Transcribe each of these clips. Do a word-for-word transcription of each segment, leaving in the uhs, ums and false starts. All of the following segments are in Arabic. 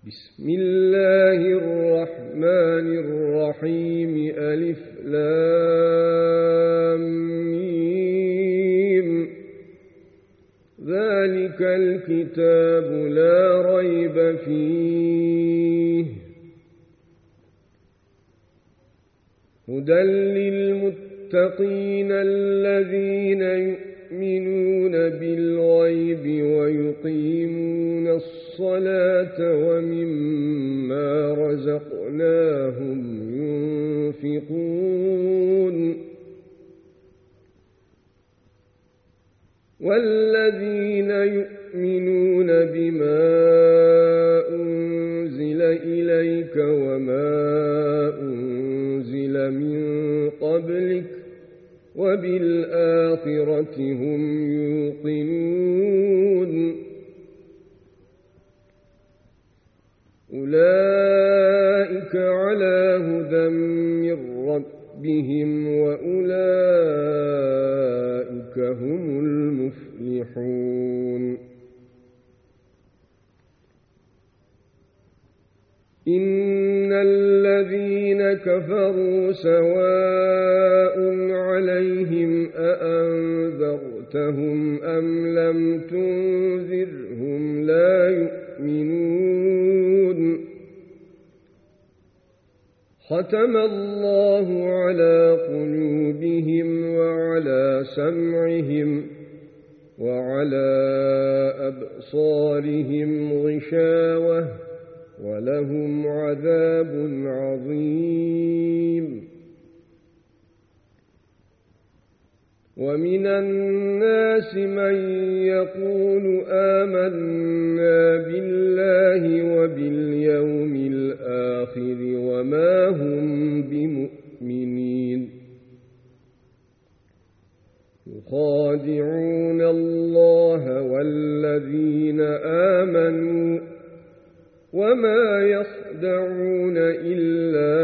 بسم الله الرحمن الرحيم ألف لام ميم ذلك الكتاب لا ريب فيه هدى للمتقين الذين يؤمنون بالغيب ويقيمون الصلاة ومما رزقناهم ينفقون والذين يؤمنون بما أنزل إليك وما أنزل من قبلك وبالآخرة هم يوقنون أولئك على هدى من ربهم وأولئك هم المفلحون إن الذين كفروا سواء عليهم أأنذرتهم أم لم تنذرهم لا يؤمنون ختم الله على قلوبهم وعلى سمعهم وعلى أبصارهم غشاوة ولهم عذاب عظيم ومن الناس من يقول آمنا بالله وباليوم الآخر وما هم بمؤمنين يخادعون الله والذين آمنوا وما يخدعون إلا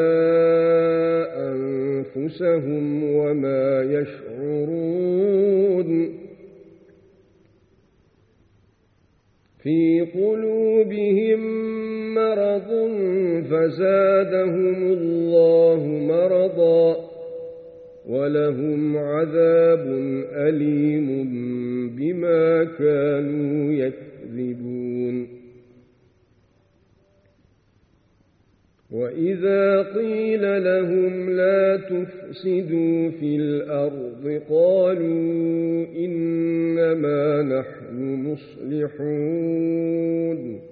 أنفسهم وما يشعرون في قلوبهم مرض فزادهم الله مرضا ولهم عذاب أليم بما كانوا يكذبون وإذا قيل لهم لا تفسدوا في الأرض قالوا إنما نحن مصلحون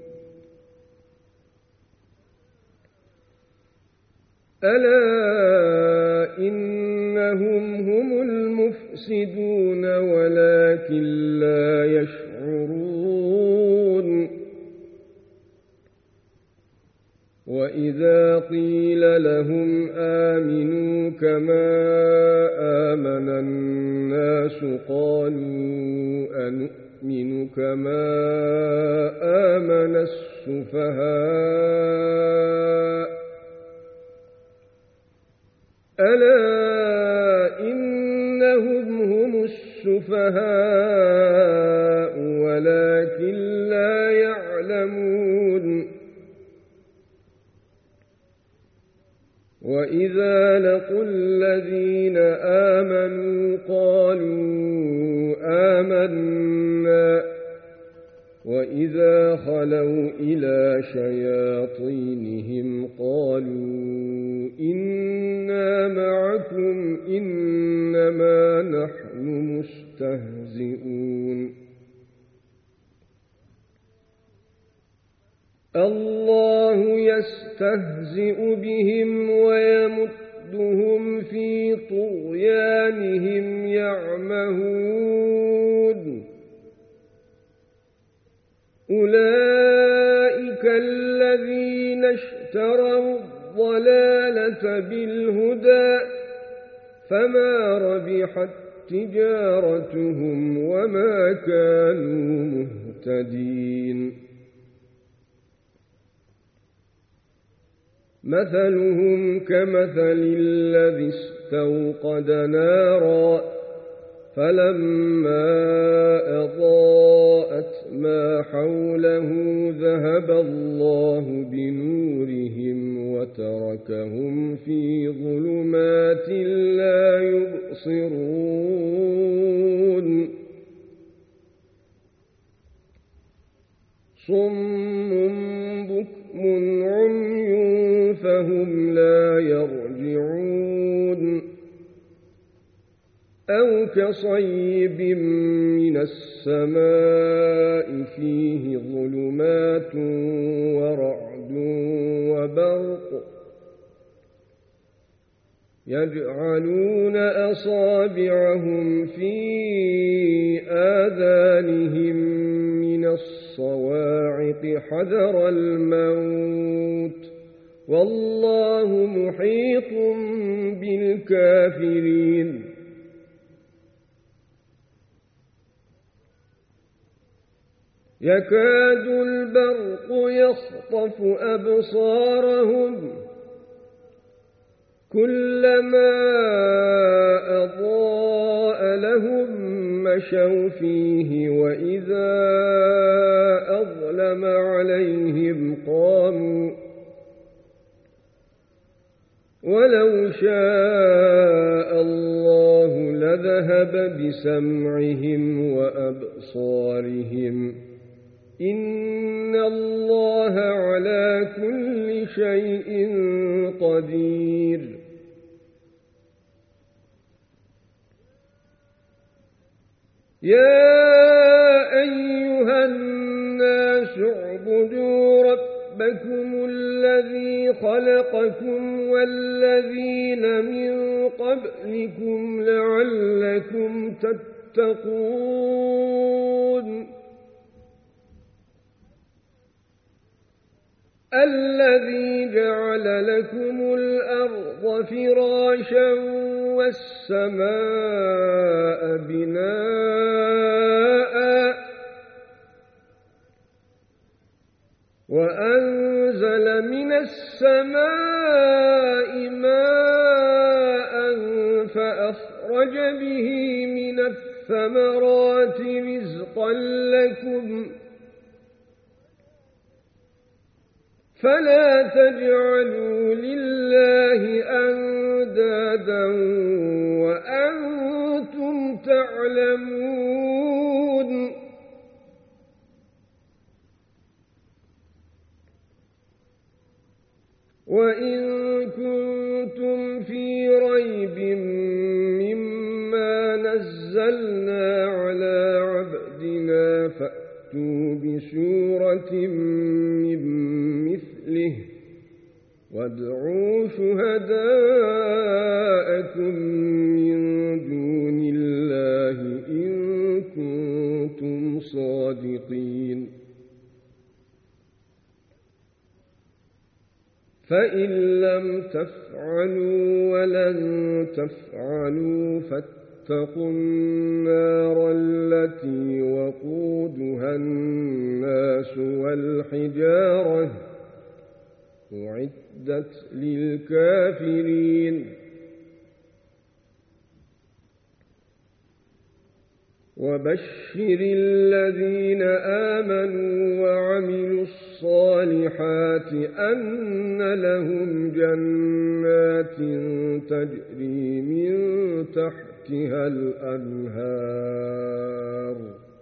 ألا إنهم هم المفسدون ولكن لا يشعرون وإذا قيل لهم آمنوا كما آمن الناس قالوا أنؤمن كما آمن السفهاء ألا إنهم هم السفهاء ولكن لا يعلمون وإذا لقوا الذين آمنوا قالوا آمنا وإذا خلوا إلى شياطينهم قالوا إنا معكم إنما نحن مستهزئون الله يستهزئ بهم ويمدهم في طغيانهم يعمهون أولئك الذين اشتروا الضلالة بالهدى فما ربحت تجارتهم وما كانوا مهتدين مثلهم كمثل الذي استوقد نارا فلما أضاءت ما حوله ذهب الله بنورهم وتركهم في ظلمات لا يبصرون صم بكم عمي فهم لا يرجعون أو كصيب من السماء فيه ظلمات ورعد وبرق يجعلون أصابعهم في آذانهم من الصواعق حذر الموت والله محيط بالكافرين يكاد البرق يخطف أبصارهم كلما أضاء لهم مشوا فيه وإذا أظلم عليهم قاموا ولو شاء الله لذهب بسمعهم وأبصارهم إن الله على كل شيء قدير يا أيها الناس اعبدوا ربكم الذي خلقكم والذين من قبلكم لعلكم تتقون الذي جعل لكم الأرض فراشا والسماء بناء وأنزل من السماء ماء فأخرج به من الثمرات رزقا لكم فلا تجعلوا لله أندادا وأنتم تعلمون وإن كنتم في ريب مما نزلنا على عبدنا فأتوا بسورة من مثله وادعوا شهداءكم من دون الله إن كنتم صادقين فإن لم تفعلوا ولن تفعلوا فاتقوا النار التي وقودها الناس والحجارة أعدت للكافرين وبشر الذين آمنوا وعملوا الصالحات أن لهم جنات تجري من تحتها الأنهار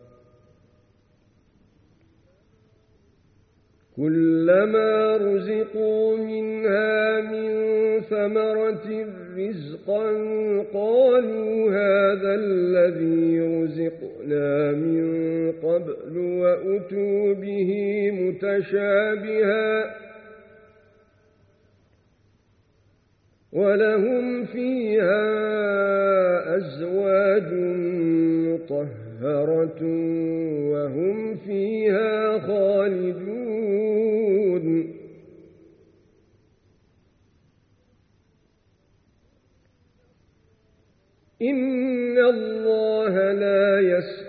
كلما رزقوا منها من ثمرة رزقا قالوا هذا الذي رزقنا من قبل وأتوا به متشابها ولهم فيها أزواج مطهرة وهم فيها خالدون إن الله لا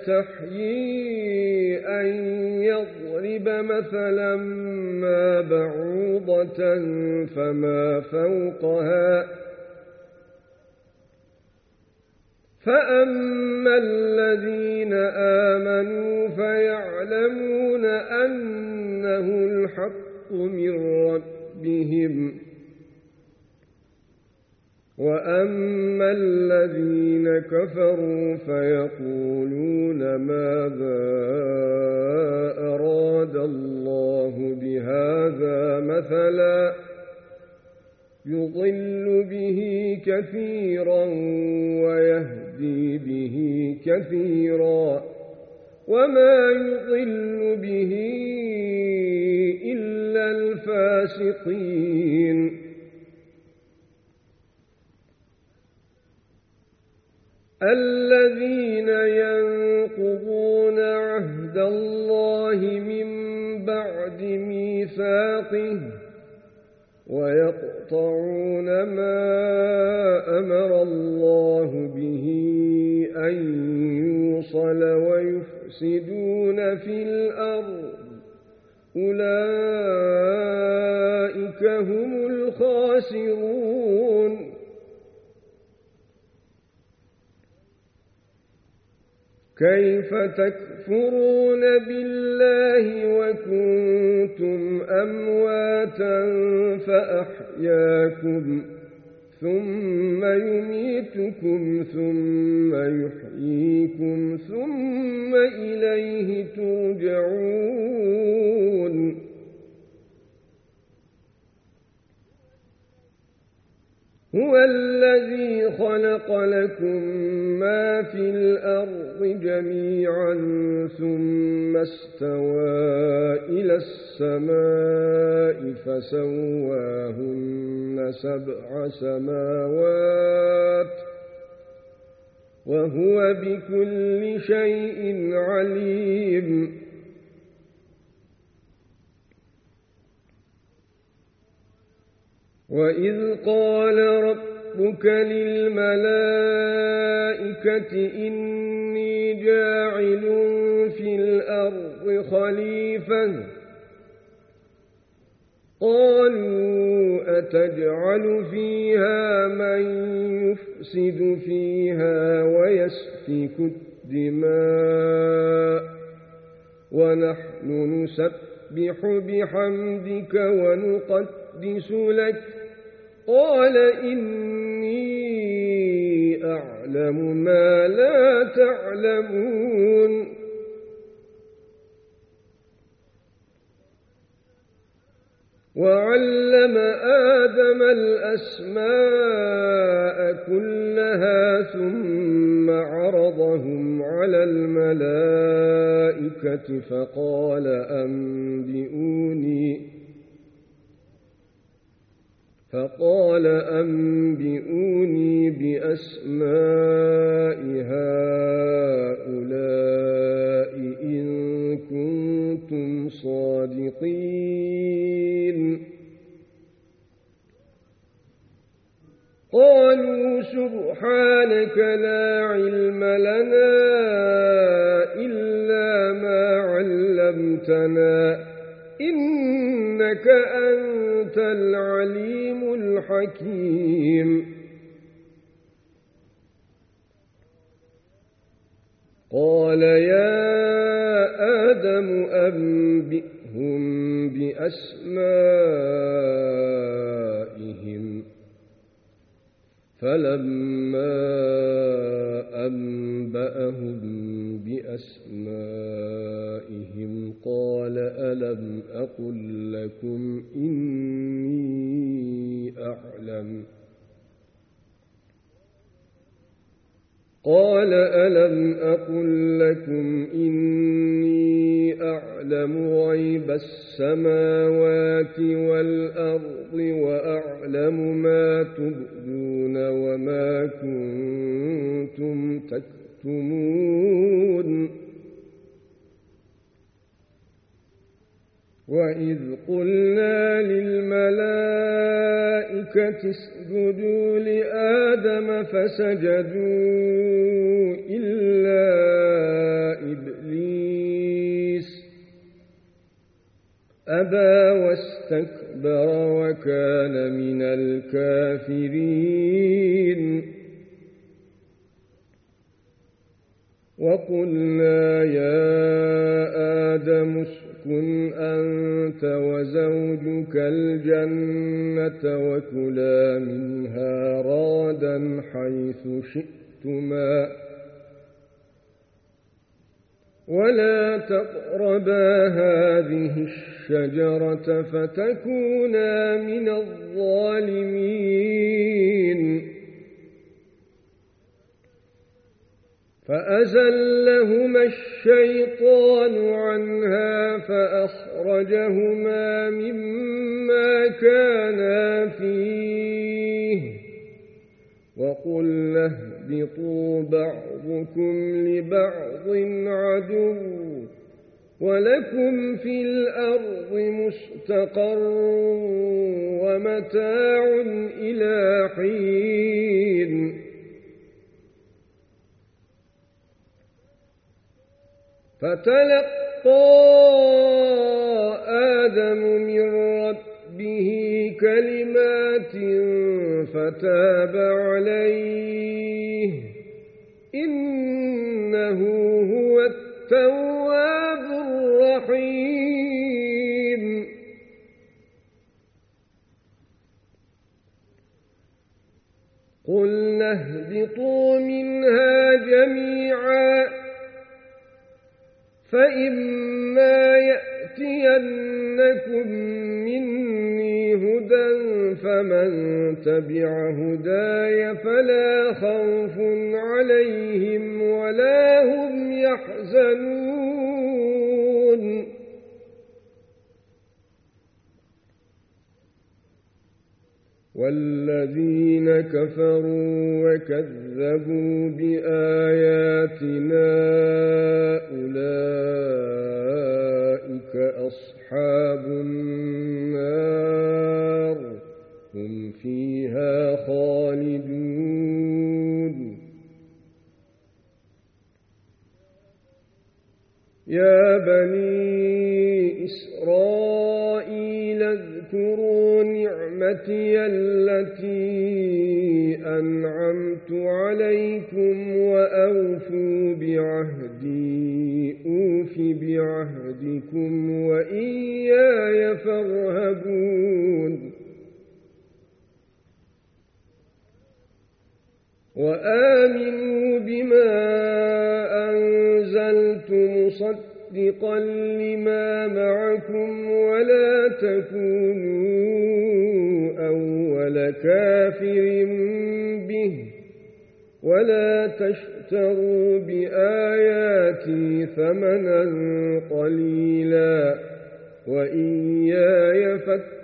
يستحيي أن يضرب مثلا ما بعوضة فما فوقها فأما الذين آمنوا فيعلمون أنه الحق من ربهم وأما الذين كفروا فيقولون ماذا أراد الله بهذا مثلا يضل به كثيرا ويهدي به كثيرا وما يضل به إلا الفاسقين الذين ينقضون عهد الله من بعد ميثاقه ويقطعون ما أمر الله به أن يوصل ويفسدون في الأرض أولئك هم الخاسرون كيف تكفرون بالله وكنتم أمواتا فأحياكم ثم يميتكم ثم يحييكم ثم إليه ترجعون هو الذي خلق لكم ما في الأرض جميعا ثم استوى إلى السماء فسواهن سبع سماوات وهو بكل شيء عليم وإذ قال ربك للملائكة إني جاعل في الأرض خليفة قالوا أتجعل فيها من يفسد فيها ويسفك الدماء ونحن نسبح بحمدك ونقدس لك قال إني أعلم ما لا تعلمون وعلم آدم الأسماء كلها ثم عرضهم على الملائكة فقال أنبئوني فقال أنبئوني بأسماء هؤلاء إن كنتم صادقين قالوا سبحانك لا علم لنا إلا ما علمتنا إنك أنت العليم الحكيم قال يا آدم أنبئهم بأسمائهم فلما أنبأهم بأسمائهم قال ألم أقل لكم إني أعلم قال ألم أقل لكم إني أعلم غيب السماوات والأرض وأعلم ما تبدون وما كنتم تكتمون وإذ قلنا للملائكة اسجدوا لآدم فسجدوا إلا إبليس أبى واستكبر وكان من الكافرين وقلنا يا آدم اسكن أنت وزوجك الجنة وكلا منها رغدا حيث شئتما ولا تقربا هذه الشجرة فتكونا من الظالمين فأزلهما الشيطان عنها فأخرجهما مما كانا فيه وقلنا اهبطوا بعضكم لبعض عدو ولكم في الأرض مستقر ومتاع إلى حين فتلقى آدم من ربه كلمات فتاب عليه إنه هو التواب الرحيم قلنا اهبطوا منها جميعا فإما يأتينكم مني هدى فمن تبع هداي فلا خوف عليهم ولا هم يحزنون والذين كفروا وكذبوا بآياتنا أولئك أصحاب النار هم فيها خالدون يا بني إسرائيل اذكروا نعمتي التي أنعمت عليكم وأوفوا بعهدي أوف بعهدكم وإياي فارهبون وآمنوا بما أنزلت مصدقا لما معكم ولا تكونوا أول كافر به ولا تشتروا بآياتي ثمنا قليلا وإياي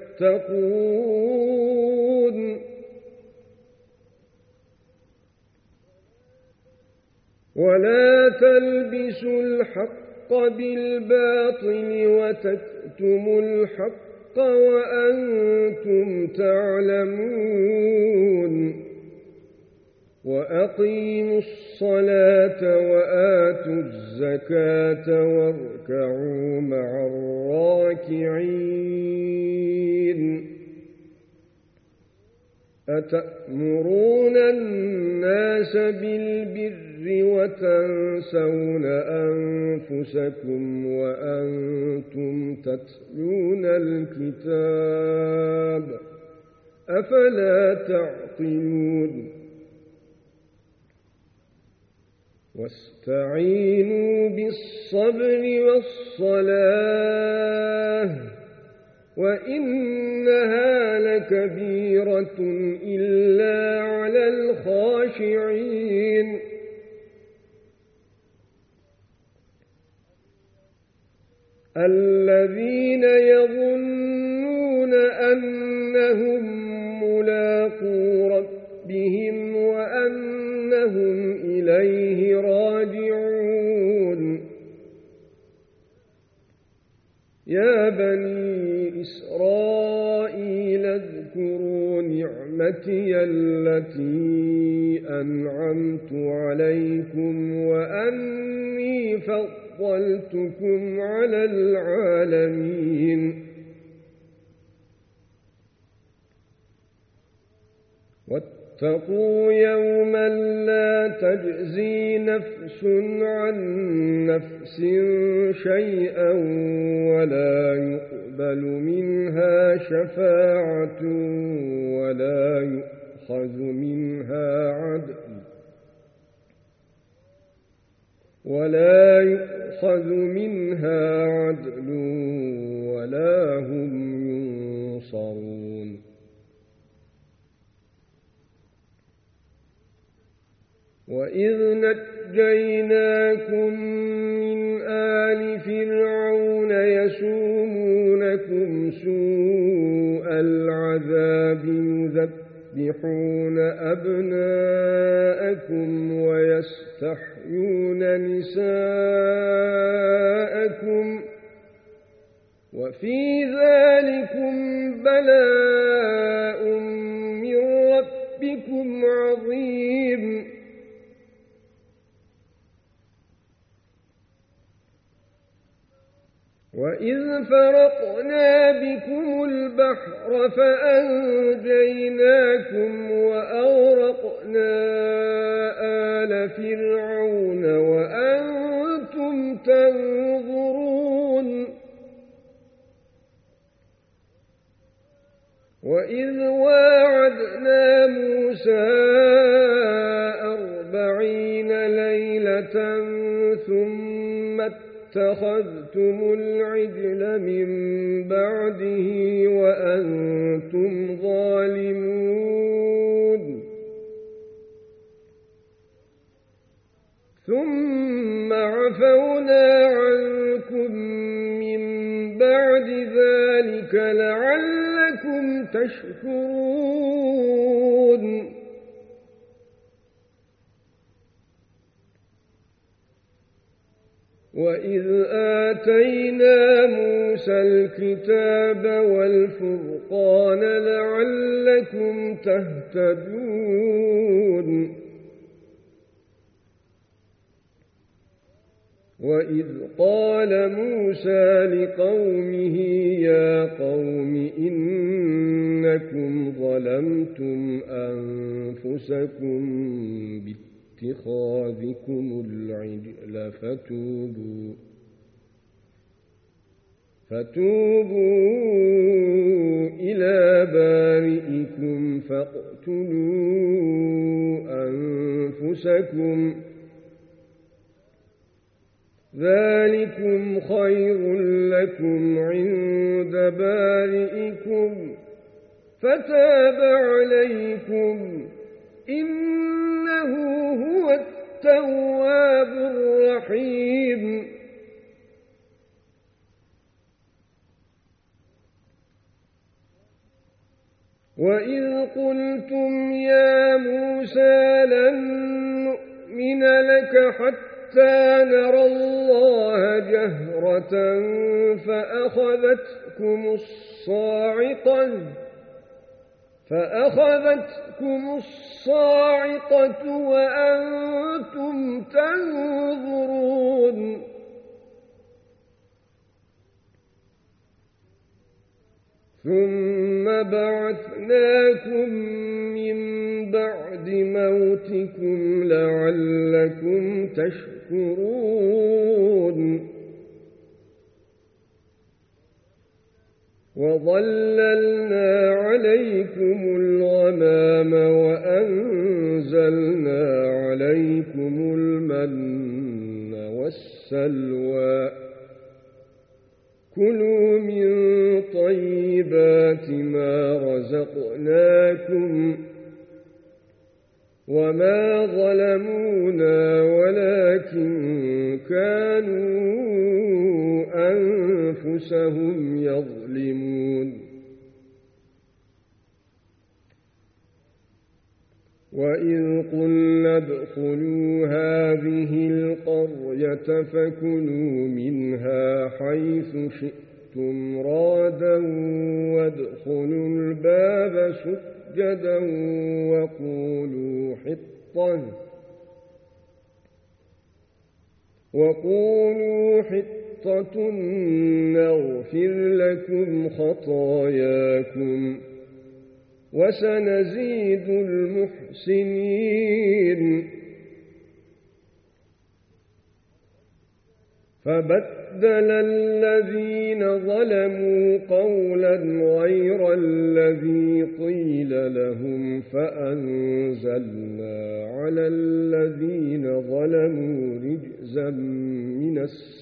فاتقون ولا تلبسوا الحق بالباطل وتكتموا الحق وأنتم تعلمون وأقيموا الصلاة وآتوا الزكاة واركعوا مع الراكعين أتأمرون الناس بالبر وتنسون أنفسكم وأنتم تتلون الكتاب أفلا تعقلون واستعينوا بالصبر والصلاة وإنها لكبيرة إلا على الخاشعين الذين يظنون أنهم ملاقو ربهم وأنهم إليه راجعون يا بني إسرائيل اذكروا نعمتي التي أنعمت عليكم وأني فضلتكم على العالمين واتقوا يوما لا تجزي نفس عن نفس شيئا ولا يقبل منها شفاعة ولا يؤخذ منها عدل ولا يؤخذ منها عدل ولا هم ينصرون. وإذ نجيناكم من آل فرعون يسومونكم سوء العذاب يذبحون أبناءكم ويستحيون نساءكم وفي ذلكم بلاء من ربكم عظيم. وإذ فرقنا بكم البحر فأنجيناكم وأغرقنا آل فرعون وأنتم تنظرون. وإذ واعدنا موسى أربعين ليلة ثم اتخذتم العجل من بعده وأنتم ظالمون ثم عفونا عنكم من بعد ذلك لعلكم تشكرون. وإذ آتينا موسى الكتاب والفرقان لعلكم تهتدون. وإذ قال موسى لقومه يا قوم إنكم ظلمتم أنفسكم باتخاذكم العجل فتوبوا فتوبوا إلى بارئكم فاقتلوا أنفسكم ذلكم خير لكم عند بارئكم فتاب عليكم إنه هو التواب الرحيم. وإذ قلتم يا موسى لن نؤمن لك حتى نرى الله جهرة فأخذتكم الصاعقة فأخذتكم الصاعقة وأنتم تنظرون. ثم بعثناكم من بعد موتكم لعلكم تشكرون. وظللنا عليكم الغمام وأنزلنا عليكم المن والسلوى كلوا من طيبات ما رزقناكم وما ظلمونا ولكن كانوا أنفسهم يظلمون. وإذ قلنا ادخلوا هذه القرية فكلوا منها حيث شئتم رادا وادخلوا الباب سجدا وقولوا حطة وقولوا حطة نغفر لكم خطاياكم وسنزيد المحسنين فبدل الذين ظلموا قولا غير الذي قيل لهم فأنزلنا على الذين ظلموا رجزا من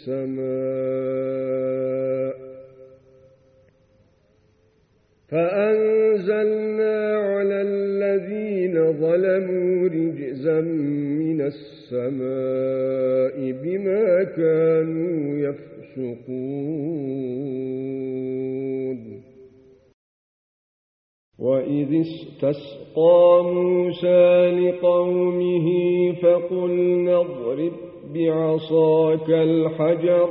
السماء فأنزلنا على الذين ظلموا رجزا من السماء بما كانوا يفسقون وإذ استسقى موسى لقومه فقلنا اضرب بعصاك الحجر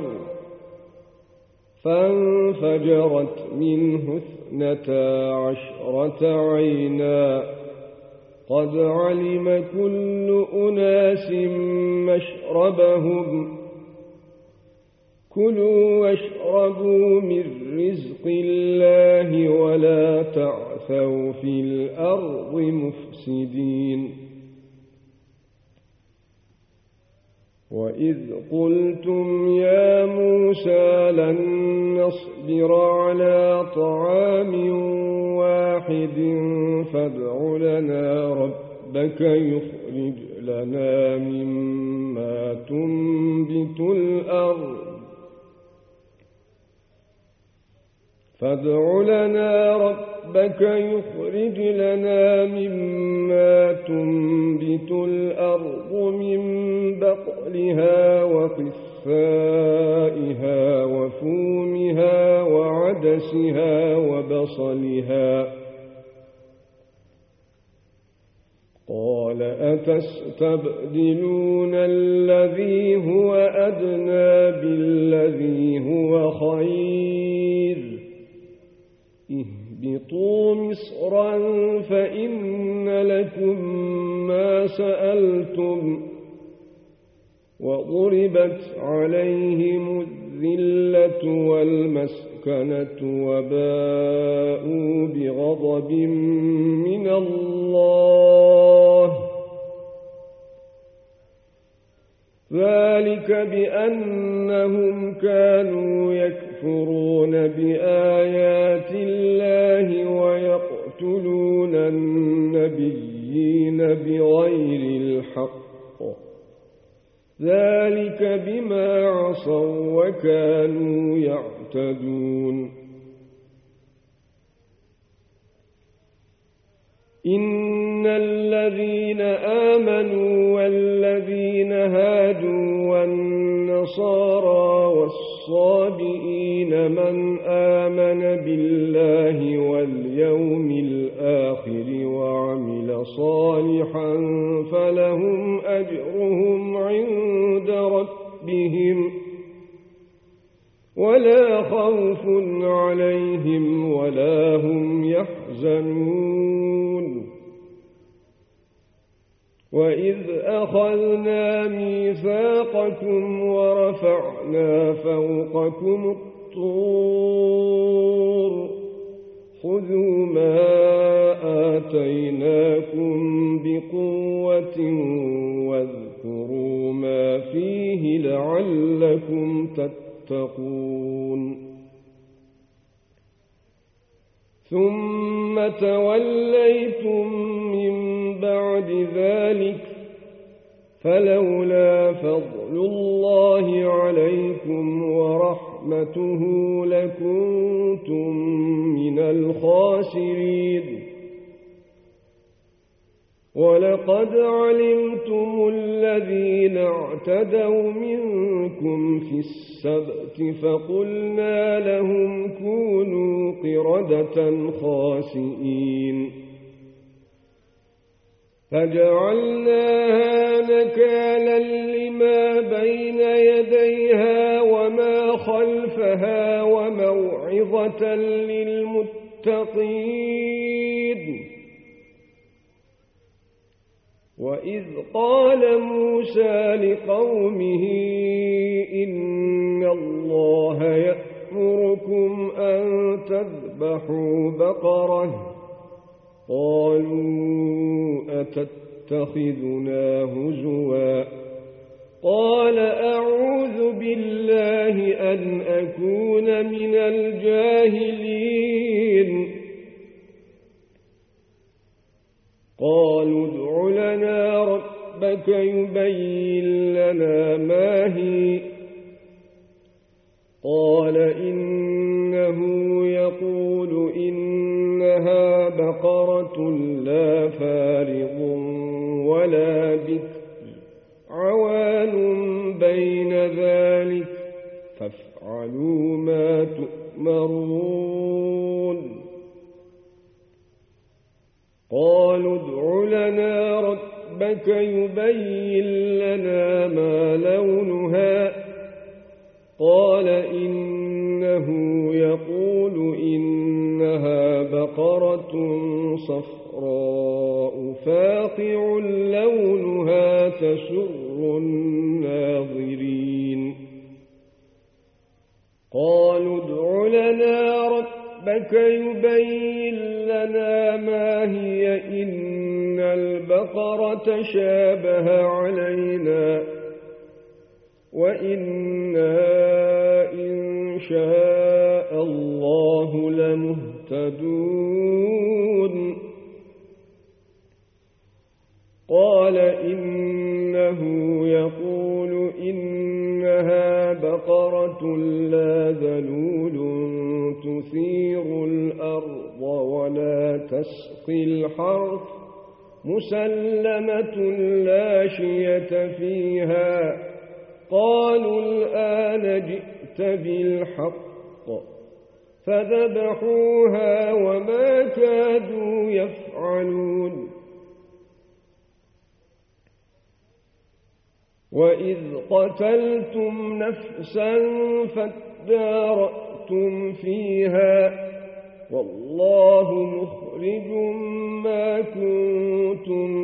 فانفجرت منه اثنتا عشرة عينا قد علم كل أناس مشربهم كلوا واشربوا من رزق الله ولا تعثوا في الأرض مفسدين وإذ قلتم يا موسى لن نصبر على طعام واحد فادع لنا ربك يخرج لنا مما تنبت الأرض فادع لنا ربك يخرج لنا مما تنبت الأرض من بقلها وقثائها وفومها وعدسها وبصلها قال أتستبدلون الذي هو أدنى بالذي هو خير اهبطوا مصرا فإن لكم ما سألتم وضربت عليهم الذلة والمسكنة وباءوا بغضب من الله ذلك بأنهم كانوا يكفرون بآيات الله ويقتلون النبيين بغير الحق ذلك بما عصوا وكانوا يعتدون إن الذين آمنوا والذين هادوا والنصارى والصابئين من آمن بالله واليوم الآخر وعمل صالحا فلهم أجرهم عند ربهم ولا خوف عليهم ولا هم يحزنون وإذ أخذنا ميثاقكم ورفعنا فوقكم الطور خذوا ما آتيناكم بقوة واذكروا ما فيه لعلكم تتقون ثم توليتم من بعد ذلك فلولا فضل الله عليكم ورحمته لكنتم من الخاسرين ولقد علمتم الذين اعتدوا منكم في السبت فقلنا لهم كونوا قردة خاسئين فجعلناها نكالا لما بين يديها وما خلفها وموعظة للمتقين وإذ قال موسى لقومه إن الله يأمركم أن تذبحوا بقرة قالوا أتتخذنا هزوا قال أعوذ بالله أن أكون من الجاهلين قالوا ادع لنا ربك يبين لنا ما هي قال إنه يقول إنها بقرة لا فارض ولا بكر عوان بين ذلك فافعلوا ما تؤمرون قالوا ادع لنا ربك يبين لنا ما لونها قال إنه يقول إنها بقرة صفراء فاقع لونها تسر الناظرين قالوا ادع لنا ربك يبين لنا ما هي إن البقرة شابه علينا وإنا إن شاء الله لمهتدون قال إنه يقول إنها بقرة لا ذلول تثير الأرض ولا تسقي الحرث مسلمة لا شية فيها قالوا الآن جئت بالحق فذبحوها وما كادوا يفعلون وإذ قتلتم نفسا فادارأتم فيها والله مخرج ما كنتم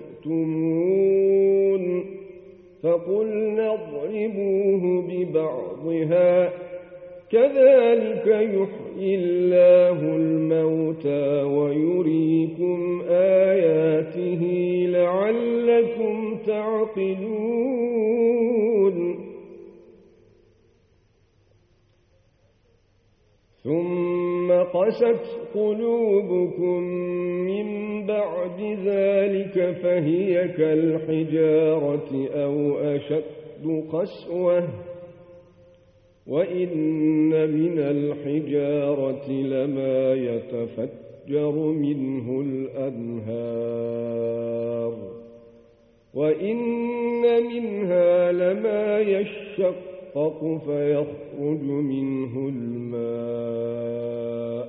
تكتمون فقلنا اضربوه ببعضها كذلك يحيي الله الموتى ويريكم آياته لعلكم تعقلون ثم قست قلوبكم من بعد ذلك فهي كالحجارة أو أشد قسوة وإن من الحجارة لما يتفجر منه الأنهار وإن منها لما يشقق فيخرج منه الماء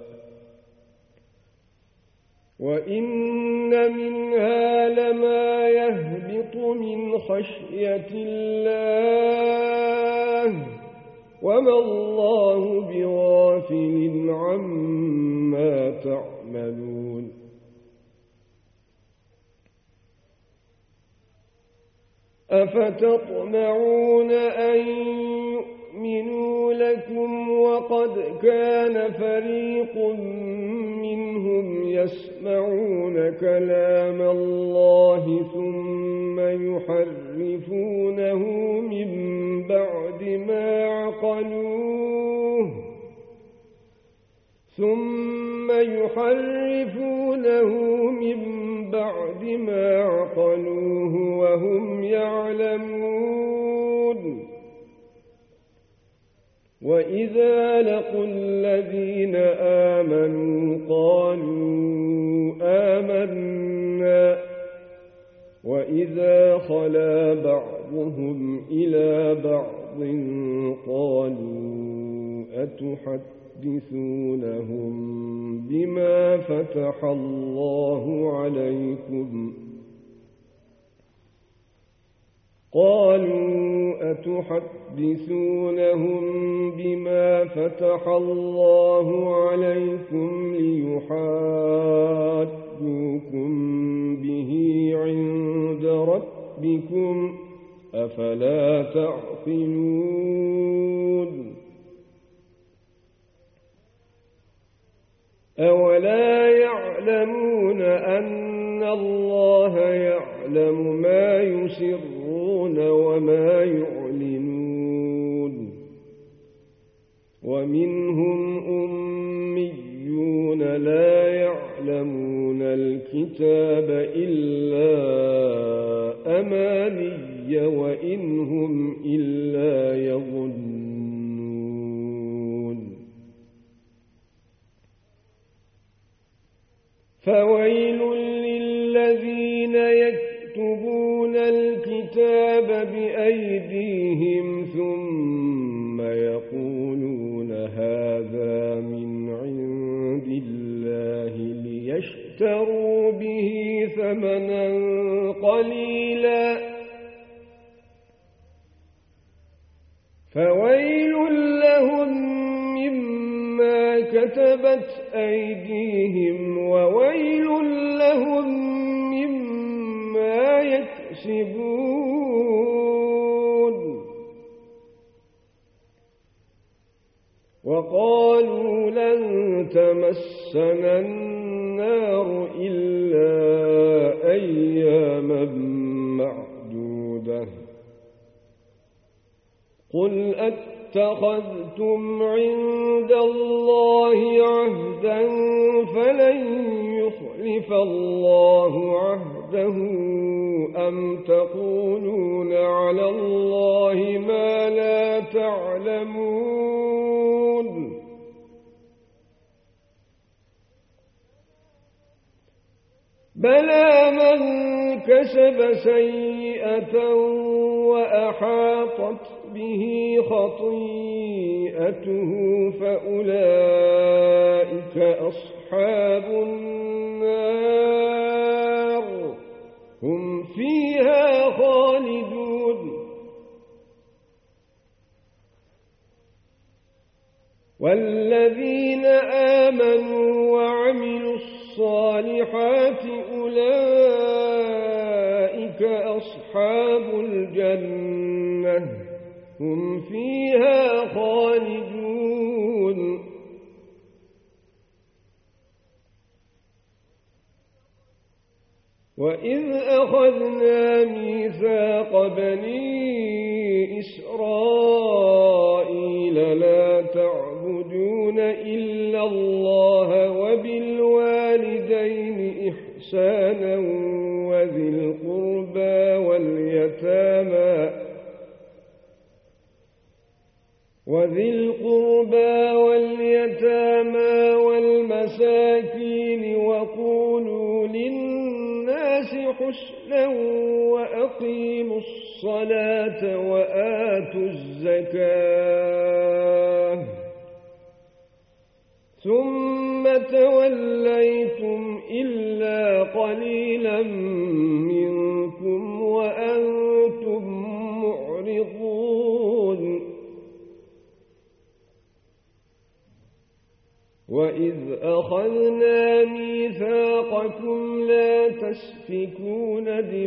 وإن منها لما يهبط من خشية الله وما الله بغافل عما تعملون أفتطمعون أن يؤمنوا لكم وقد كان فريق منهم يسمعون كلام الله ثم يحرفونه من بعد ما عقلوه ثم يحرفونه من بعد ما عقلوه وهم يعلمون وإذا لقوا الذين آمنوا قالوا آمنا وإذا خلا بعضهم إلى بعض قالوا أتحدثونهم بما فتح الله عليكم قالوا أتحدثونهم بما فتح الله عليكم ليحاجوكم به عند ربكم أفلا تعقلون أولا يعلمون أن الله يعلم ما يسرون وما يعلنون ومنهم أميون لا يعلمون الكتاب إلا أماني وإن هم إلا يظنون فويل للذين يكتبون الكتاب بأيديهم ثم يقولون هذا من عند الله ليشتروا به ثمنا قليلا فويل لهم مما كتبت أيديهم وويل لهم مما يكسبون وقالوا لن تمسنا النار إلا أياما معدودة قل اتخذتم عند الله عهدا فلن يخلف الله عهده أم تقولون على الله ما لا تعلمون بلى من كسب سيئة وأحاطت به خطيئته فأولئك أصحاب النار هم فيها خالدون والذين آمنوا وعملوا الصالحات أولئك أصحاب الجنة هم فيها خالدون وإذ أخذنا ميثاق بني إسرائيل لا تعبدون إلا الله وبالوالدين إحسانا وذي القربى واليتامى وذي القربى واليتامى والمساكين وقولوا للناس حسنا وأقيموا الصلاة وآتوا الزكاة ثم توليتم إلا قليلا منكم وأنتم معرضون وإذ أخذنا ميثاقكم لا تسفكون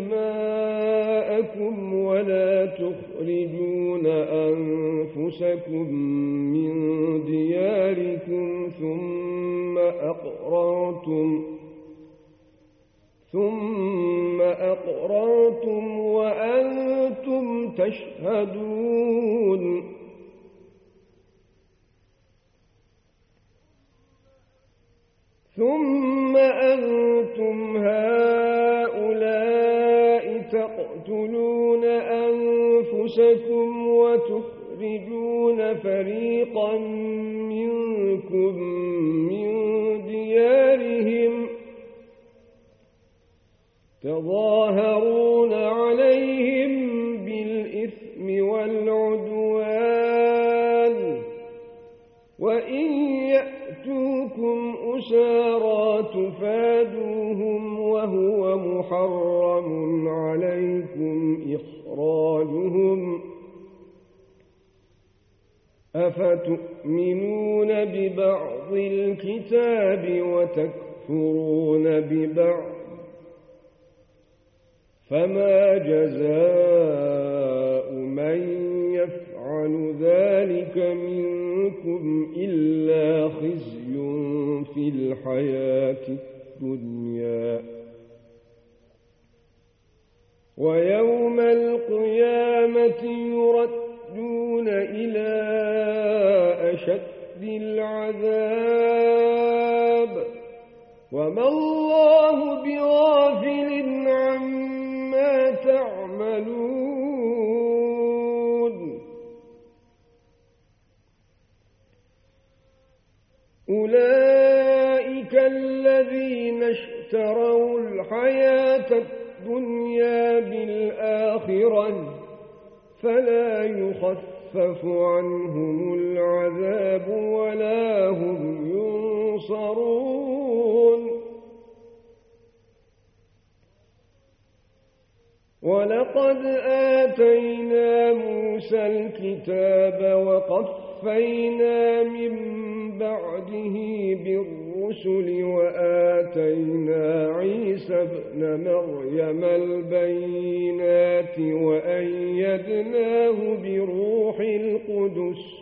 دماءكم ولا تخرجون أنفسكم من دياركم ثم أقررتم ثم أقررتم وأنتم تشهدون ثم أنتم هؤلاء تقتلون أنفسكم وتخرجون فريقا منكم من ديارهم تظاهرون عليهم بالإثم والعدوان وإن يأتوكم أسارى تفادوهم وهو محرم عليكم إخراجهم أفتؤمنون ببعض الكتاب وتكفرون ببعض فما جزاء من يفعل يفعل ذلك منكم إلا خزي في الحياة الدنيا ويوم القيامة يردون إلى أشد العذاب وما الله بغافل عما تعملون أولئك الذين اشتروا الحياة الدنيا بالآخرة فلا يخفف عنهم العذاب ولا هم ينصرون ولقد آتينا موسى الكتاب وقفينا من بعده بالرسل وآتينا عيسى ابن مريم البينات وأيدناه بروح القدس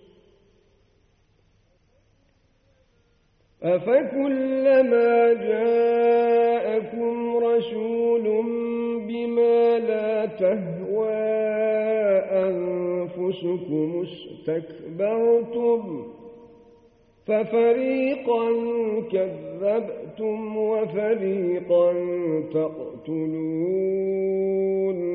أفكلما جاءكم رسول بما لا تهوى أنفسكم استكبرتم ففريقا كذبتم وفريقا تقتلون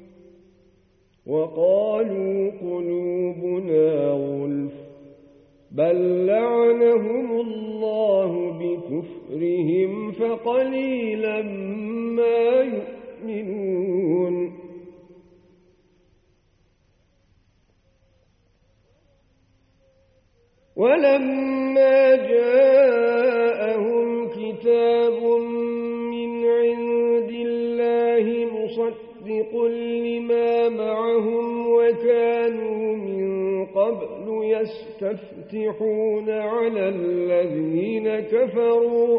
وقالوا قلوبنا غلف بل لعنهم الله بكفرهم فقليلا ما يؤمنون ولما جاءهم كتاب من عند الله مصدق لما معهم وكانوا من قبل يستفتحون على الذين كفروا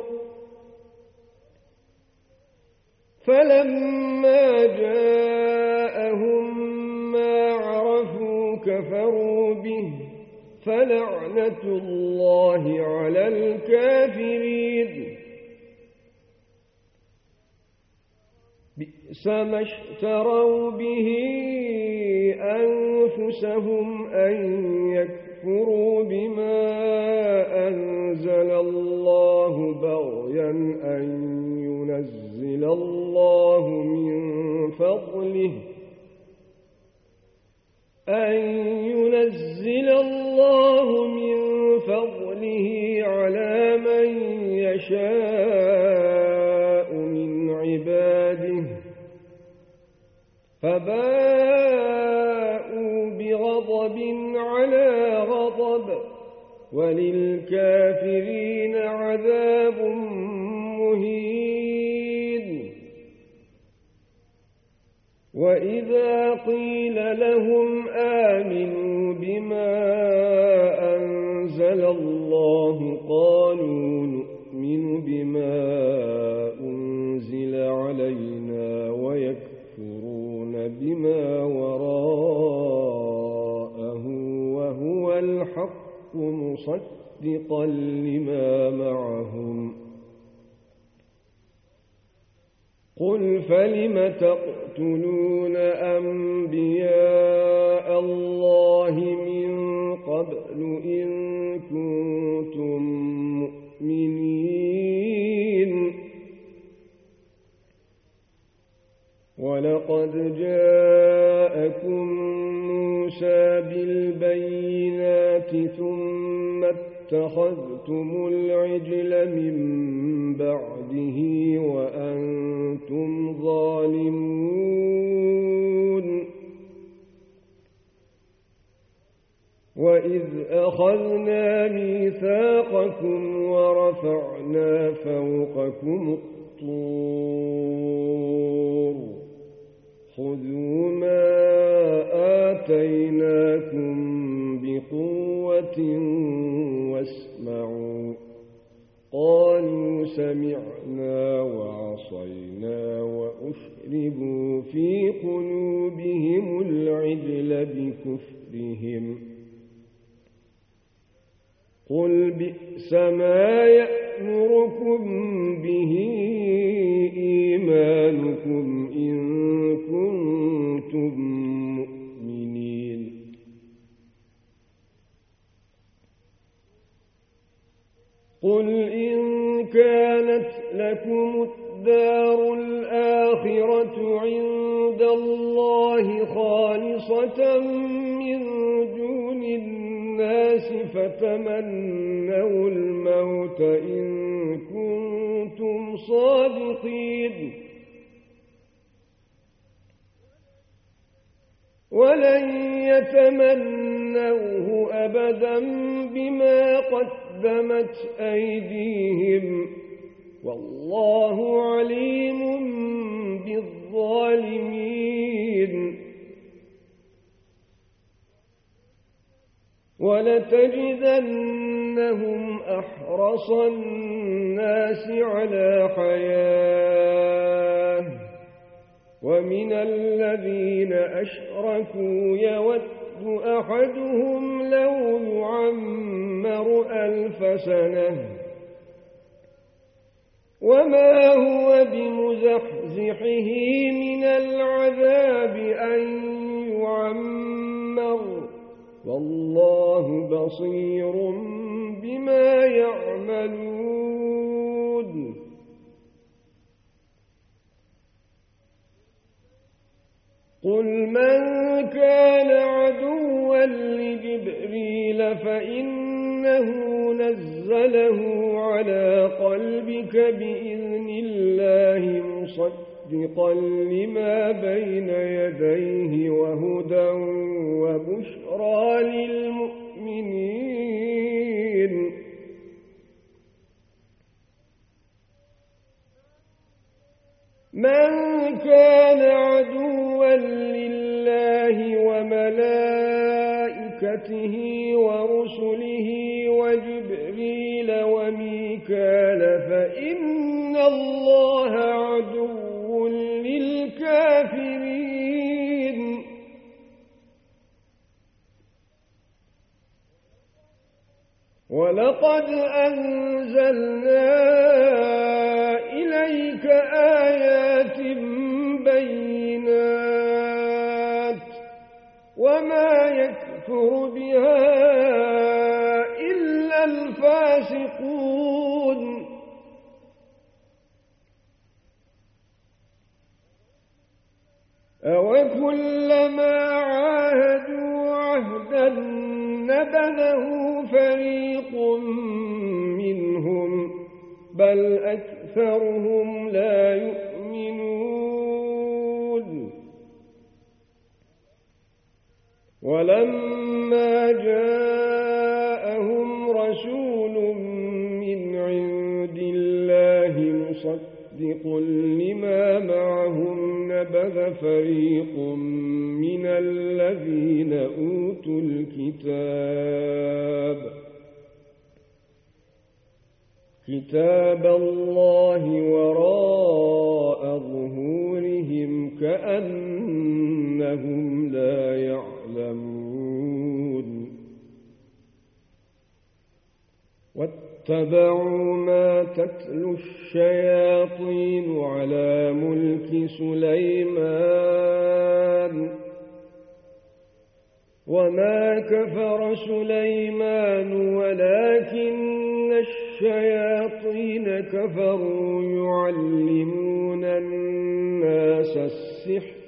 فلما جاءهم ما عرفوا كفروا به فلعنة الله على الكافرين بئس ما اشتروا به أنفسهم أن يكفروا بما أنزل الله بغيا أن ينزل الله من فضله أن ينزل الله من فضله على من يشاء من عباده فباءوا بغضب على غضب وللكافرين عذاب مهين وإذا قيل لهم آمنوا بما أنزل الله قالوا نؤمن بما أنزل علينا ويكفرون بما وراءه وهو الحق مصدقا لما معهم قل فلم تقتلون أنبياء الله من قبل إن كنتم مؤمنين ولقد جاءكم موسى بالبينات ثم اتخذتم العجل من بعده وأنتم ظالمون وإذ أخذنا ميثاقكم ورفعنا فوقكم الطور خذوا ما آتيناكم بقوة واسمعوا قالوا سمعنا وعصينا وأشربوا في قلوبهم العجل بكفرهم بكفرهم قل بئس ما يأمركم به إيمانكم إن كنتم مؤمنين قل إن كانت لكم الدار الآخرة عند الله خالصة من دون الناس فتمنوا الموت إن كنتم صادقين ولن يتمنوه أبدا بما قدمت أيديهم والله عليم بالظالمين ولتجدنهم أحرص الناس على حياة ومن الذين أشركوا يود أحدهم لو يعمر ألف سنة وما هو بمزحزحه من العذاب أن يعمر والله بصير بما يعملون قل من كان عدوا لجبريل فإنه نزله على قلبك بإذن الله مصدقا لما بين يديه وهدى وبشرى للمؤمنين من كان عدوا لله وملائكته ورسله وجبريل وميكال فإن الله عدو للكافرين ولقد أنزلنا إليك آيات بينات وما يكفر بها إلا الفاسقون أوكلما عاهدوا عهدا نبذه فريق منهم بل أكثرهم لا يؤمنون ولما جاءهم رسول من عند الله مصدق لما معهم نبذ فريق من الذين أوتوا الكتاب كتاب الله وراء ظهورهم كأنهم لا يعلمون واتبعوا ما تتلو الشياطين على ملك سليمان وما كفر سليمان ولكن الشياطين كفروا يعلمون الناس السحر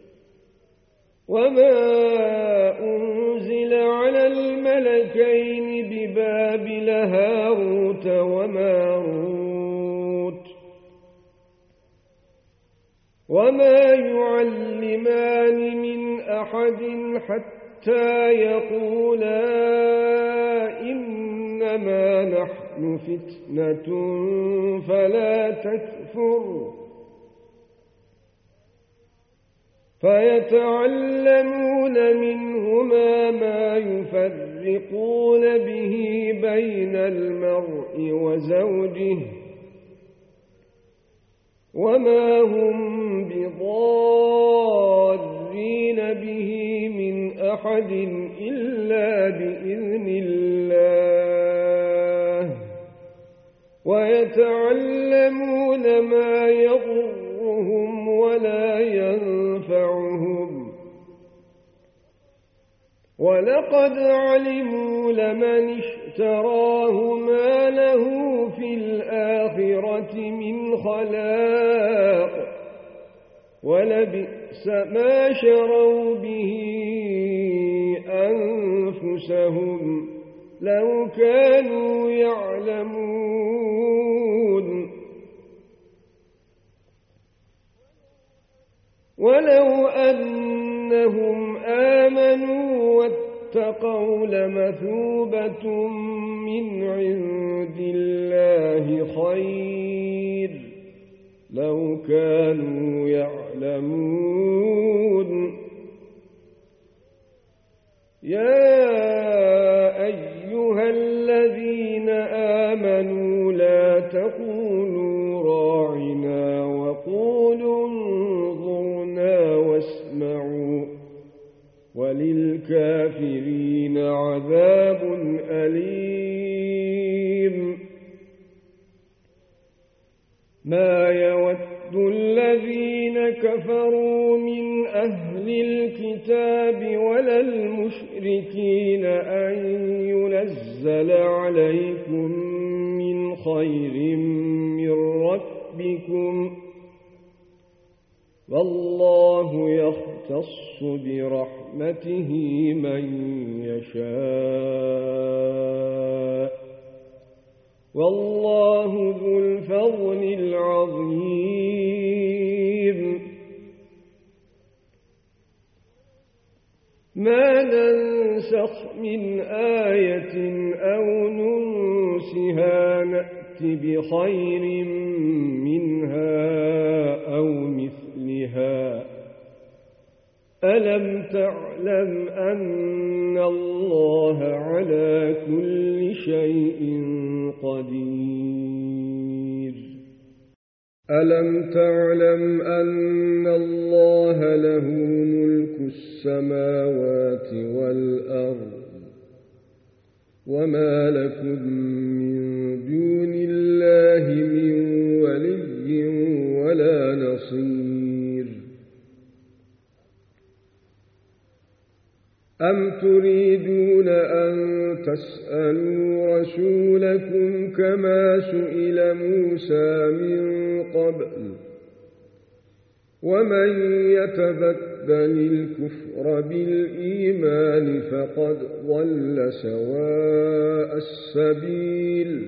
وما أنزل على الملكين ببابل هاروت وماروت وما يعلمان من أحد حتى يقولا إنما نحن فتنة فلا تكفر فيتعلمون منهما ما يفرقون به بين المرء وزوجه وما هم بضارين به من أحد إلا بإذن الله ويتعلمون ما يضرهم ولا ينفعهم ولقد علموا لمن اشتراه ما له في الآخرة من خلاق ولبئس ما شروا به أنفسهم لو كانوا يعلمون ولو أنهم آمنوا واتقوا لمثوبة من عند الله خير لو كانوا يعلمون يا أيها الذين آمنوا لا تقولوا راعنا وقولوا انظرنا واسمعوا وللكافرين عذاب أليم ما يود الذين كفروا من أهل الكتاب ولا المشركين أن ينزل عليكم من خير من ربكم والله يختص برحمته من يشاء والله ذو الفضل العظيم ما ننسخ من آية أو ننسها نأت بخير منها أو مثلها ألم تعلم أن الله على كل شيء قدير ألم تعلم أن الله له ملك السماوات والأرض وما لكم من دون الله من ولي ولا نصير أم تريدون أن تسألوا رسولكم كما سئل موسى من قبل ومن يتبدل الكفر بالإيمان فقد ضل سواء السبيل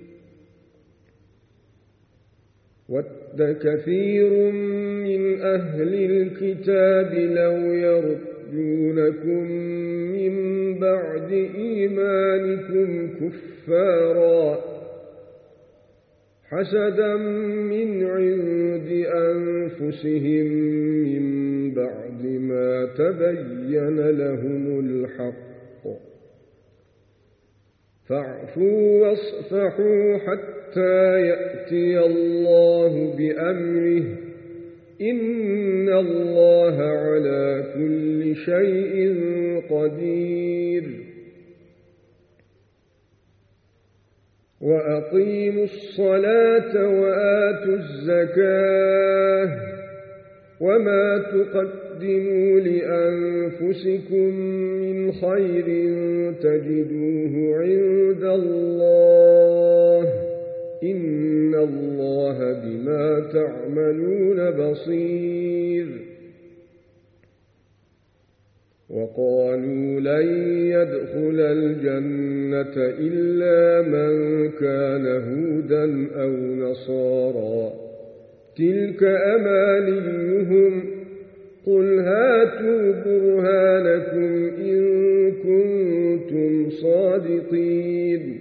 ود كثير من أهل الكتاب لو يردونكم من بعد إيمانكم كفارا حسدا من عند أنفسهم من بعد ما تبين لهم الحق فاعفوا واصفحوا حتى يأتي الله بأمره إن الله على كل شيء قدير وأقيموا الصلاة وآتوا الزكاة وما تقدموا لأنفسكم من خير تجدوه عند الله إن الله بما تعملون بصير وقالوا لن يدخل الجنة إلا من كان هودا أو نصارى تلك أمانيهم قل هاتوا برهانكم إن كنتم صادقين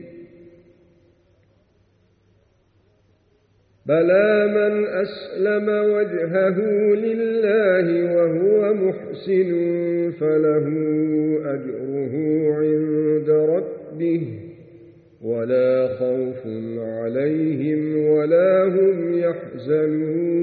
بلى من أسلم وجهه لله وهو محسن فله أجره عند ربه ولا خوف عليهم ولا هم يحزنون.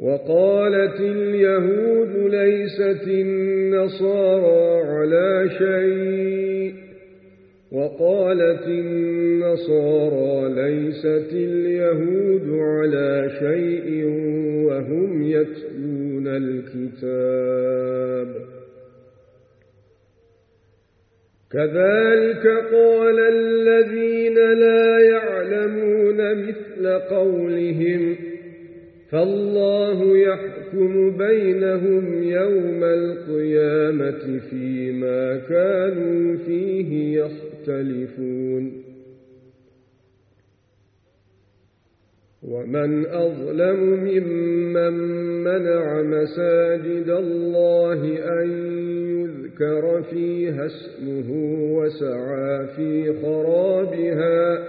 وقالت اليهود ليست النصارى على شيء وقالت النصارى ليست اليهود على شيء وهم يتلون الكتاب كذلك قال الذين لا يعلمون مثل قولهم فالله يحكم بينهم يوم القيامة فيما كانوا فيه يختلفون ومن أظلم ممن منع مساجد الله أن يذكر فيها اسمه وسعى في خرابها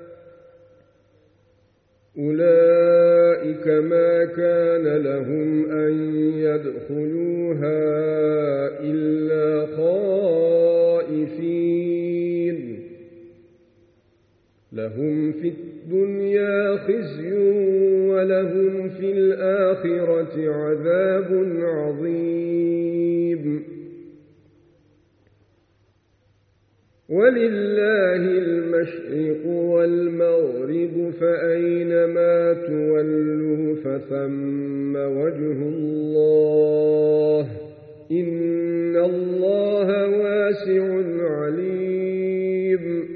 أولئك ما كان لهم أن يدخلوها إلا خائفين لهم في الدنيا خزي ولهم في الآخرة عذاب عظيم ولله المشرق والمغرب فأينما تولوا فثم وجه الله إن الله واسع عليم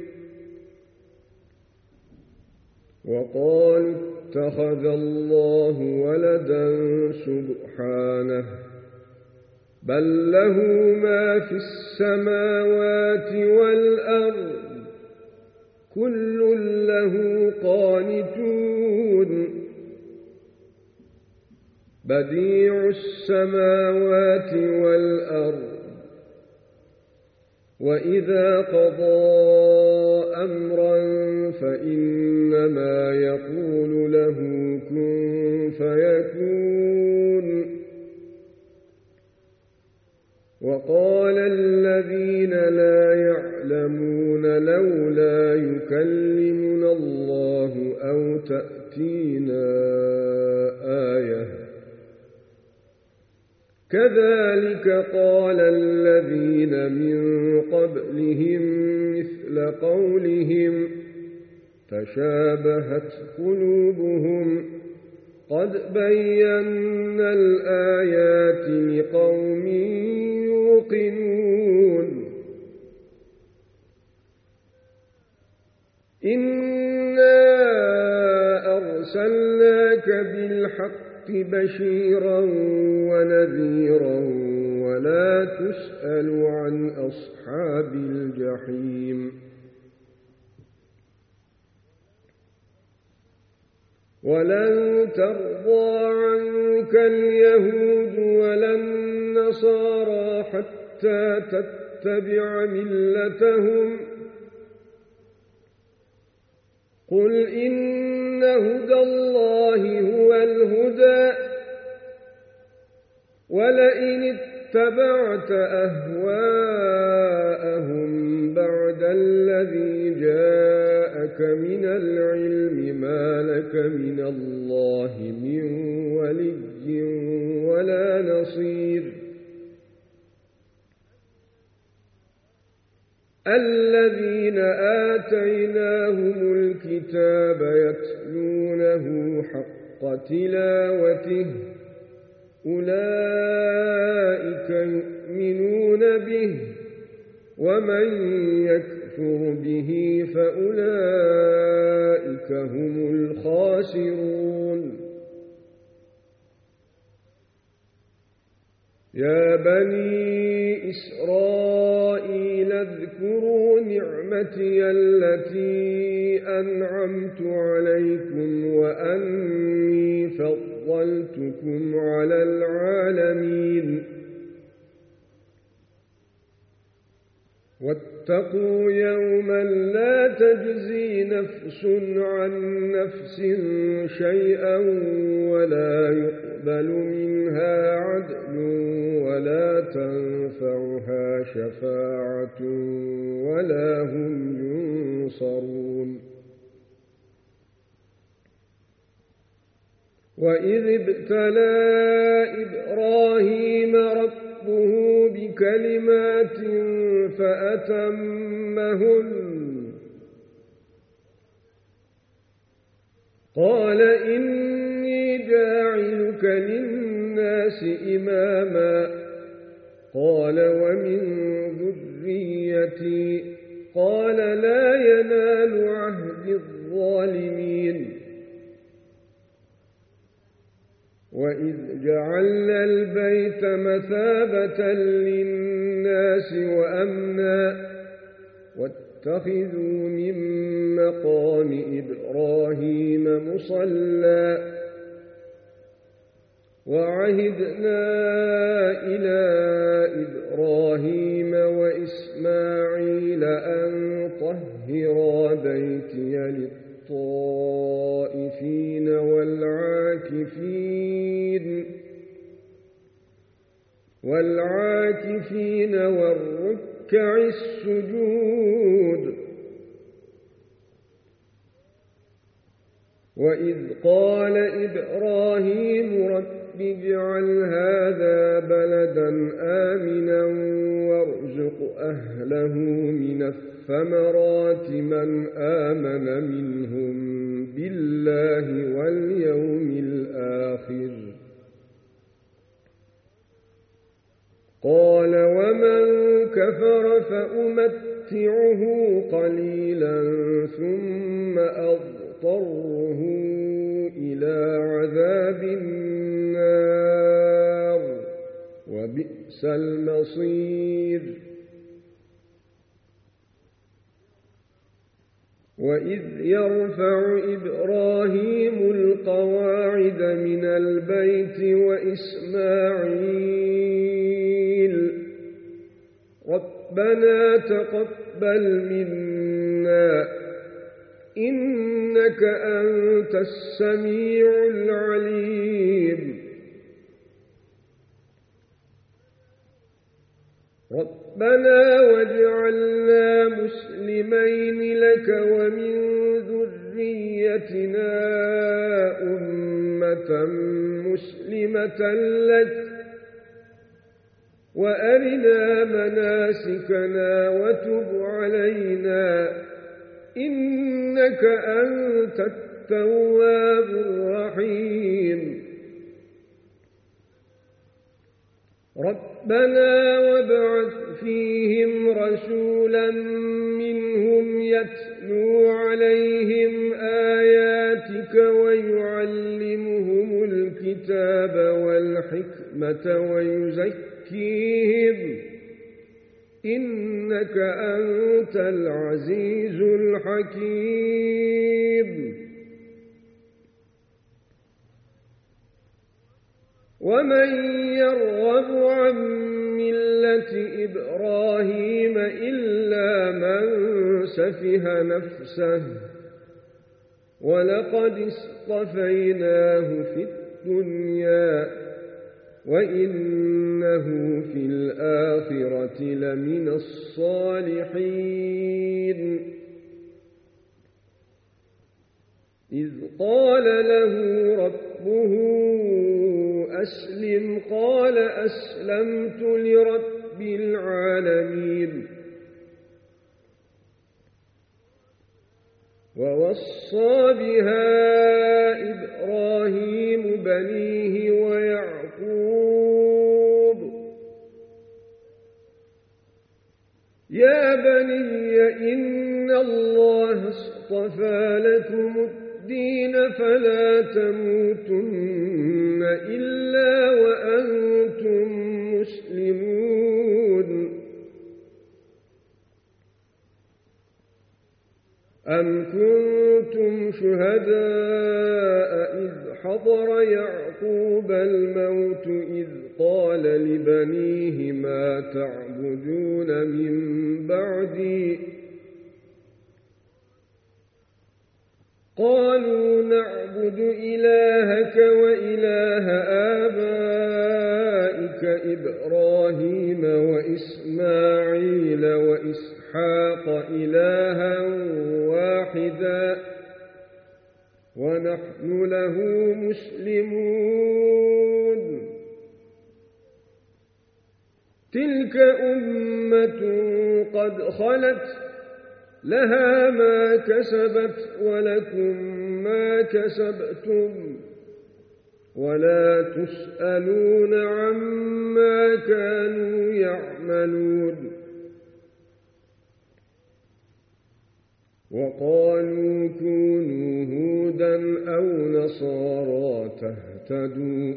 وقالوا اتخذ الله ولدا سبحانه بل له ما في السماوات والأرض كل له قانتون بديع السماوات والأرض وإذا قضى أمرا فإنما يقول له كن فيكون وقال الذين لا يعلمون لولا يكلمنا الله أو تأتينا آية كذلك قال الذين من قبلهم مثل قولهم تشابهت قلوبهم قد بينا الآيات لقوم يوقنون إنا أرسلناك بالحق بشيرا ونذيرا ولا تسأل عن أصحاب الجحيم ولن ترضى عنك اليهود ولا النصارى حتى تتبع ملتهم قل إن هدى الله هو الهدى ولئن اتبعت أهواءهم بعد الذي جاءك من العلم ما لك من الله من ولي ولا نصير الذين آتيناهم الكتاب يتلونه حق تلاوته أولئك يؤمنون به ومن يكفر به فأولئك هم الخاسرون يا بني إسرائيل اذكروا نعمتي التي أنعمت عليكم وأني فضلتكم على العالمين واتقوا يوما لا تجزي نفس عن نفس شيئا ولا يقبل منها عدل ولا تنفعها شفاعة ولا هم ينصرون وإذ ابتلى إبراهيم ربه بكلمات فأتمهن قال إني جاعلك للناس إماما قال ومن ذريتي قال لا ينال عهد الظالمين وإذ جعلنا البيت مثابة للناس وأمنا واتخذوا من مقام إبراهيم مصلى وعهدنا إلى إبراهيم وإسماعيل أن طهرا بيتي للطائفين والعاكفين والعاكفين والركع السجود وإذ قال إبراهيم رب اجعل هذا بلدا آمنا وارزق أهله من الثمرات من آمن منهم بالله واليوم الآخر قال ومن كفر فأمتعه قليلا ثم أضطره إلى عذاب النار وبئس المصير وإذ يرفع إبراهيم القواعد من البيت وإسماعيل ربنا تقبل منا إنك أنت السميع العليم ربنا واجعلنا مسلمين لك ومن ذريتنا أمة مسلمة لك وأرنا مناسكنا وتب علينا إنك أنت التواب الرحيم ربنا وابعث فيهم رسولا منهم يتلو عليهم آياتك ويعلمهم الكتاب والحكمة ويزكيهم إنك أنت العزيز الحكيم ومن يرغب عن ملة إبراهيم إلا من سفه نفسه ولقد اصطفيناه في الدنيا وإنه في الآخرة لمن الصالحين إذ قال له ربه أسلم قال أسلمت لرب العالمين ووصى بها إبراهيم بنيه ويعقوب يا بني إن الله اصطفى لكم الدين فلا تموتن إلا وأنتم مسلمون أم كنتم شهداء إذ حضر يعقوب الموت إذ قال لبنيه ما تعبدون من بعدي قالوا نعبد إلهك وإله آبائك إبراهيم وإسماعيل وإسحاق إلها واحدا ونحن له مسلمون. تلك أمة قد خلت لها ما كسبت ولكم ما كسبتم ولا تسألون عما كانوا يعملون. وقالوا كونوا هودا أو نصارى تهتدوا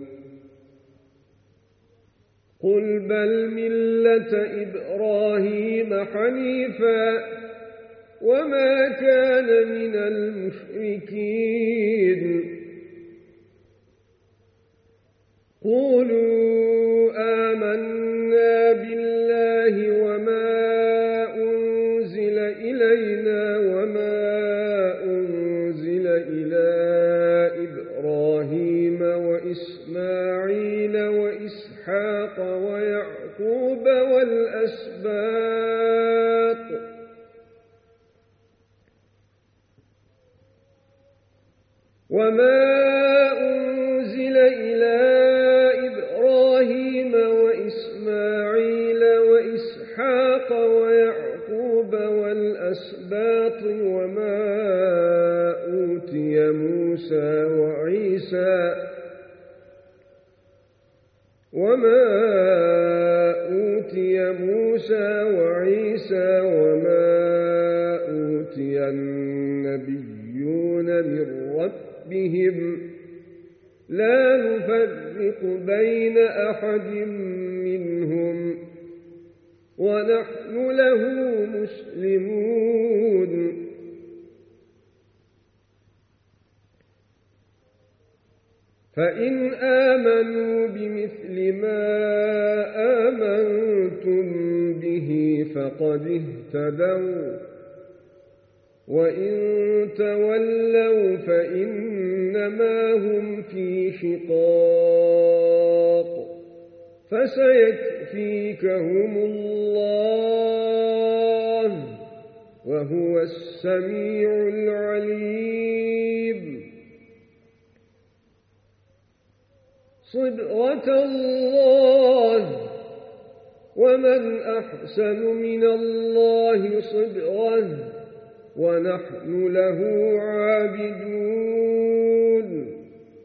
قل بل ملة إبراهيم حنيفا وما كان من المشركين. قولوا آمنا بالله وما أنزل إلينا وما أنزل إلى إبراهيم وإسماعيل وإسحاق ويعقوب والأسباط وما أنزل إلى إبراهيم وإسماعيل وإسحاق ويعقوب والأسباط وما أوتي موسى وعيسى وما أوتي موسى وعيسى وما أوتي النبيون من ربهم لا نفرق بين أحد منهم ونحن له مسلمون. فإن آمنوا بمثل ما آمنتم به فقد اهتدوا وإن تولوا فإنما هم في شقاق فسيكفيكهم الله وهو السميع العليم. صبغة الله ومن أحسن من الله صبغة ونحن له عابدون.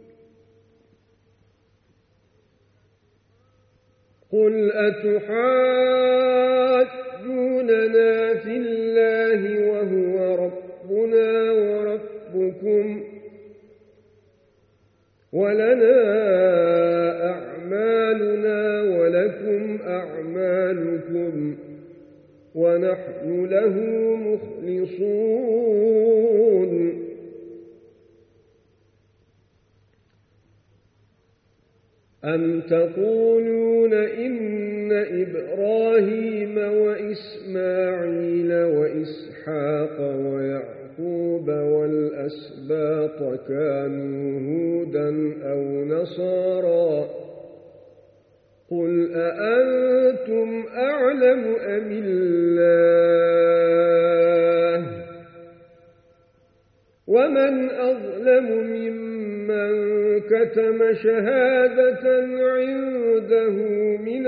قل أتحاجوننا في الله وهو ربنا وربكم ولنا أعمالنا ولكم أعمالكم ونحن له مخلصون. أم تقولون إن إبراهيم وإسماعيل وإسحاق ويعقوب والأسباط كانوا هودا أو نصارى قل أأنتم أعلم أم الله ومن أظلم ممن كتم شهادة عنده من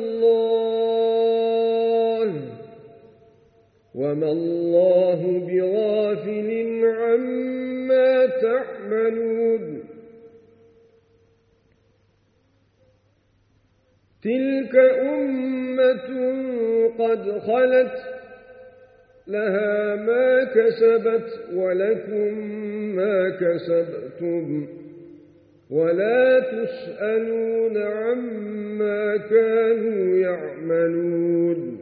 الله وما الله بغافل عما تعملون. تلك أمة قد خلت لها ما كسبت ولكم ما كسبتم ولا تسألون عما كانوا يعملون.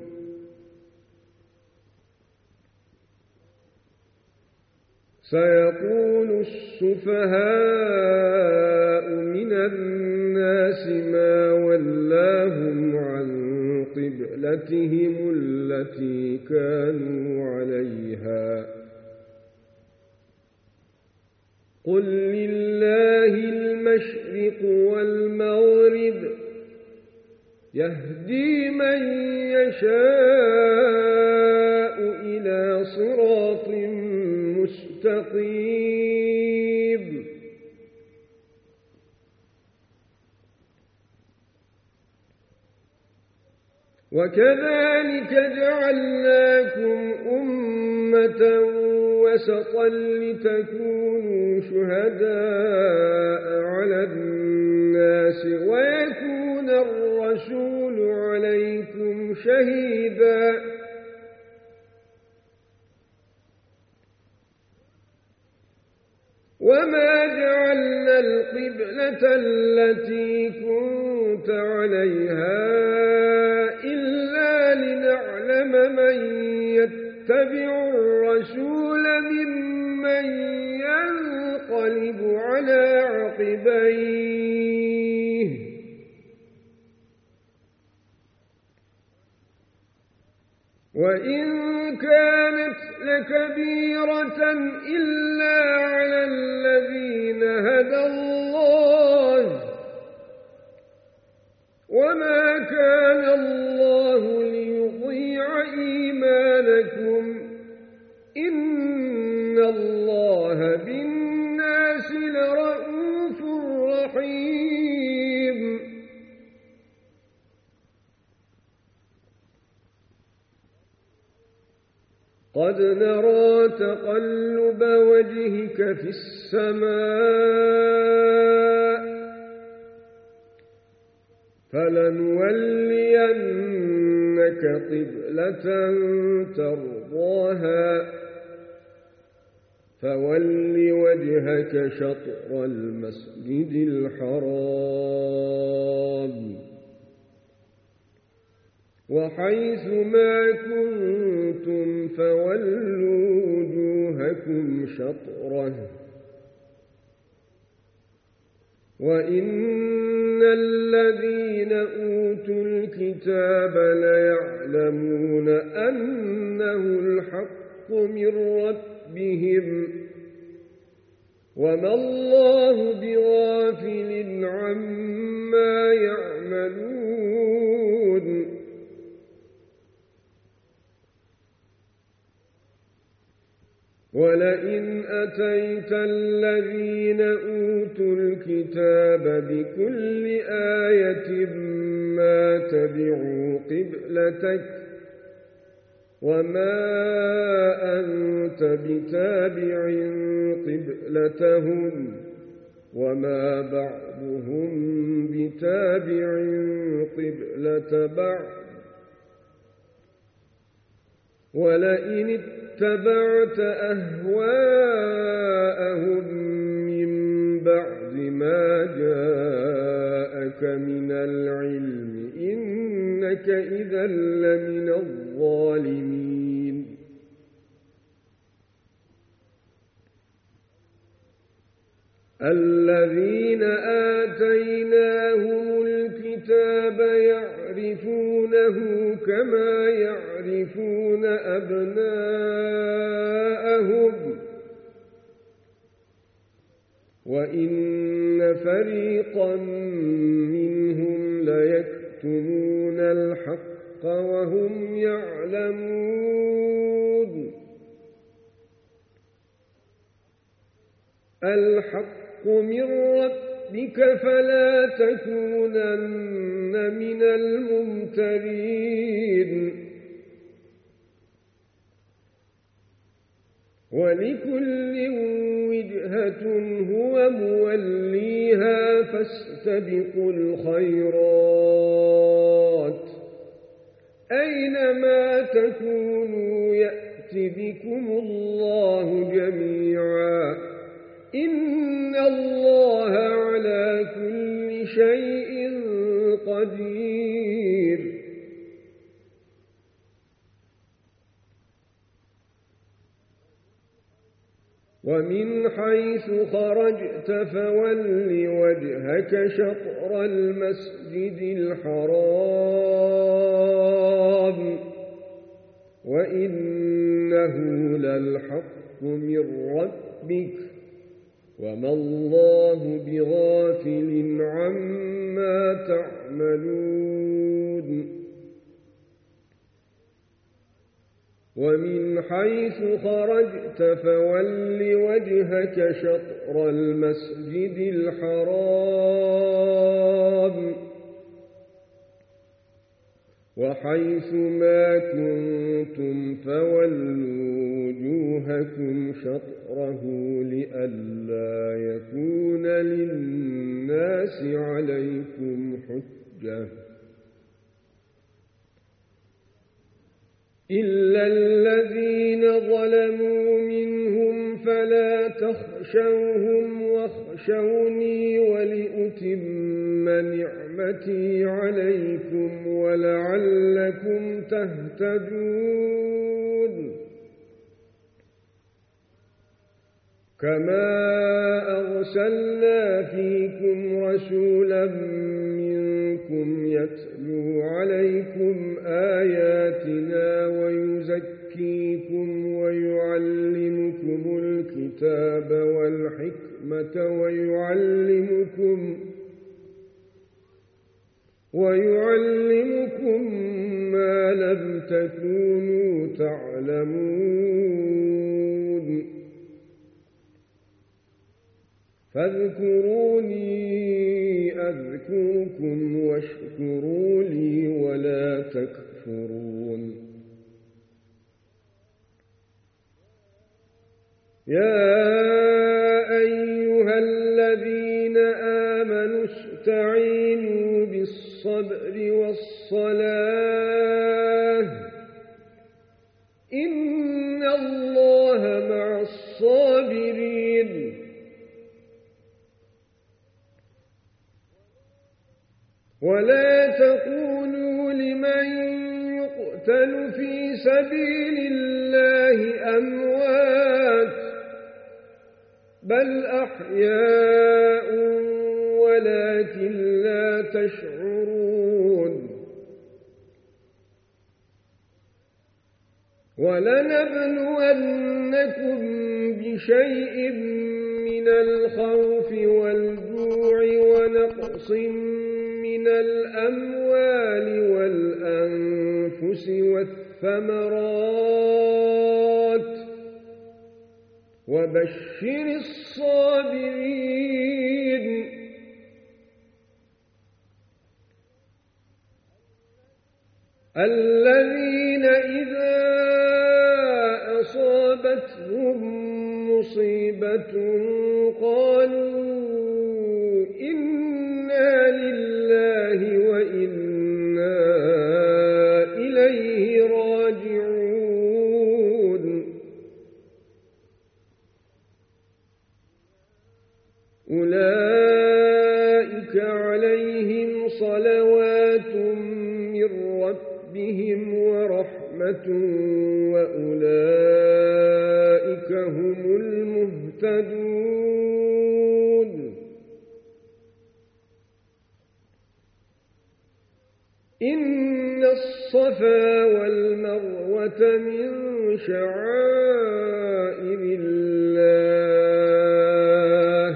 سيقول السفهاء من الناس ما ولاهم عن قبلتهم التي كانوا عليها قل لله المشرق والمغرب يهدي من يشاء إلى صراط مستقيم. وكذلك جعلناكم أمة وسطا لتكونوا شهداء على الناس ويكون الرسول عليكم شهيدا وما جعلنا القبلة التي كنت عليها إلا لنعلم من يتبع الرسول ممن ينقلب على عقبيه وإن كانت لكبيرة إلا على الذين هدى الله وما كان الله ليضيع إيمانكم إن الله بالناس لرءوف رحيم قد نرى تقلب وجهك في السماء فلنولينك قبلة ترضاها فول وجهك شطر المسجد الحرام وحيث ما كنتم فولوا وجوهكم شطره وإن الذين أوتوا الكتاب ليعلمون أنه الحق من ربهم وما الله بغافل عما يعملون ولئن أتيت الذين أوتوا الكتاب بكل آية ما تبعوا قبلتك وما أنت بتابع قبلتهم وما بعضهم بتابع قبلة بعض ولئن اتبعت أهواءهم من بعد ما جاءك من العلم إنك إذا لمن الظالمين الذين آتيناهم الكتاب يعرفونه كما يعرفون أبناءهم وإن فريقا منهم ليكتمون الحق وهم يعلمون الحق من ربك فلا تكونن من الممترين ولكل وجهة هو موليها فاستبقوا الخيرات أينما تكونوا يأت بكم الله جميعا إن الله على كل شيء قدير ومن حيث خرجت فول وجهك شطر المسجد الحرام وإنه للحق من ربك وما الله بغافل عما تعملون ومن حيث خرجت فول وجهك شطر المسجد الحرام وحيث ما كنتم فولوا وجوهكم شطره لئلا يكون للناس عليكم حجة إلا الذين ظلموا منهم فلا تخشوهم واخشوني ولأتم نعمتي عليكم ولعلكم تهتدون كما أرسلنا فيكم رسولا منكم يتلو عليكم آياتنا ويزكيكم ويعلمكم الكتاب والحكمة ويعلمكم ويعلمكم ما لم تكونوا تعلمون فاذكروني أذكركم واشكروا لي ولا تكفرون يا أيها الذين آمنوا استعينوا بالصبر والصلاة إن الله مع الصابرين ولا تقولوا لمن يقتل في سبيل الله أموات بل أحياء ولكن لا تشعرون ولنبلونكم بشيء من الخوف والجوع ونقص من الأموال والأنفس والثمرات وبشر الصابرين الذين إذا أصابتهم مصيبة قالوا إنا لله وإنا إليه راجعون أولئك عليهم صلوات من ربهم ورحمة وأولئك هم المهتدون إن الصفا والمروة من شعائر الله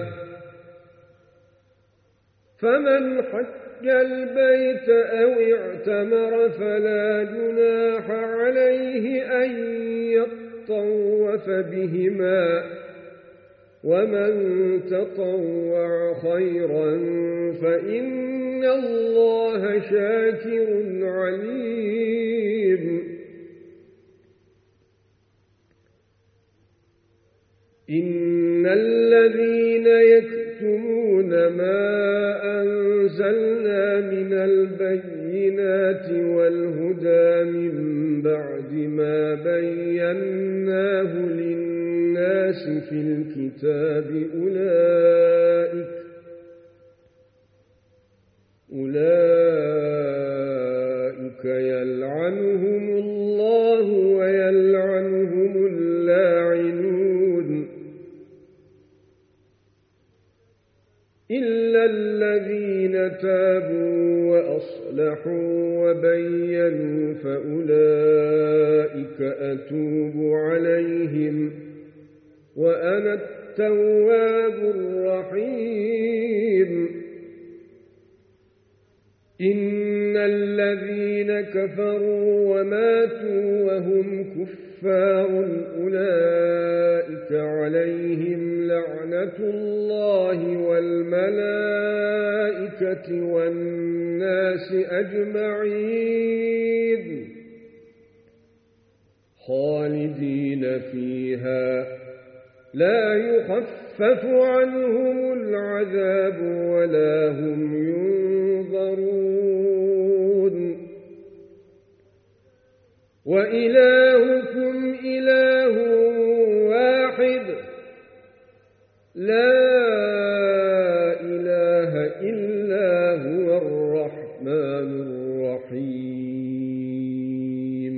فمن حج البيت أو اعتمر فلا جناح عليه أن يطوف بهما ومن تطوع خيرا فإن الله شاكر عليم إن الذين يكتمون ما أنزلنا من البينات والهدى من بعد ما بيناه للناس في الكتاب أولئك أولئك يلعنهم الله ويلعنهم اللاعنون إلا الذين تابوا وأصلحوا وبينوا فأولئك أتوب عليهم وأنا التواب الرحيم إن الذين كفروا وماتوا وهم كفار أولئك عليهم لعنة الله والملائكة والناس أجمعين فيها لا يخفف عنهم العذاب ولا هم ينظرون وإلهكم إله واحد لا إله إلا هو الرحمن الرحيم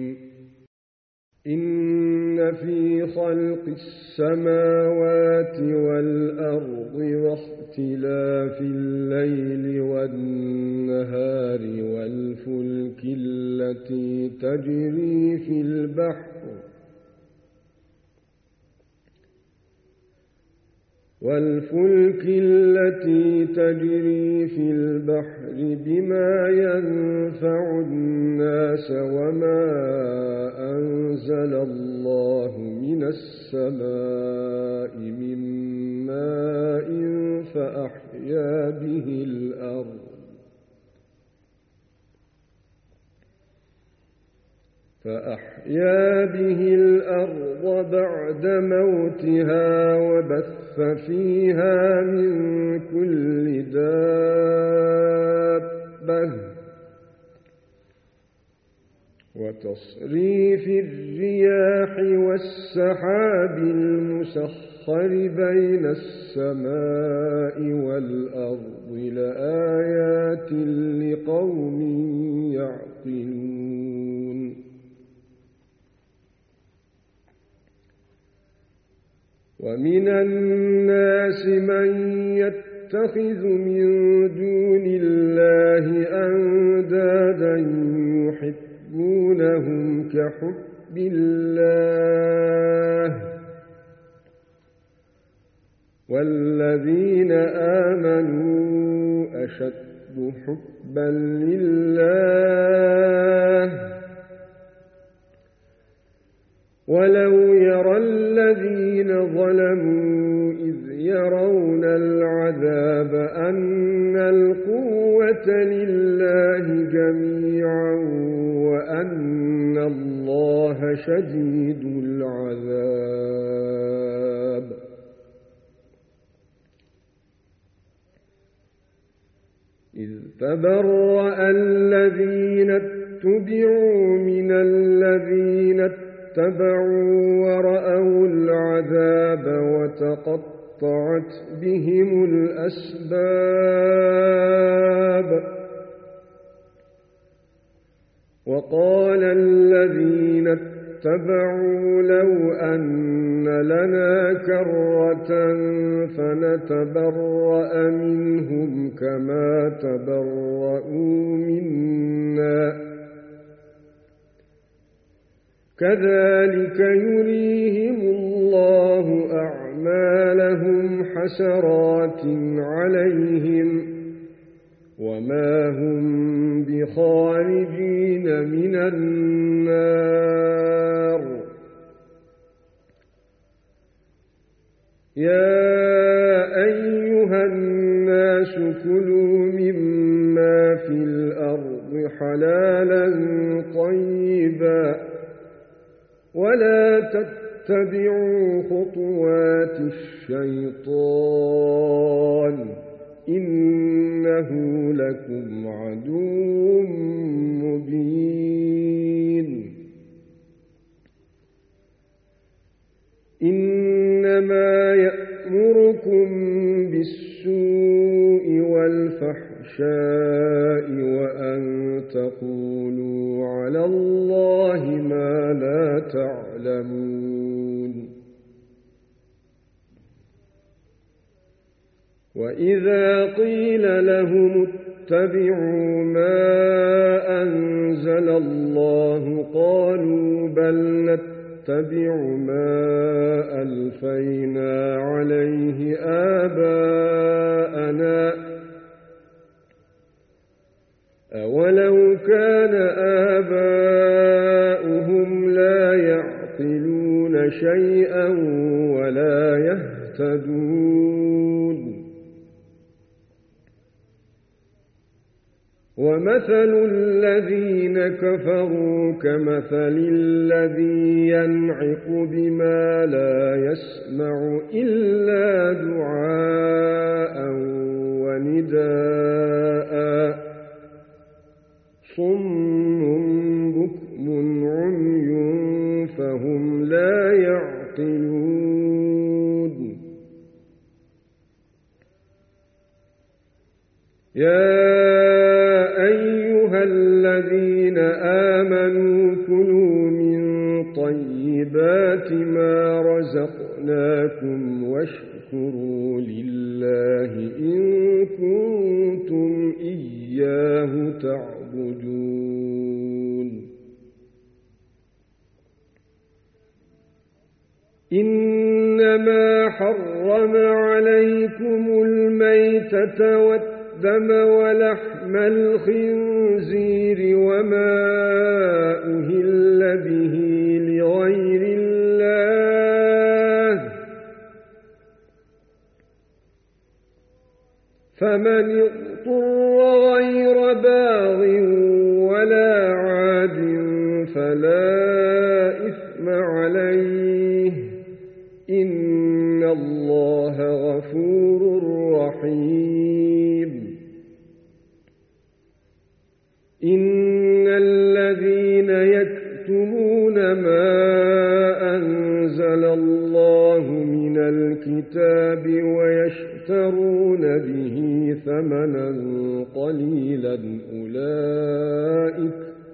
إن في خلق السماوات والأرض واختلاف الليل والنهار والفلك التي تجري في البحر والفلك التي تجري في البحر بما ينفع الناس وما أنزل الله من السماء من ماء فأحيا به الأرض فأحيا به الأرض بعد موتها وبث فيها من كل دابة وتصريف الرياح والسحاب المسخر بين السماء والأرض لآيات لقوم يعقلون ومن الناس من يتخذ من دون الله أندادا يحبونهم كحب الله والذين آمنوا أشد حبا لله ولو يرى الذين ظلموا إذ يرون العذاب أن القوة لله جميعا وأن الله شديد العذاب إذ تبرأ الذين اتبعوا من الذين اتبعوا ورأوا العذاب وتقطعت بهم الأسباب وقال الذين اتبعوا لو أن لنا كرة فنتبرأ منهم كما تبرؤوا منا كذلك يريهم الله أعمالهم حسرات عليهم وما هم بخارجين من النار يا أيها الناس كلوا مما في الأرض حلالا طيبا ولا تتبعوا خطوات الشيطان إنه لكم عدو مبين إنما يأمركم بالسوء والفحشاء وأن تقولوا على الله ما لا تعلمون وإذا قيل لهم اتبعوا ما أنزل الله قالوا بل نتبع ما ألفينا عليه آباءنا أولو كان آباؤهم لا يعقلون شيئا ولا يهتدون ومثل الذين كفروا كمثل الذي ينعق بما لا يسمع إلا دعاء ونداء صم بكم عمي فهم لا يعقلون يا أيها الذين آمنوا كلوا من طيبات ما رزقناكم واشكروا لله إن كنتم إياه تعبدون إنما حرم عليكم الميتة والدم الدم ولحم الخنزير وما أهل به لغير الله فمن اضطر غير باغ ولا عاد فلا إثم عليه إن الله غفور رحيم إن الذين يكتمون ما أنزل الله من الكتاب ويشترون به ثمنا قليلا أولئك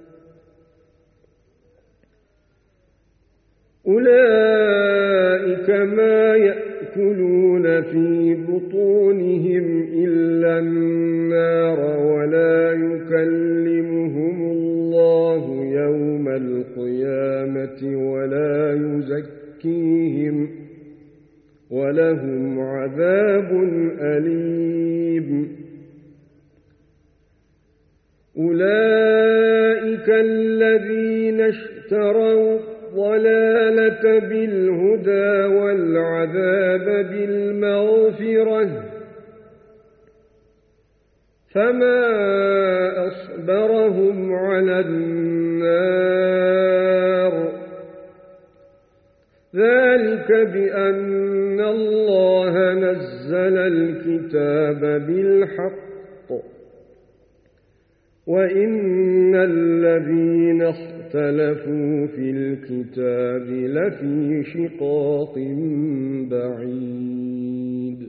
أولئك ما يأكلون في بطونهم إلا النار ولا يكلمهم الله يوم القيامة ولا يزكيهم ولهم عذاب أليم أولئك الذين اشتروا الضلالة بالهدى والعذاب بالمغفرة فما أصبرهم على النار ذلك بأن الله نزل الكتاب بالحق وإن الذين اختلفوا في الكتاب لفي شقاق بعيد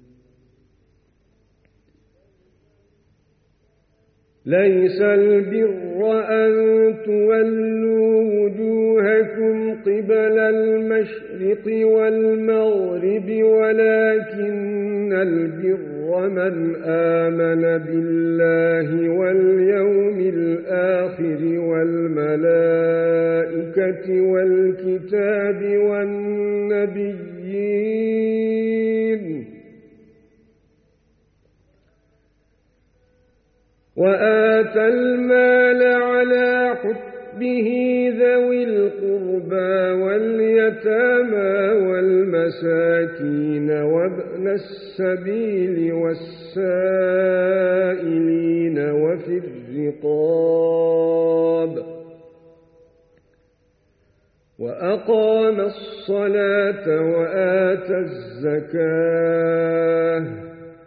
ليس البر أن تولوا وجوهكم قبل المشرق والمغرب ولكن البر من آمن بالله واليوم الآخر والملائكة والكتاب والنبيين وآتى المال على حبه ذوي القربى واليتامى والمساكين وابن السبيل والسائلين وفي الرقاب وأقام الصلاة وآتى الزكاة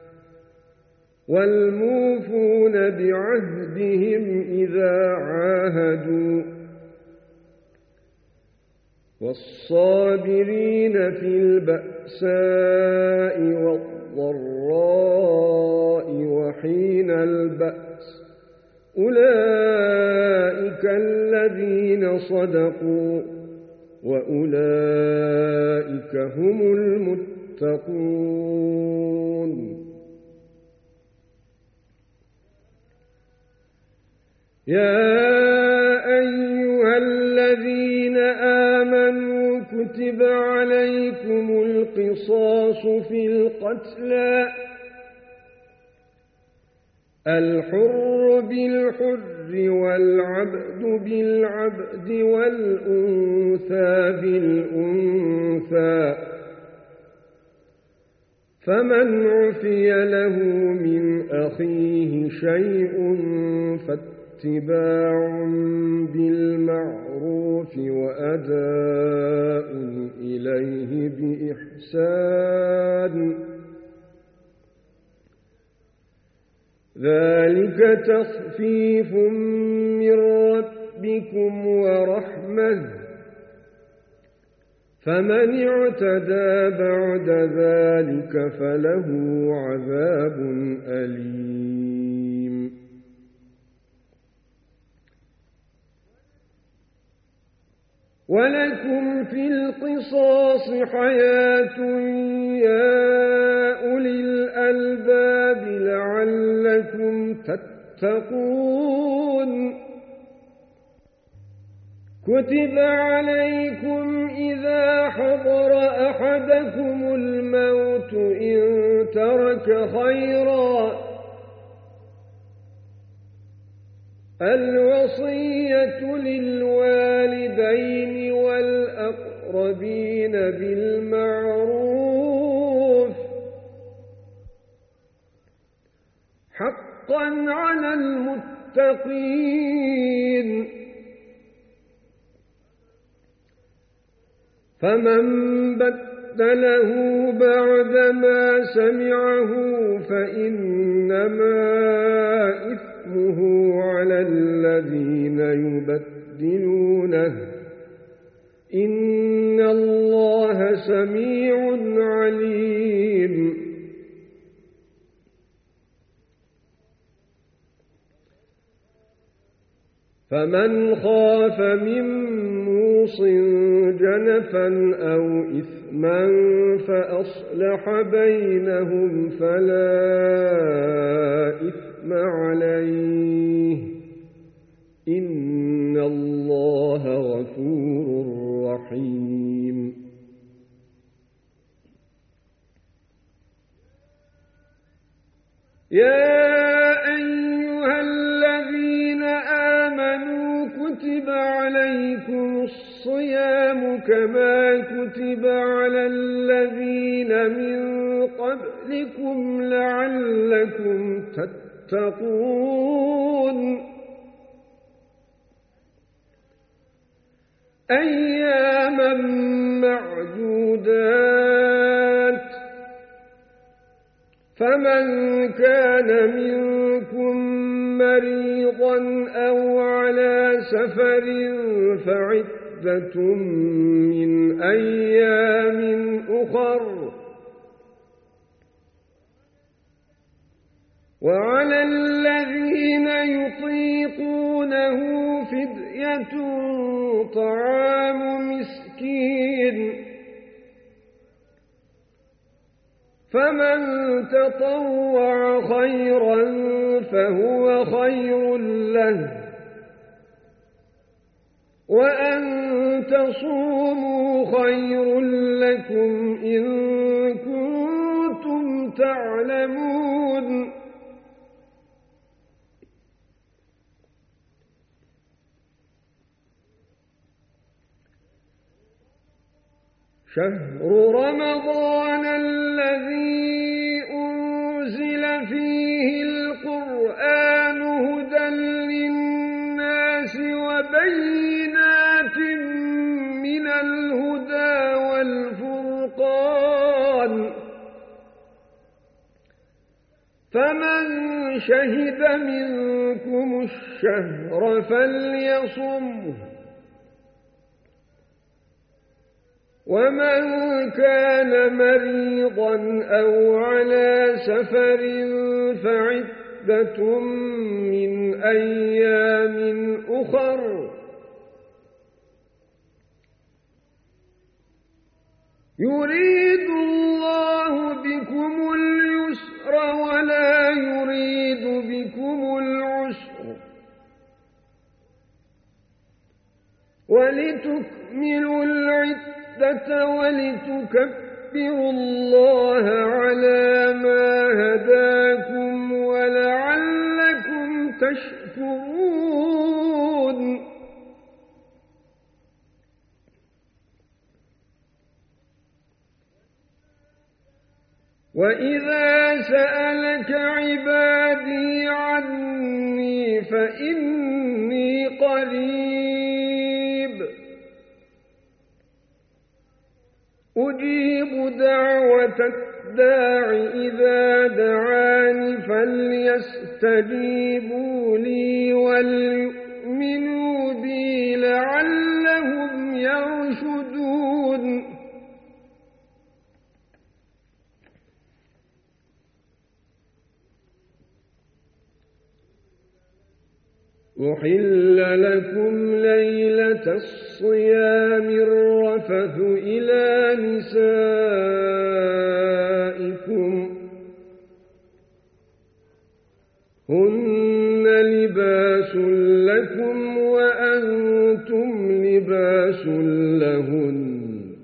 والموفون بعهدهم إذا عاهدوا والصابرين في البأساء والضراء وحين البأس أولئك الذين صدقوا وأولئك هم المتقون يا أيها الذين آمنوا كتب عليكم القصاص في القتلى الحر بالحر والعبد بالعبد والأنثى بالأنثى فمن عفي له من أخيه شيء فاتباع بالمعروف وأداء إليه بإحسان ذلك تخفيف من ربكم ورحمة فمن اعتدى بعد ذلك فله عذاب أليم ولكم في القصاص حياة يا أولي الألباب لعلكم تتقون كتب عليكم إذا حضر أحدكم الموت إن ترك خيرا الوصية للوالدين والأقربين بالمعروف حقا على المتقين فمن بدله بعدما سمعه فإنما إثمه على الذين يبدلونه إن الله سميع عليم فمن خاف من موص جنفا أو إثما فأصلح بينهم فلا إثم عليه إن الله غفور رحيم يا أيها الذين آمنوا كتب عليكم الصيام كما كتب على الذين من قبلكم لعلكم تتقون أياما معدودات فمن كان منكم مريضا أو على سفر فعدة من أيام أخر وعلى الذين يطيقونه فدية طعام مسكين فمن تطوع خيرا فهو خير له وأن تصوموا خير لكم إن كنتم تعلمون شهر رمضان الذي أنزل فيه القرآن هدى للناس وبينات من الهدى والفرقان فمن شهد منكم الشهر فليصمه ومن كان مريضا أو على سفر فعدة من أيام أخر يريد الله بكم اليسر ولا يريد بكم العسر ولتكملوا العدة ولتكبروا الله على ما هداكم ولعلكم تشكرون وإذا سألك عبادي عني فإني قريب أجيب دعوة الداع إذا دعاني فليستجيبوا لي وليؤمنوا بي لعلهم يرشدون أحل لكم ليلة الصيام الرفث إلى نسائكم هن لباس لكم وأنتم لباس لهن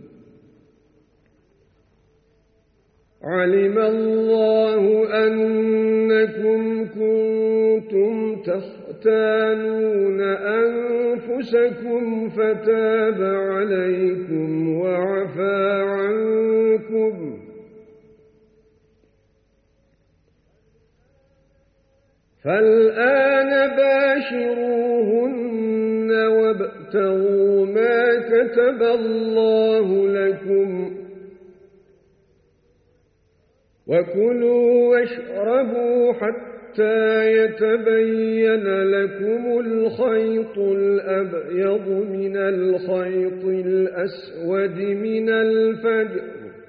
علم الله أنكم كنتم تختانون أنفسكم فتاب عليكم وعفى عنكم فالآن باشروهن وابتغوا ما كتب الله لكم وكلوا واشربوا حتى حتى يتبين لكم الخيط الأبيض من الخيط الأسود من الفجر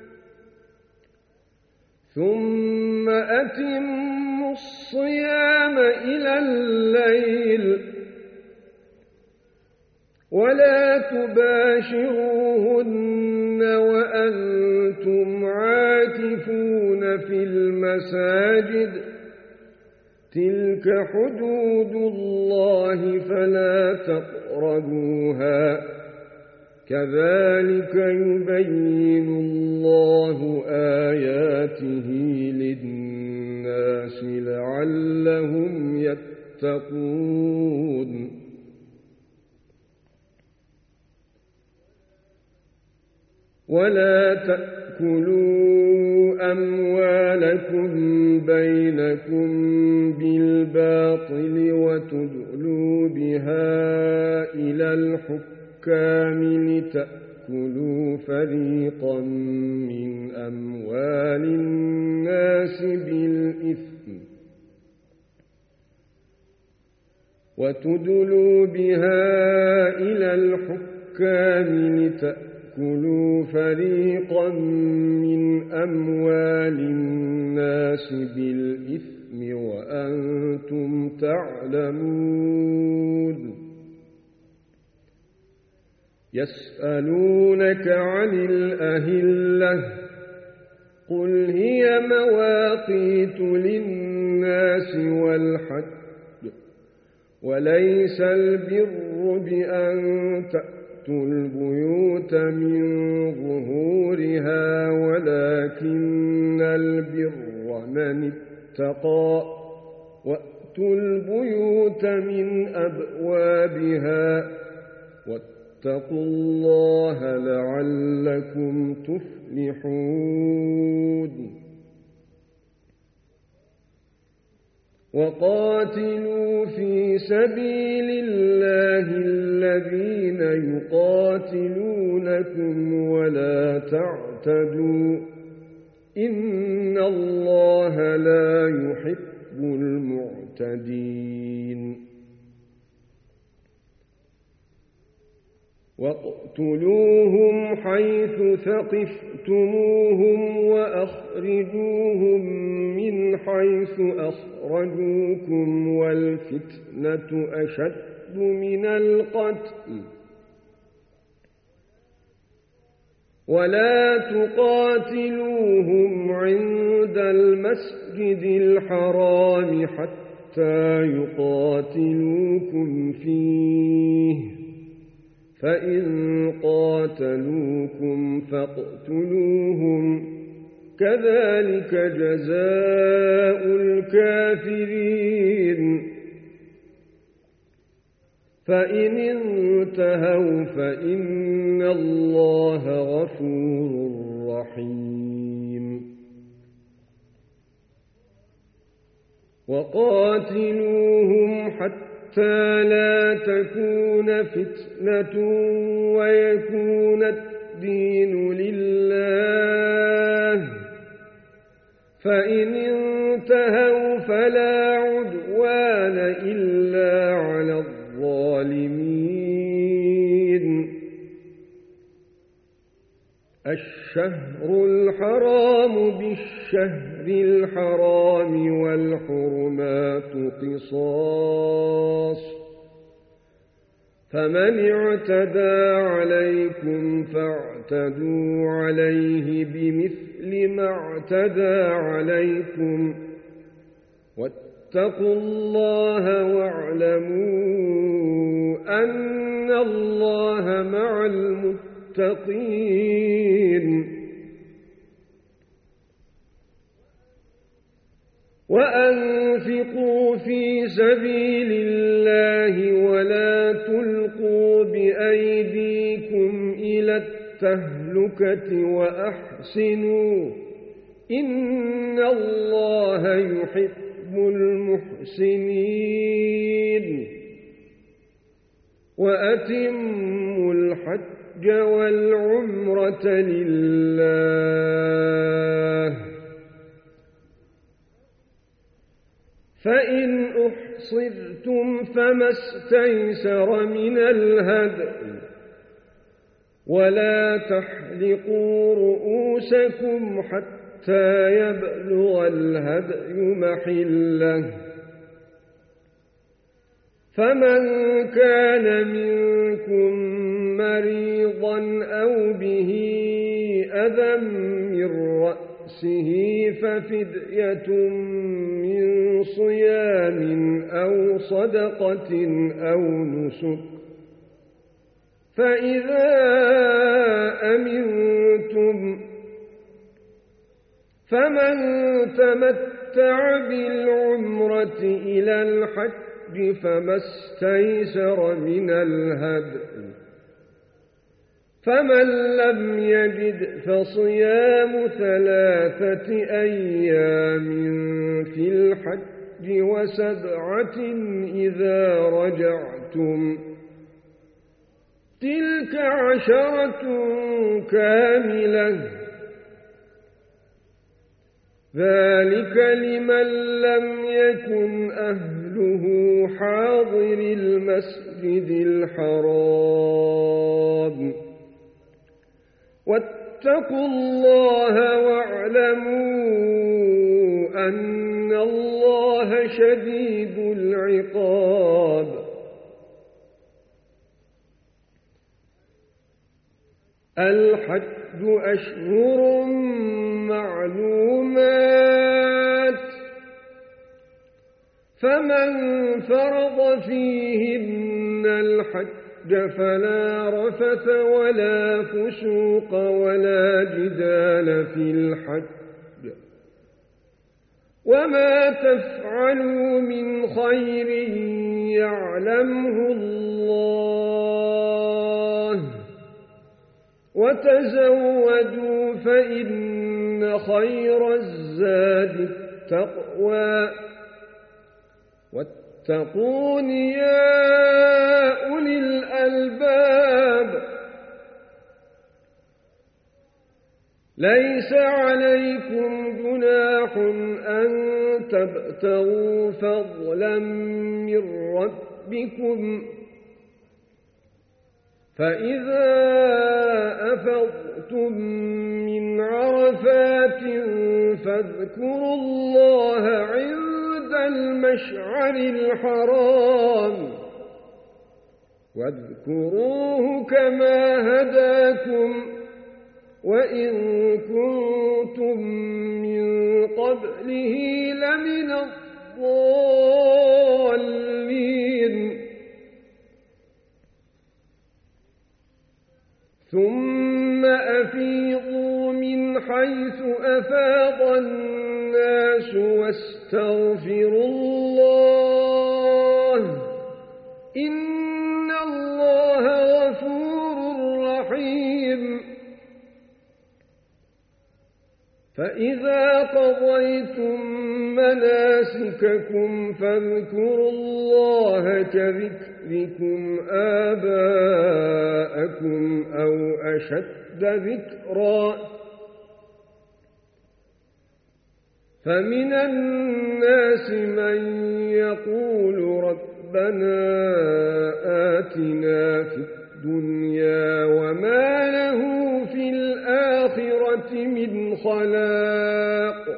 ثم أتموا الصيام إلى الليل ولا تباشروهن وأنتم عاكفون في المساجد تلك حدود الله فلا تقربوها كذلك يبين الله آياته للناس لعلهم يتقون ولا تأكلوا أموالكم بينكم بالباطل وتدلوا بها إلى الحكام لتأكلوا فريقا من أموال الناس بالإثم وتدلوا بها إلى الحكام لتأكلوا كلوا فريقا من أموال الناس بالإثم وأنتم تعلمون يسألونك عن الأهلة قل هي مواقيت للناس والحج وليس البر بأن تأتوا البيوت من ظهورها ولكن البر من اتقى وأتوا البيوت من أبوابها واتقوا الله لعلكم تفلحون وقاتلوا في سبيل الله الذين يقاتلونكم ولا تعتدوا إن الله لا يحب المعتدين واقتلوهم حيث ثقفتموهم وأخرجوهم من حيث أخرجوكم والفتنة أشد من القتل ولا تقاتلوهم عند المسجد الحرام حتى يقاتلوكم فيه فإن قاتلوكم فاقتلوهم كذلك جزاء الكافرين فإن انتهوا فإن الله غفور رحيم وقاتلوهم حتى لا تكون فتنة ويكون الدين لله، فإن انتهوا فلا عدوان إلا على الظالمين. الشهر الحرام بالشهر الحرام والحرمات قصاص، فمن اعتدى عليكم فاعتدوا عليه بمثل ما اعتدى عليكم، واتقوا الله واعلموا أن الله مع المتقين. وأنفقوا في سبيل الله ولا تلقوا بأيديكم إلى التهلكة وأحسنوا إن الله يحب المحسنين. وأتموا الحج والعمرة لله، فإن أحصرتم فما استيسر من الهدي، ولا تحلقوا رؤوسكم حتى يبلغ الهدي محله، فمن كان منكم مريضا أو به أذى من رأسه ففدية من صيام أو صدقة أو نسك، فإذا أمنتم فمن تمتع بالعمرة إلى الحج فما استيسر من الهدي، فمن لم يجد فصيام ثلاثة أيام في الحج وسبعة إذا رجعتم، تلك عشرة كاملة، ذلك لمن لم يكن أهله حاضر المسجد الحرام. واتقوا الله واعلموا أن الله شديد العقاب. الحج أشهر معلومات، فمن فرض فيهن الحج فلا رفث ولا فسوق ولا جدال في الحج، وما تفعلوا من خير يعلمه الله، وتزودوا فإن خير الزاد التقوى، واتقون يا أولي الألباب. ليس عليكم جناح أن تبتغوا فضلا من ربكم، فإذا أفضتم من عرفات فاذكروا الله عند المشعر الحرام، واذكروه كما هداكم وإن كنتم من قبله لمن الضالين. ثم أفيضوا من حيث أفاض الناس واستغفروا الله إن الله غفور رحيم. فإذا قضيتم مناسككم فاذكروا الله كذكركم آباءكم أو أشد ذكرا فمن الناس من يقول ربنا آتنا في الدنيا وما له في الآخرة من خلاق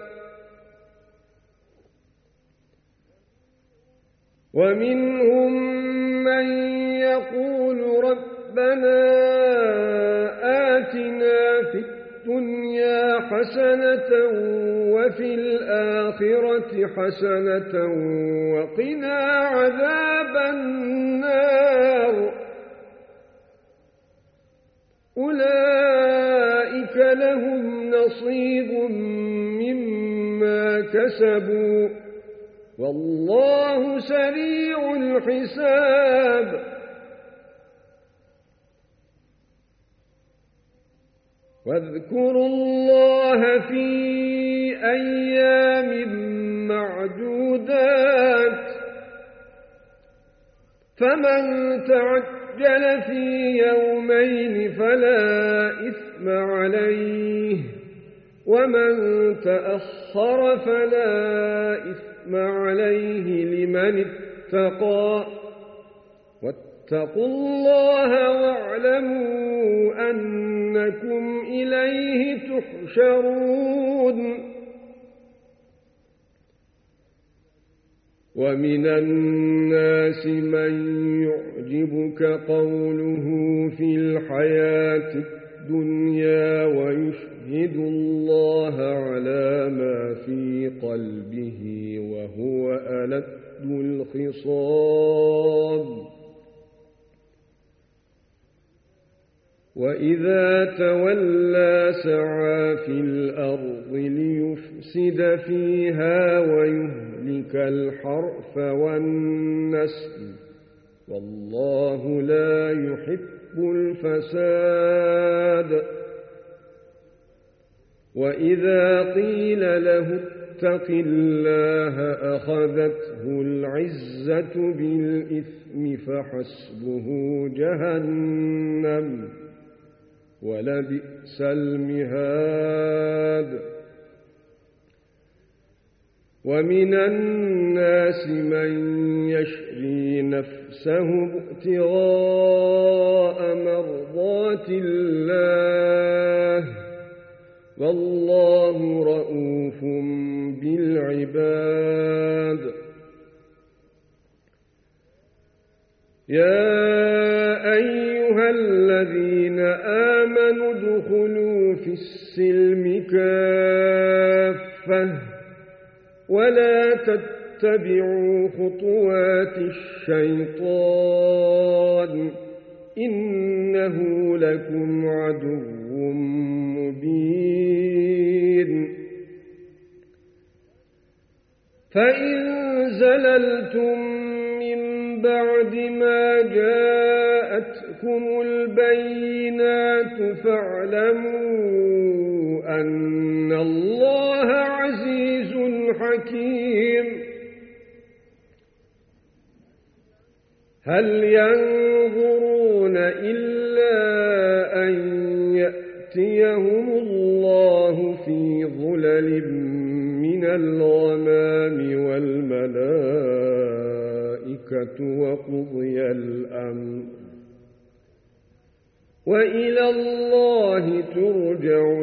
ومنهم من يقول ربنا آتنا في الدنيا حسنة وفي الآخرة حسنة وقنا عذاب النار أولئك لهم نصيب مما كسبوا والله سريع الحساب واذكروا الله في أيام معدودات فمن تعجل في يومين فلا إثم عليه ومن تأخر فلا إثم عليه لمن اتقى واتقوا الله واعلموا أنكم إليه تحشرون ومن الناس من يعجبك قوله في الحياة الدنيا ويشهد الله على ما في قلبه وهو ألد الخصام وإذا تولى سعى في الأرض ليفسد فيها ويهلك الحرث والنسل والله لا يحب الفساد وإذا قيل له اتق الله أخذته العزة بالإثم فحسبه جهنم ولبئس المهاد ومن الناس من يشري نفسه ابتغاء مرضات الله والله رؤوف بالعباد يا أيها الذين آمنوا ادخلوا في السلم كافة ولا تتبعوا خطوات الشيطان إنه لكم عدو مبين فإن زللتم من بعد ما جاءتكم البينات فاعلموا أن الله عزيز حكيم هل ينظرون إلا أن يأتيهم الله في ظلل من الغمام والملائكة وقضي الأمر وإلى الله ترجع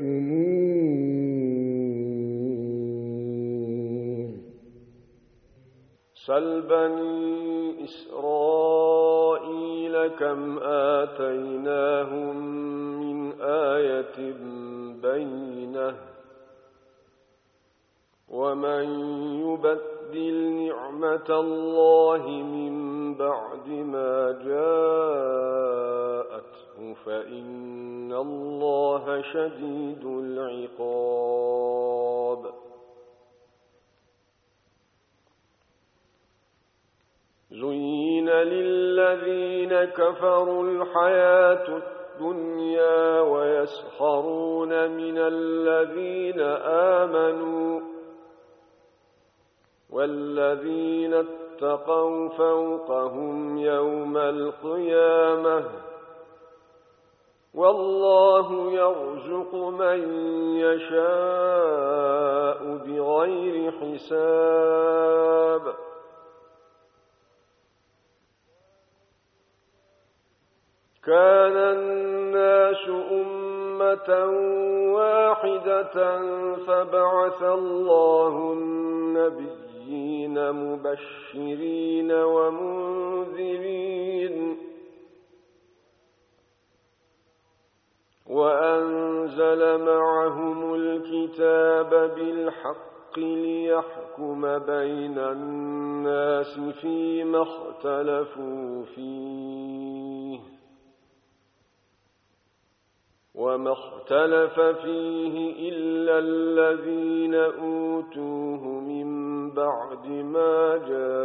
الأمور سل بني إسرائيل كم آتيناهم من آية بينة ومن يبدل نعمة الله من بعد ما جاءته فإن الله شديد العقاب زين للذين كفروا الحياة الدنيا ويسخرون من الذين آمنوا والذين اتقوا فوقهم يوم القيامة والله يرزق من يشاء بغير حساب كان الناس أمة واحدة فبعث الله النبيين مبشرين ومنذرين وأنزل معهم الكتاب بالحق ليحكم بين الناس فيما اختلفوا فيه وما اختلف فيه إلا الذين أوتوه من بعد ما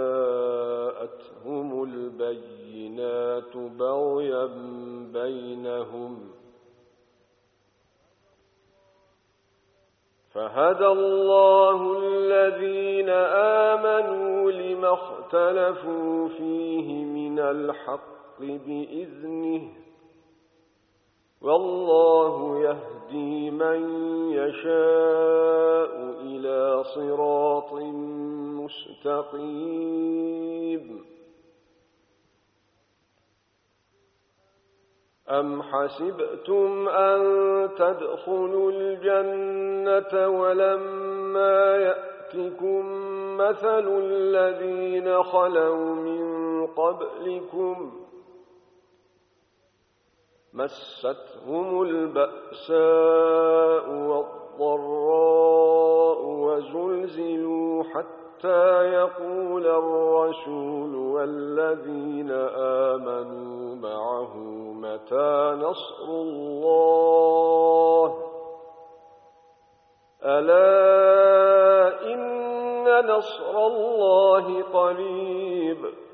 جاءتهم البينات بغيا بينهم فهدى الله الذين آمنوا لما اختلفوا فيه من الحق بإذنه والله يهدي من يشاء إلى صراط مستقيم أم حسبتم أن تدخلوا الجنة ولما يأتكم مثل الذين خلوا من قبلكم مستهم البأساء والضراء وزلزلوا حتى يقول الرسول والذين آمنوا معه متى نصر الله ألا إن نصر الله قريب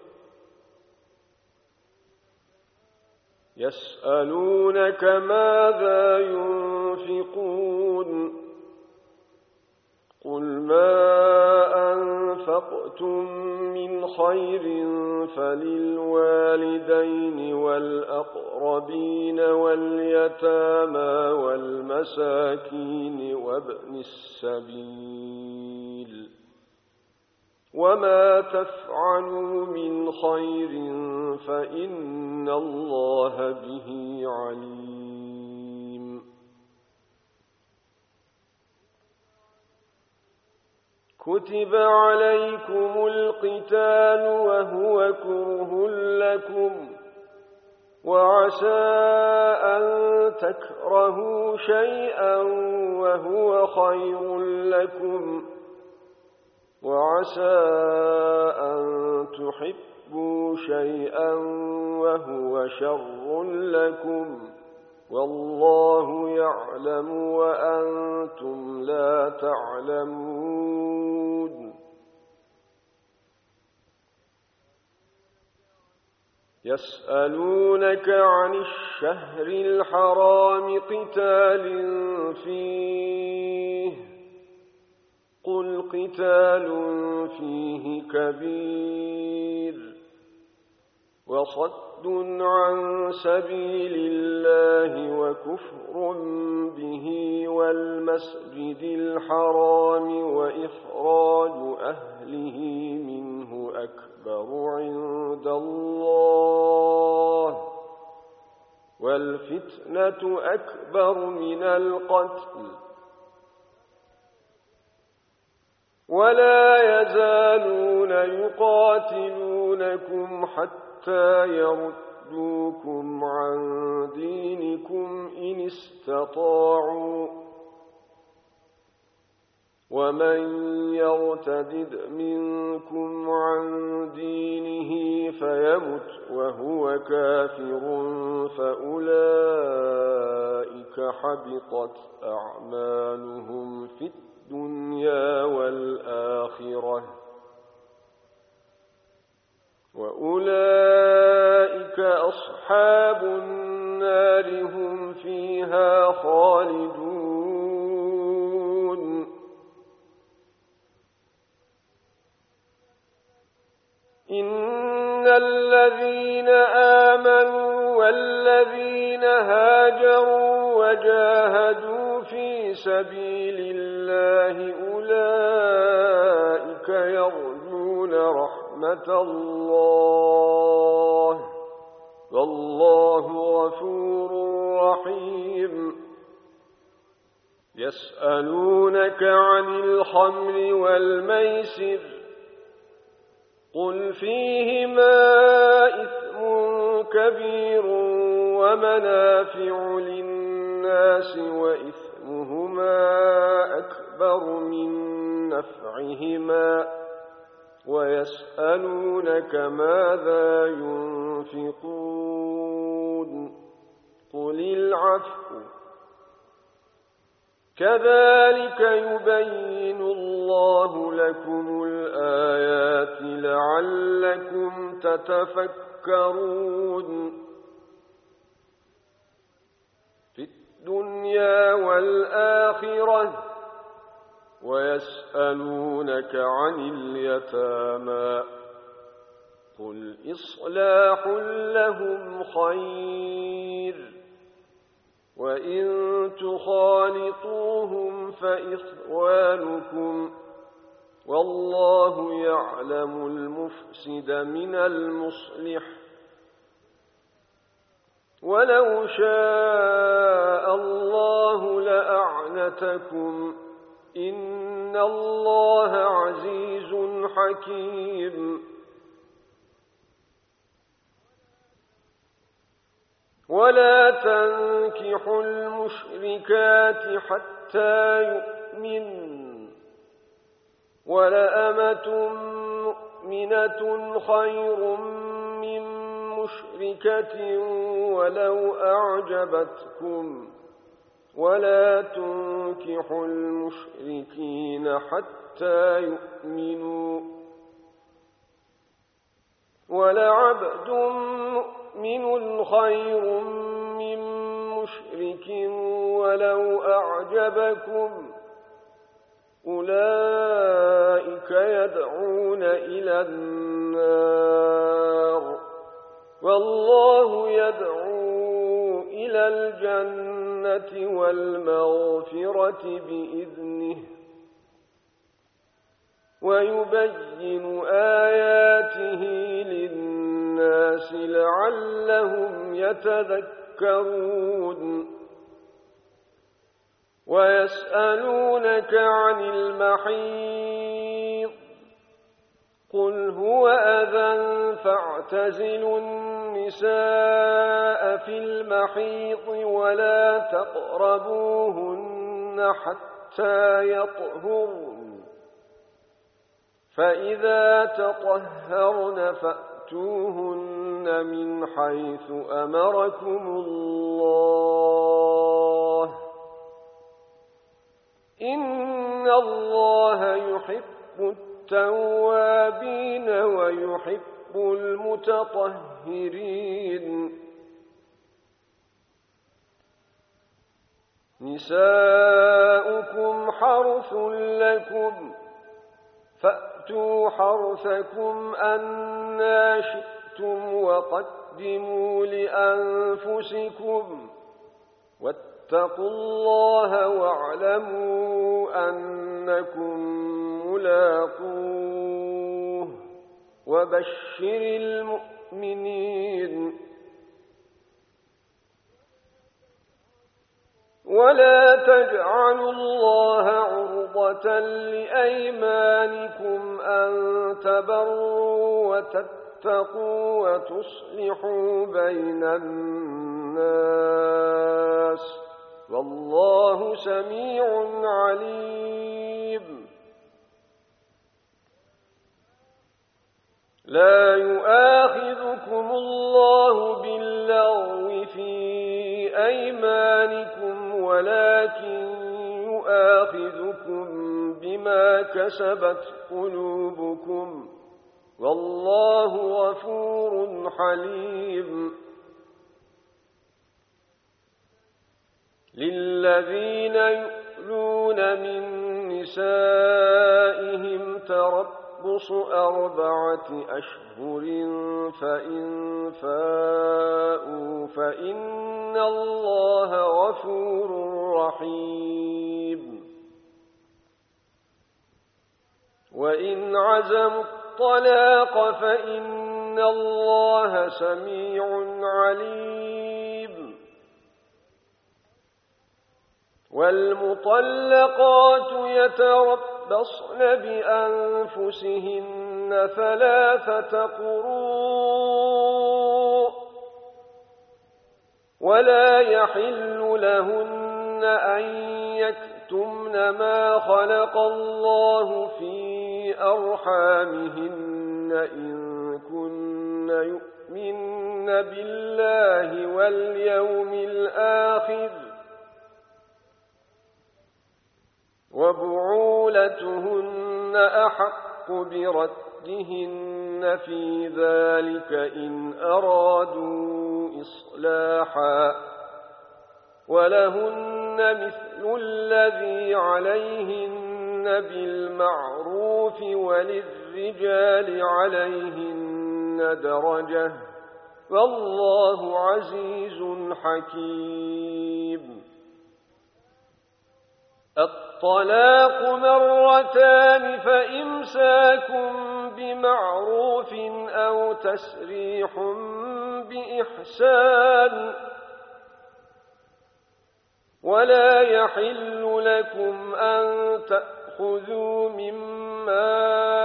يسألونك ماذا ينفقون قل ما أنفقتم من خير فللوالدين والأقربين واليتامى والمساكين وابن السبيل وما تفعلوا من خير فإن الله به عليم كتب عليكم القتال وهو كره لكم وعسى أن تكرهوا شيئا وهو خير لكم وعسى أن تحبوا شيئا وهو شر لكم والله يعلم وأنتم لا تعلمون يسألونك عن الشهر الحرام قتال فيه قل قتال فيه كبير وصد عن سبيل الله وكفر به والمسجد الحرام وإخراج أهله منه أكبر عند الله والفتنة أكبر من القتل ولا يزالون يقاتلونكم حتى يردوكم عن دينكم إن استطاعوا ومن يرتدد منكم عن دينه فيمت وهو كافر فأولئك حبطت أعمالهم في الدنيا والآخرة وأولئك أصحاب النار إن الذين آمنوا والذين هاجروا وجاهدوا في سبيل الله أولئك يرجون رحمة الله والله غفور رحيم يسألونك عن الخمر والميسر قل فيهما إثم كبير ومنافع للناس وإثمهما أكبر من نفعهما ويسألونك ماذا ينفقون قل العفو كذلك يبين الله لكم الآيات لعلكم تتفكرون في الدنيا والآخرة ويسألونك عن اليتامى قل إصلاح لهم خير وإن تخالطوهم فإخوانكم والله يعلم المفسد من المصلح ولو شاء الله لأعنتكم إن الله عزيز حكيم ولا تنكحوا المشركات حتى يؤمنوا ولأمة مؤمنة خير من مشركة ولو أعجبتكم ولا تنكحوا المشركين حتى يؤمنوا ولعبد مؤمن خير من مشرك ولو أعجبكم أولئك يدعون إلى النار والله يدعو إلى الجنة والمغفرة بإذنه ويبين آياته للناس لعلهم يتذكرون ويسألونك عن المحيض قل هو أذى فاعتزلوا النساء في المحيض ولا تقربوهن حتى يطهرن فإذا تطهرن فأتوهن من حيث أمركم الله إن الله يحب التوابين ويحب المتطهرين نساؤكم حرث لكم فأتوا حرثكم أنى شئتم وقدموا لأنفسكم واتقوا الله واعلموا أنكم ملاقوه وبشر المؤمنين ولا تجعلوا الله عرضة لأيمانكم أن تبروا وتتقوا وتصلحوا بين الناس والله سميع عليم لا يؤاخذكم الله باللغو في أيمانكم ولكن يؤاخذكم بما كسبت قلوبكم والله غفور حليم للذين يؤلون من نسائهم تربص تربص أربعة أشهر فإن فاءوا فإن الله غفور رحيم وإن عزموا الطلاق فإن الله سميع عليم والمطلقات يتربصن بأنفسهن ثلاثة قروء ولا يحل لهن أن يكتمن ما خلق الله في أرحامهن إن كن يؤمن بالله واليوم الآخر وبعولتهن أحق بردهن في ذلك إن أرادوا إصلاحا ولهن مثل الذي عليهن بالمعروف وللرجال عليهن درجة والله عزيز حكيم الطلاق مرتان فإمساك بمعروف أو تسريح بإحسان ولا يحل لكم أن تأخذوا مما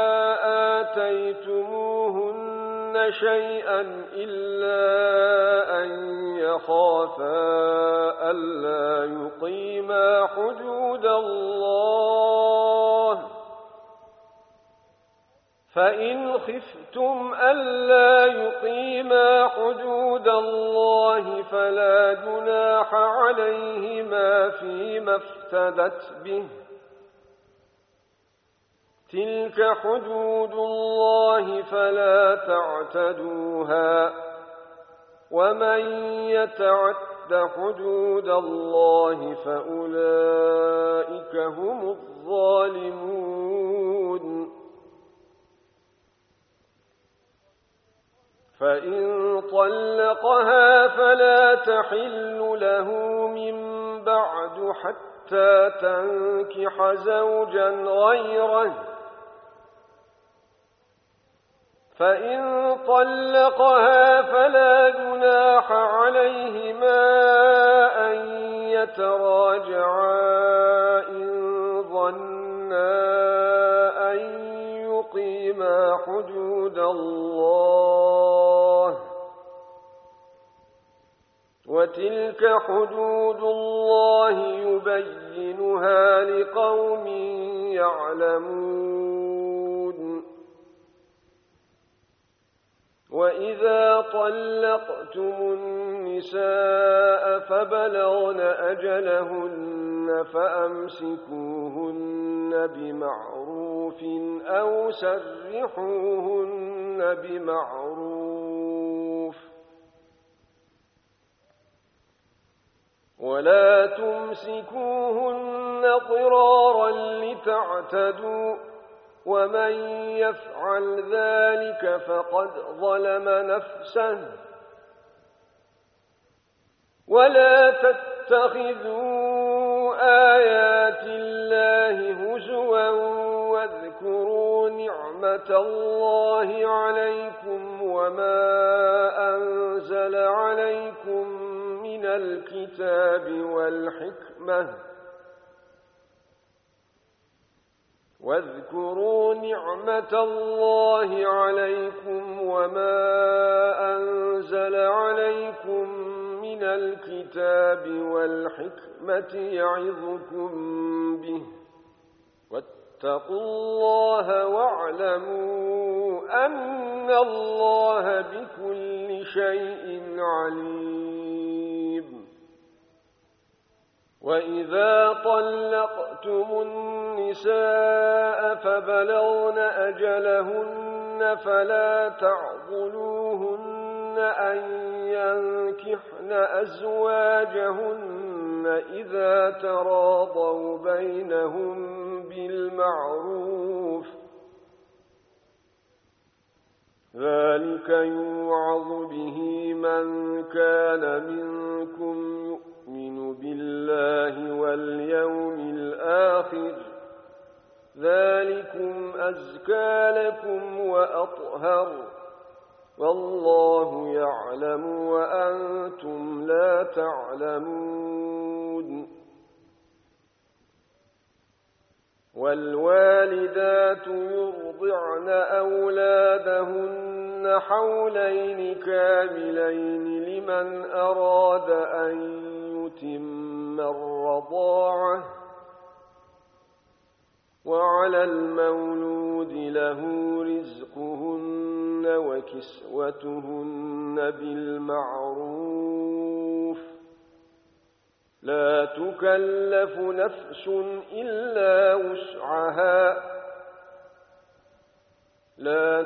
آتيتموهن شيئا إلا أن يخافا ألا يقيما حدود الله فإن خفتم ألا يقيما حدود الله فلا جناح عليهما فيما افتدت به تلك حدود الله فلا تعتدوها ومن يتعد حدود الله فأولئك هم الظالمون فإن طلقها فلا تحل له من بعد حتى تنكح زوجا غيره فإن طلقها فلا جناح عليهما أن يتراجعا إن ظنا أن يقيما حدود الله وتلك حدود الله يبينها لقوم يعلمون وإذا طلقتم النساء فبلغن أجلهن فأمسكوهن بمعروف أو سرحوهن بمعروف ولا تمسكوهن ضرارا لتعتدوا ومن يفعل ذلك فقد ظلم نفسه ولا تتخذوا آيات الله هزوا واذكروا نعمة الله عليكم وما أنزل عليكم من الكتاب والحكمة واذكروا نعمة الله عليكم وما أنزل عليكم من الكتاب والحكمة يعظكم به واتقوا الله واعلموا أن الله بكل شيء عليم وإذا طلقتم النساء فبلغن أجلهن فلا تعضلوهن أن ينكحن أزواجهن إذا تراضوا بينهم بالمعروف ذلك يوعظ به من كان منكم يؤمن بالله واليوم الآخر ذلكم أزكى لكم وأطهر والله يعلم وأنتم لا تعلمون والوالدات يرضعن أولادهن حولين كاملين لمن أراد أن يتم الرضاعة وعلى المولود له رزقهن وكسوتهن بالمعروف لا تكلف نفس إلا وسعها لا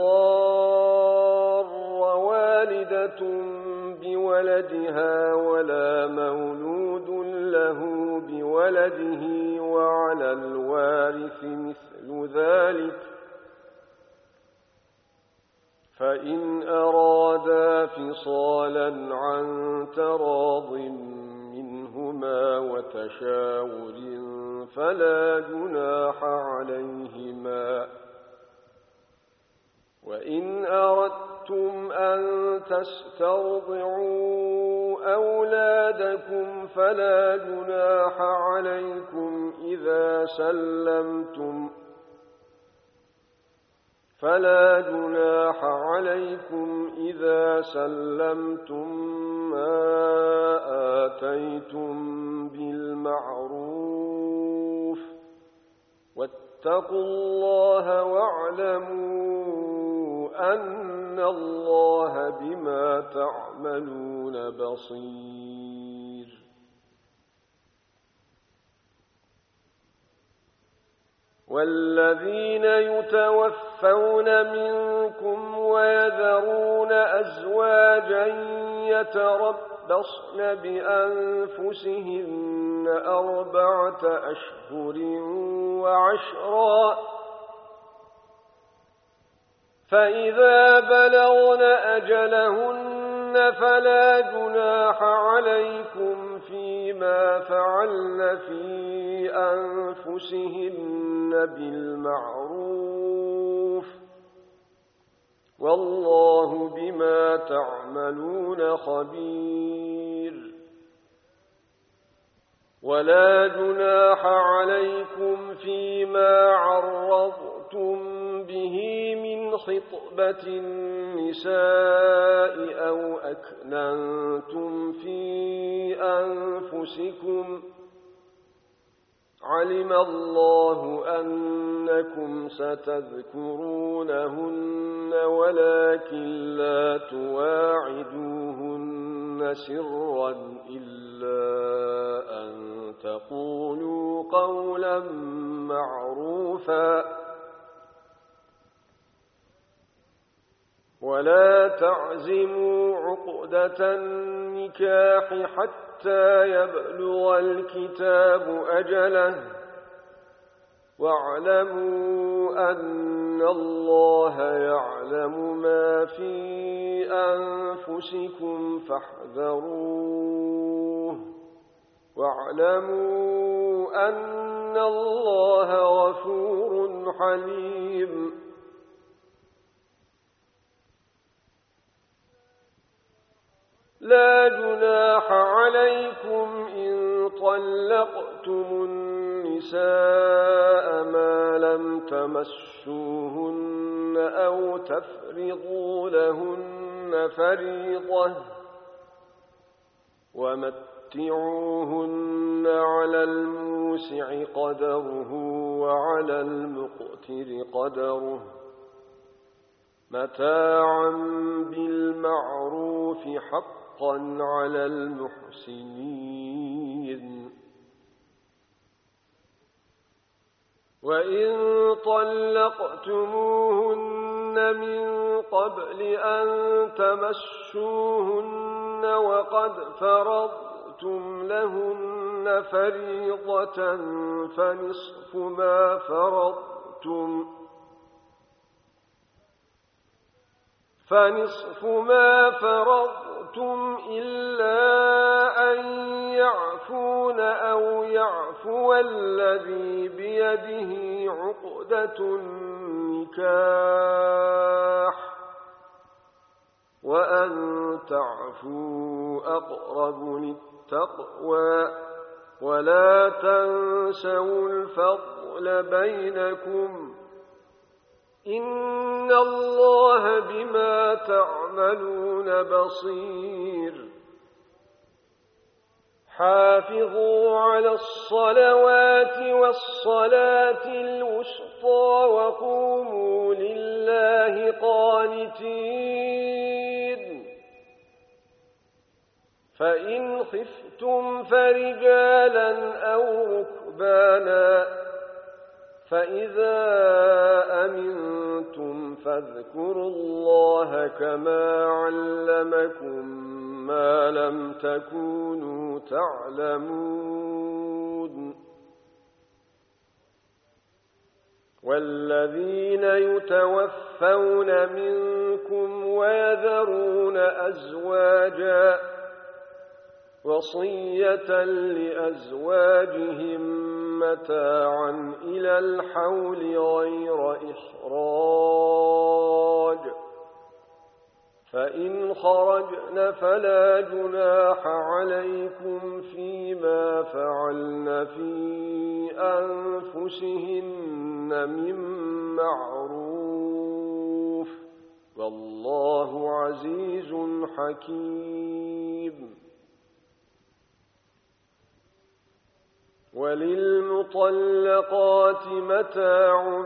تضار والدة بولدها ولا مولود له بولده وعلى الوارث مثل ذلك فإن أرادا فصالا عن تراض منهما وتشاور فلا جناح عليهما وإن أردتم أن تسترضعوا أولادكم فلا جناح عليكم إذا سلمتم فلا جناح عليكم إذا سلمتم ما آتيتم بالمعروف واتقوا الله واعلموا أن الله بما تعملون بصير والذين يتوفون منكم ويذرون أزواجا يتربصن بأنفسهن أربعة أشهر وعشرا فإذا بلغن أجلهن فلا جناح عليكم فيما فعلن في أنفسهن بالمعروف والله بما تعملون خبير ولا جناح عليكم فيما عرضتم به من خطبة النساء أو أكننتم في أنفسكم علم الله أنكم ستذكرونهن ولكن لا تواعدوهن سرا إلا أن تقولوا قولا معروفا ولا تعزموا عقدة النكاح حتى يبلغ الكتاب أجله واعلموا أن الله يعلم ما في أنفسكم فاحذروه واعلموا أن الله غفور حليم لا جناح عليكم إن طلقتم النساء ما لم تمسوهن أو تفرضوا لهن فريضة ومتعوهن على الموسع قدره وعلى المقتر قدره متاعا بالمعروف حقا على المحسنين وإن طلقتموهن من قبل أن تمسوهن وقد فرضتم لهن فريضة فنصف ما فرضتم فنصف ما فرضتم إلا أن يعفون أو يعفو الذي بيده عقدة النكاح وأن تعفوا أقرب للتقوى ولا تنسوا الفضل بينكم إن الله بما تعملون بصير حافظوا على الصلوات والصلاة الوسطى وقوموا لله قانتين فإن خفتم فرجالا أو ركبانا فإذا أمنتم فاذكروا الله كما علمكم ما لم تكونوا تعلمون والذين يتوفون منكم ويذرون أزواجا وصية لأزواجهم متاعا إلى الحول غير إخراج فإن خرجن فلا جناح عليكم فيما فعلن في أنفسهن من معروف والله عزيز حكيم وللمطلقات متاع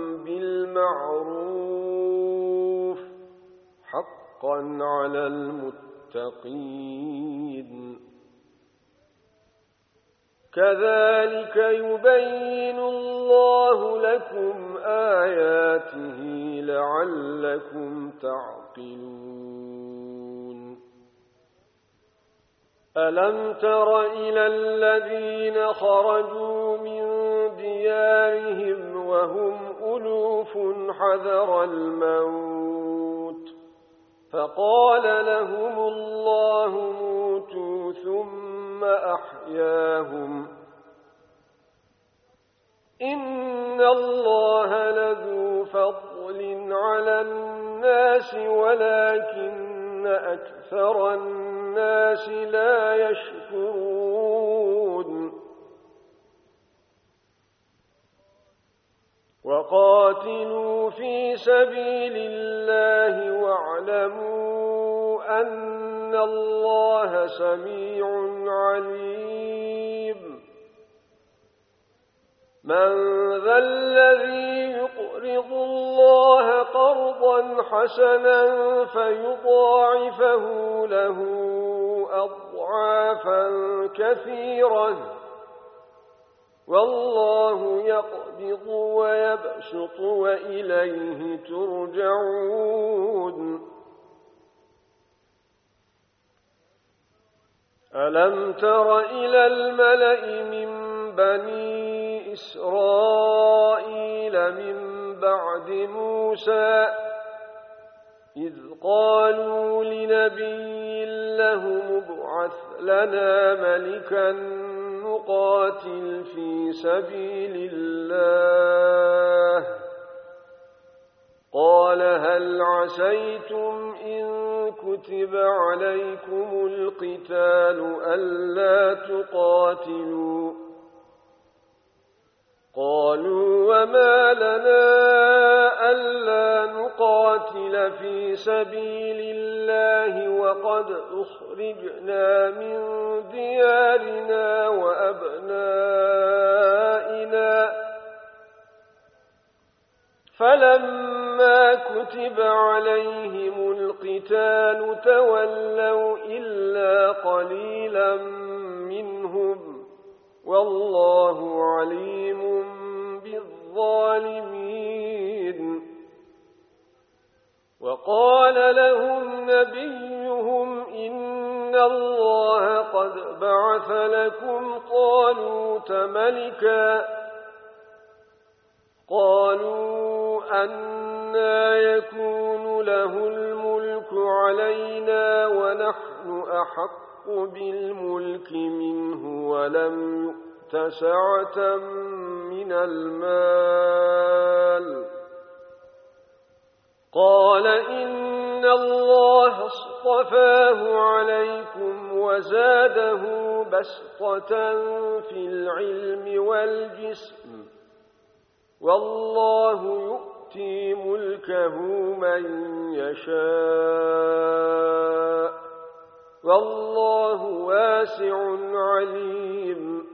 بالمعروف حقا على المتقين كذلك يبين الله لكم آياته لعلكم تعقلون ألم تر إلى الذين خرجوا من ديارهم وهم ألوف حذر الموت فقال لهم الله موتوا ثم أحياهم إن الله لذو فضل على الناس ولكن أكثر الناس لا يشكرون وقاتلوا في سبيل الله واعلموا أن الله سميع عليم من ذا الذي يقرض الله قرضا حسنا فيضاعفه له أضعافا كثيرة والله يقبض ويبسط وإليه ترجعون ألم تر إلى الملأ من بني إسرائيل من بعد موسى إذ قالوا لنبي له ابعث لنا ملكا نقاتل في سبيل الله قال هل عسيتم إن كتب عليكم القتال ألا تقاتلوا قالوا وما لنا ألا نقاتل في سبيل الله وقد أخرجنا من ديارنا وأبنائنا فلما كتب عليهم القتال تولوا إلا قليلا منهم والله عليم بالظالمين وقال لهم نبيهم إن الله قد بعث لكم طالوت ملكا قالوا أنى يكون له الملك علينا ونحن أحق بالملك منه ولم يؤت سعة من المال. قال إن الله اصطفاه عليكم وزاده بسطة في العلم والجسم والله يؤتي ملكه من يشاء والله واسع عليم.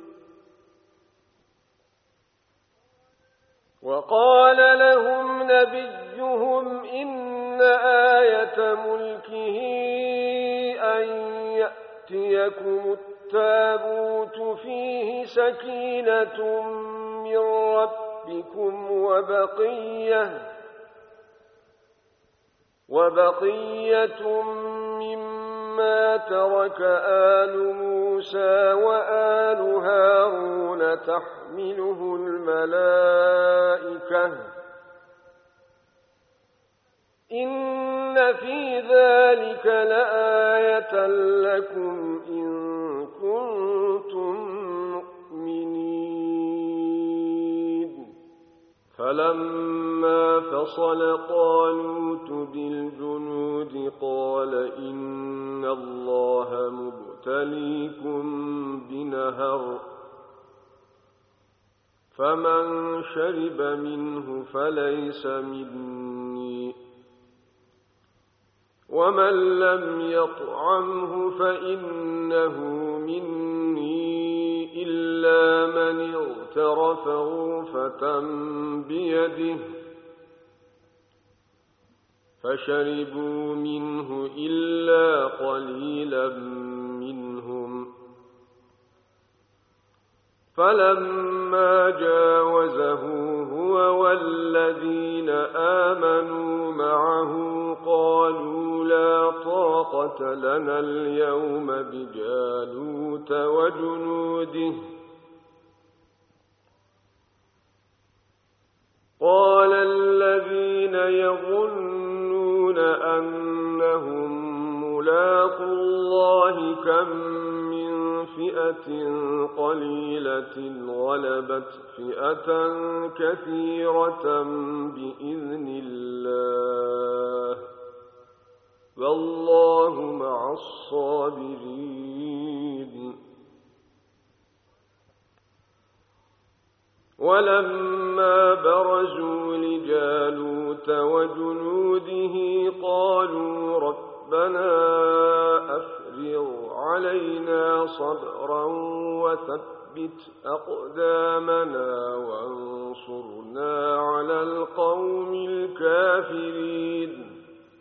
وقال لهم نبيهم إن آية ملكه أن يأتيكم التابوت فيه سكينة من ربكم وبقية وبقية مما ترك آل موسى وآل هارون تحمله الملائكة إن في ذلك لآية لكم إن كنتم مؤمنين. فلما فصل طالوت بالجنود قال إن الله مبتليكم بنهر فمن شرب منه فليس مني ومن لم يطعمه فإنه مني إلا من اغترف غرفة بيده فشربوا منه إلا قليلا منهم. فلما جاوزه هو والذين آمنوا معه قالوا لا طاقة لنا اليوم بجالوت وجنوده قال الذين يظنون أنهم ملاقو الله كم من فئة قليلة غلبت فئة كثيرة بإذن الله والله مع الصابرين. ولما برزوا لجالوت وجنوده قالوا ربنا أفرغ علينا صبرا وثبت أقدامنا وانصرنا على القوم الكافرين.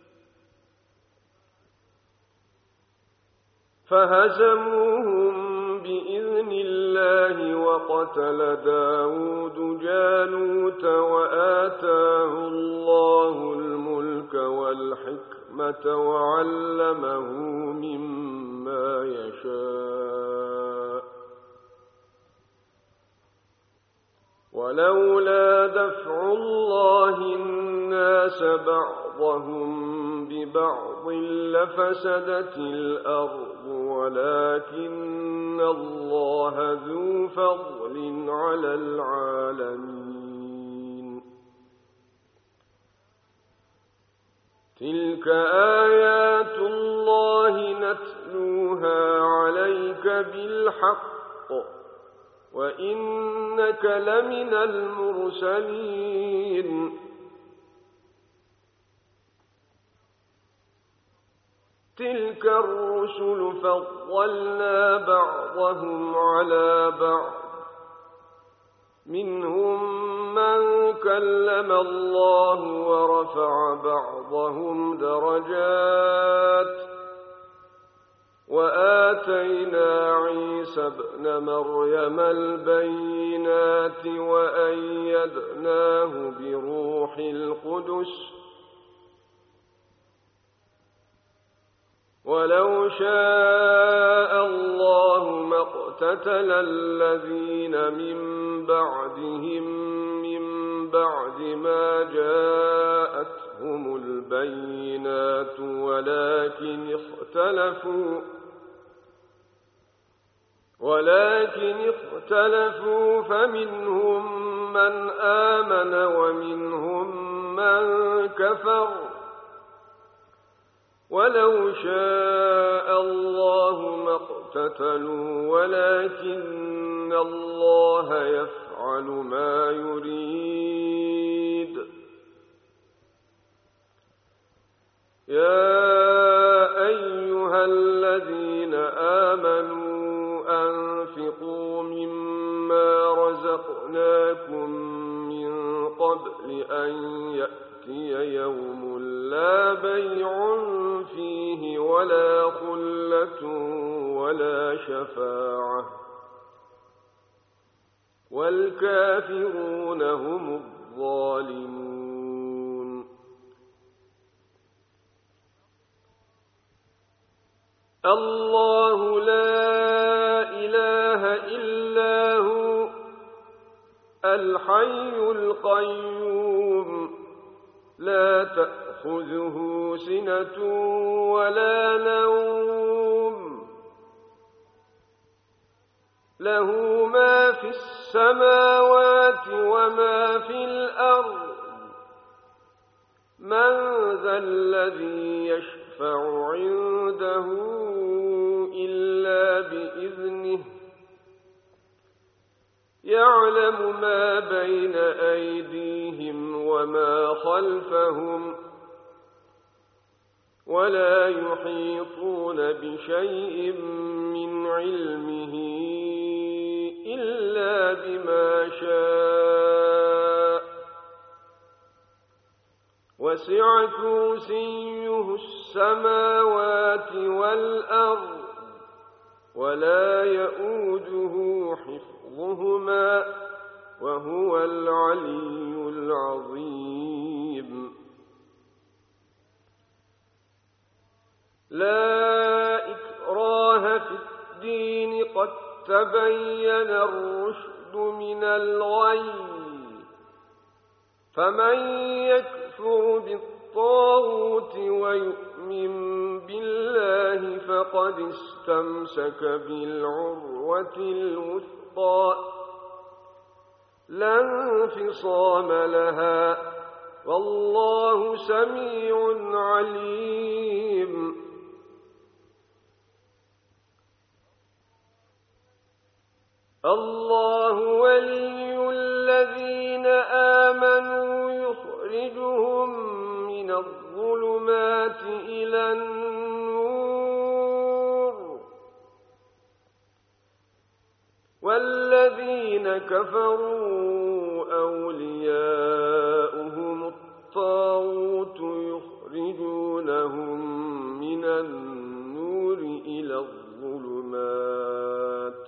فهزموهم بإذن الله وقتل داود جالوت وآتاه الله الملك والحكمة وعلمه مما يشاء. ولولا دفع الله الناس بعضهم ببعض لفسدت الأرض ولكن الله ذو فضل على العالمين. تلك آيات الله نتلوها عليك بالحق وإنك لمن المرسلين. تلك الرسل فضلنا بعضهم على بعض منهم من كلم الله ورفع بعضهم درجات وآتينا عيسى ابن مريم البينات وأيدناه بروح القدس ولو شاء الله ما اقتتل الذين من بعدهم من بعد ما جاءتهم جاءتهم البينات ولكن اختلفوا ولكن اختلفوا فمنهم من آمن ومنهم من كفر ولو شاء الله ما اقتتلوا ولكن الله يفعل ما يريد. يا أيها الذين آمنوا أنفقوا مما رزقناكم من قبل أن يأتي يوم لا بيع فيه ولا خلة ولا شفاعة والكافرون هم الظالمون. الله لا إله إلا هو الحي القيوم لا تأخذه سنة ولا نوم له ما في السماوات وما في الأرض من ذا الذي يشفع عنده إلا بإذنه يعلم ما بين أيديهم وما خلفهم ولا يحيطون بشيء من علمه إلا بما شاء وسع كرسيه السماوات والأرض ولا يؤوده حفظهما وهو العلي العظيم. لا إكراه في الدين قد تبين الرشد من الغي فمن يكفر بالطاغوت ويؤمن بالله فقد استمسك بالعروة الوثقى لا انفصام لها والله سميع عليم. الله ولي الذين آمنوا يخرجهم من الظلمات إلى النور والذين كفروا أولياؤهم الطاغوت يخرجونهم من النور إلى الظلمات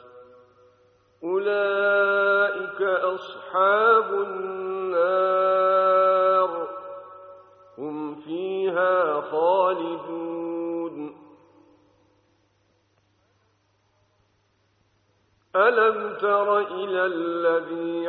أولئك أصحاب النار هم فيها خالدون. ألم تر إلى الذي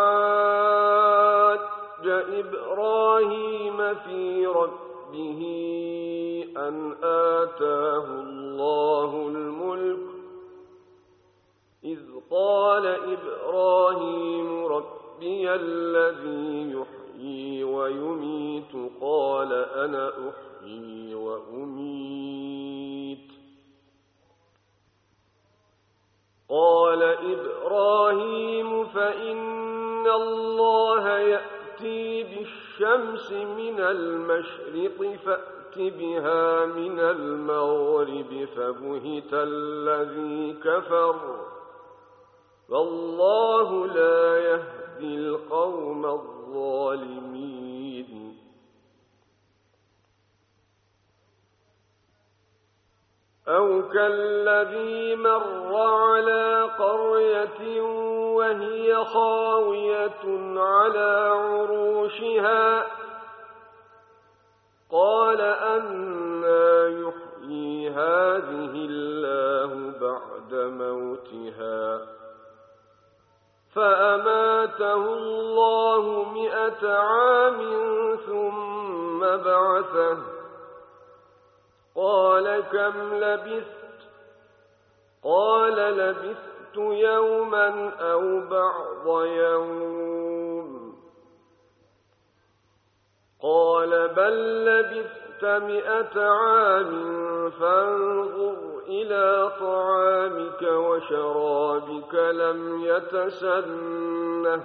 حاج إبراهيم في ربه أن آتاه الله الملك إذ قال إبراهيم ربي الذي يحيي ويميت قال أنا أحيي وأميت قال إبراهيم فإن الله يأتي بالشمس من المشرق فأت بها من المغرب فبهت الذي كفر والله لا يهدي القوم الظالمين. أو كالذي مر على قرية وهي خاوية على عروشها قال أنى يحيي هذه الله بعد موتها فأماته الله مئة عام ثم بعثه قال كم لبثت قال لبثت يوما أو بعض يوم قال بل لبثت مئة عام فانظر إلى طعامك وشرابك لم يتسنه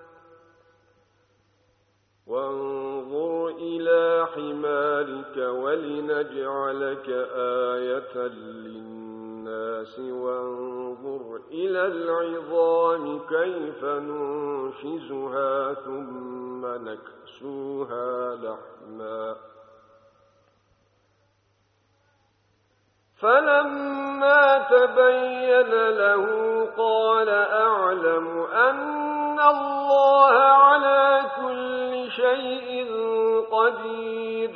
وانظر إلى حمارك ولنجعلك آية للناس وانظر إلى العظام كيف ننشزها ثم نكسوها لحما فلما تبين له قال أعلم أن الله على كل شيء قدير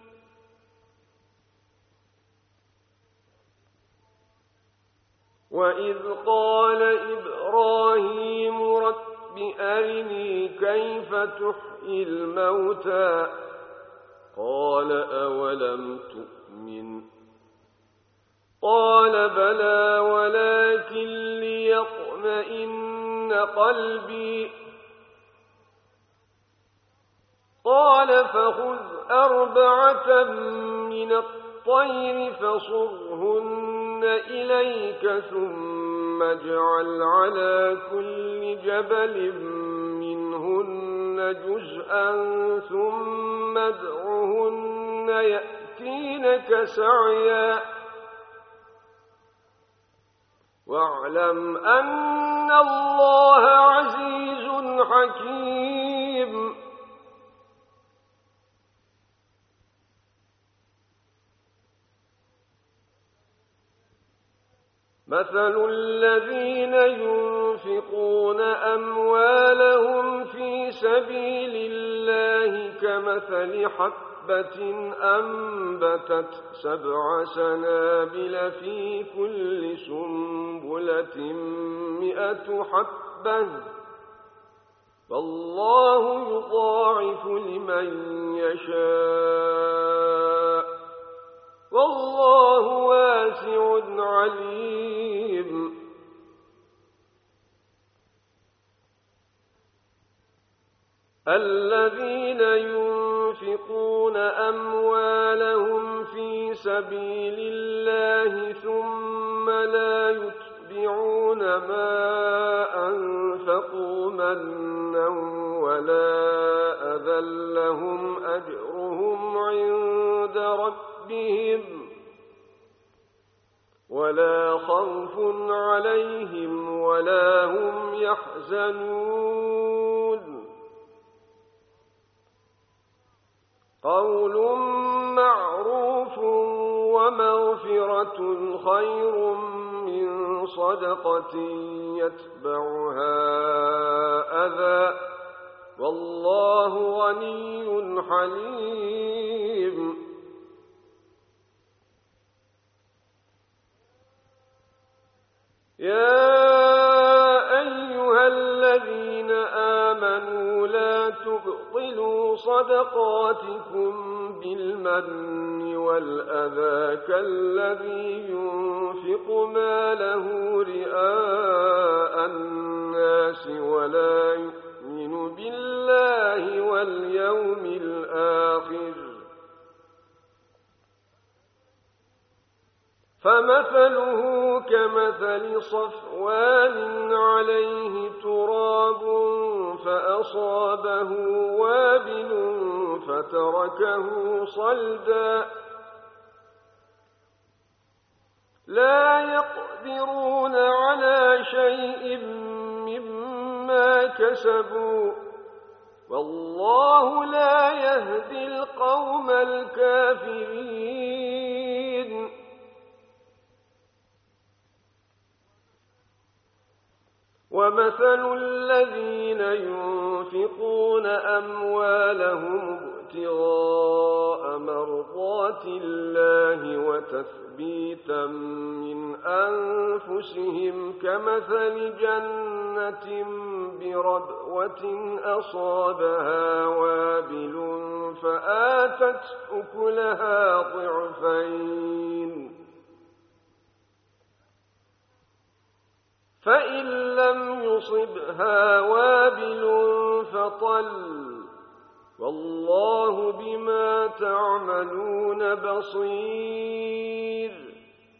وإذ قال إبراهيم رب أرني كيف تحيي الموتى قال أولم تؤمن قال بلى ولكن ليطمئن قلبي قال فخذ أربعة من الطير فصرهن إليك ثم اجعل على كل جبل منهن جزءا ثم ادعهن يأتينك سعيا واعلم أن الله عزيز حكيم مثل الذين ينفقون أموالهم في سبيل الله كمثل حبة أنبتت سبع سنابل في كل سنبلة مئة حبة والله يضاعف لمن يشاء والله واسع عليم الذين ينفقون أموالهم في سبيل الله ثم لا يتبعون ما أنفقوا منا ولا أذى لهم أجرهم عند ربهم ولا خوف عليهم ولا هم يحزنون قول معروف ومغفرة خير من صدقة يتبعها أذى والله غني حليم يا أيها الذين آمنوا لا تبطلوا صدقاتكم بالمن والأذى كالذي ينفق ماله رئاء الناس ولا يؤمن بالله واليوم الآخر فمثله كمثل صفوان عليه تراب فأصابه وابل فتركه صلدا لا يقدرون على شيء مما كسبوا والله لا يهدي القوم الكافرين ومثل الذين ينفقون أموالهم ابتغاء مرضات الله وتثبيتا من أنفسهم كمثل جنة بربوة أصابها وابل فآتت أكلها ضعفين فإن لم يصبها وابل فطل والله بما تعملون بصير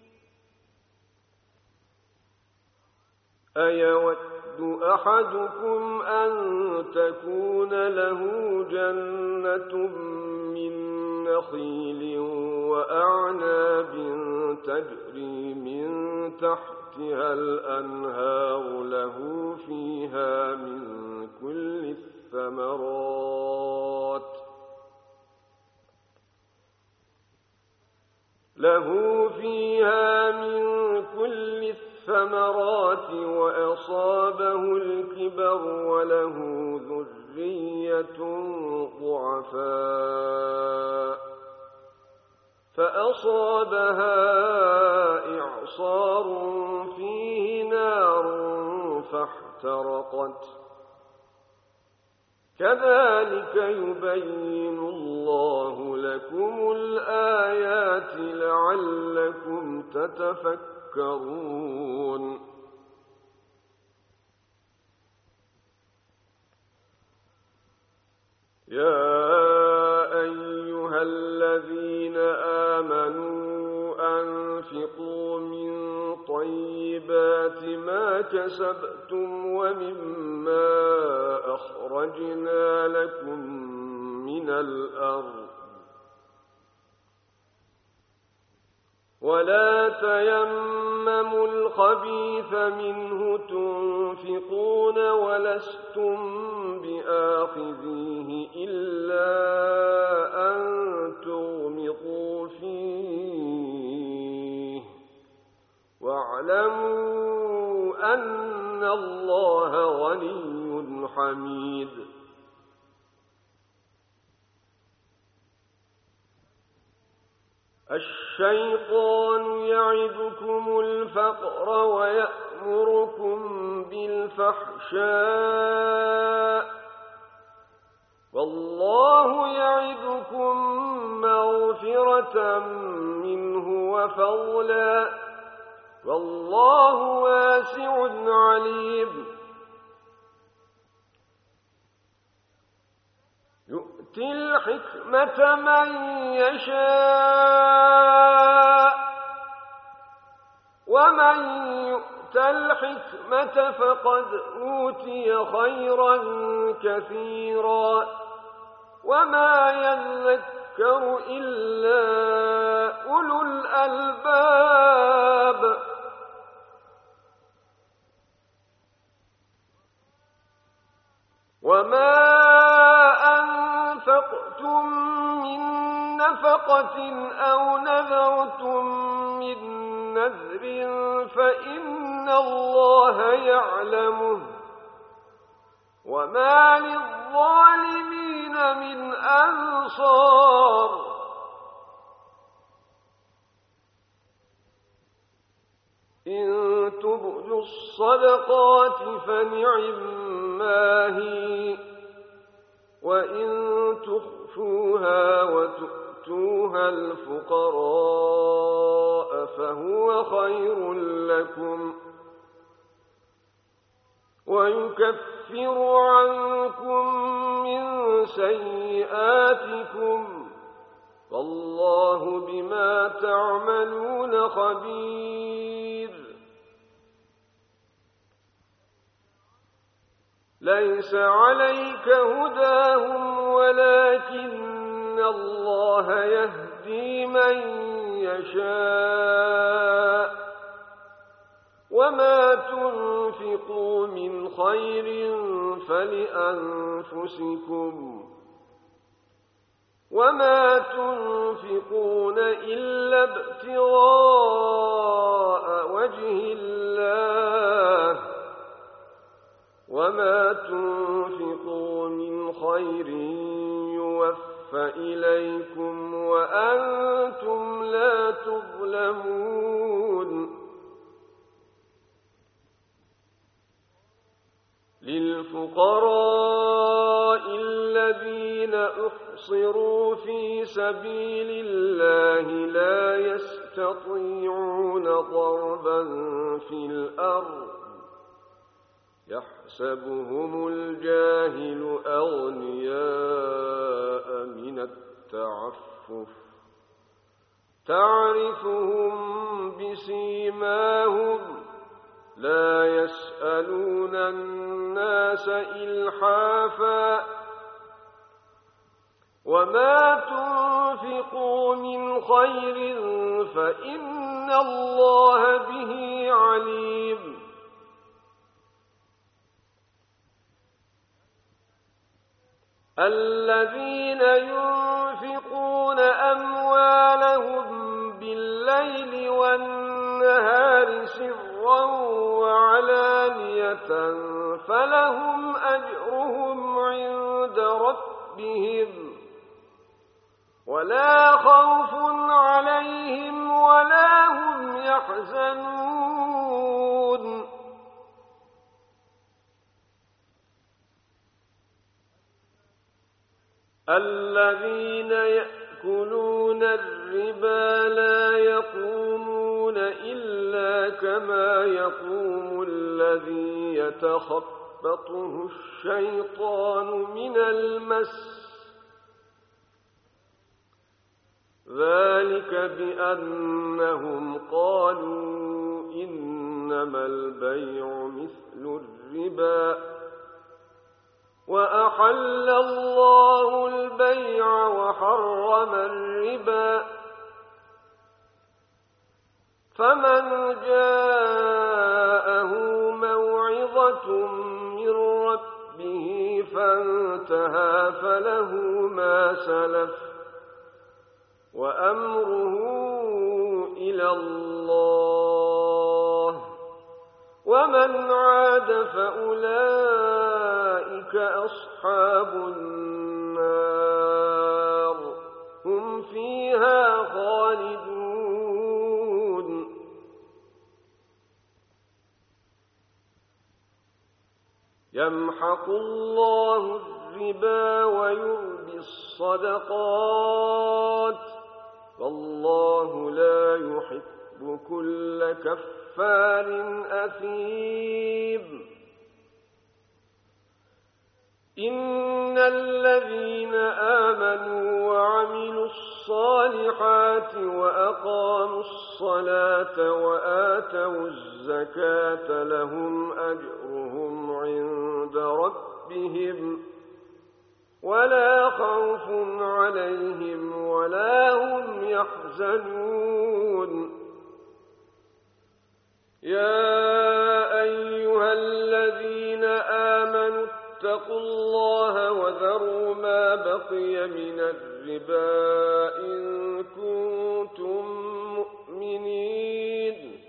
أيود أحدكم أن تكون له جنة من نخيل وأعناب تجري من تحتها الأنهار له فيها من كل الثمرات له فيها من كل الثمرات وأصابه الكبر وله ذرية ضعفاء فأصابها إعصار فيه نار فاحترقت كذلك يبين الله لكم الآيات لعلكم تتفكرون يا أيها الذين آمنوا أنفقوا من طيبات ما كسبتم ومما أخرجنا لكم من الأرض ولا تيمموا الخبيث منه تنفقون ولستم بآخذيه إلا أن تغمضوا فيه واعلموا أن الله غني حميد الشيطان يعدكم الفقر ويأمركم بالفحشاء والله يعدكم مغفرة منه وفضلا والله واسع عليم يؤتي الحكمة من يشاء ومن يؤت الحكمة فقد أوتي خيرا كثيرا وما يذكر إلا أولو الألباب وما أنفقتم من نفقة أو نذرتم من نذر فإن الله يعلمه وما للظالمين من أنصار إن تبدوا الصدقات فنعما هي وإن تخفوها وتؤتوها الفقراء فهو خير لكم ويكفر عنكم من سيئاتكم والله بما تعملون خبير ليس عليك هداهم ولكن الله يهدي من يشاء وما تنفقوا من خير فلأنفسكم وما تنفقون إلا ابتغاء وجه الله وما تنفقوا من خير يوفى إليكم وأنتم لا تظلمون للفقراء الذين أحصروا في سبيل الله لا يستطيعون ضربا في الأرض يحسبهم الجاهل أغنياء من التعفف تعرفهم بسيماهم لا يسألون الناس إلحافا وما تنفقوا من خير فإن الله به عليم الذين ينفقون أموالهم بالليل والنهار سرا وعلانية فلهم أجرهم عند ربهم ولا خوف عليهم ولا هم يحزنون الذين يأكلون الربا لا يقومون إلا كما يقوم الذي يتخبطه الشيطان من المس ذلك بأنهم قالوا إنما البيع مثل الربا وأحل الله البيع وحرم الربا فمن جاءه موعظة من ربه فانتهى فله ما سلف وأمره إلى الله ومن عاد فأولئك أصحاب النار هم فيها خالدون يمحق الله الربا ويربي الصدقات والله لا يحب كل كفار أثيم إن الذين آمنوا وعملوا الصالحات وأقاموا الصلاة وآتوا الزكاة لهم أجرهم عند ربهم ولا خوف عليهم ولا هم يحزنون يا أيها الذين آمنوا اتقوا الله وذروا ما بقي من الربا إن كنتم مؤمنين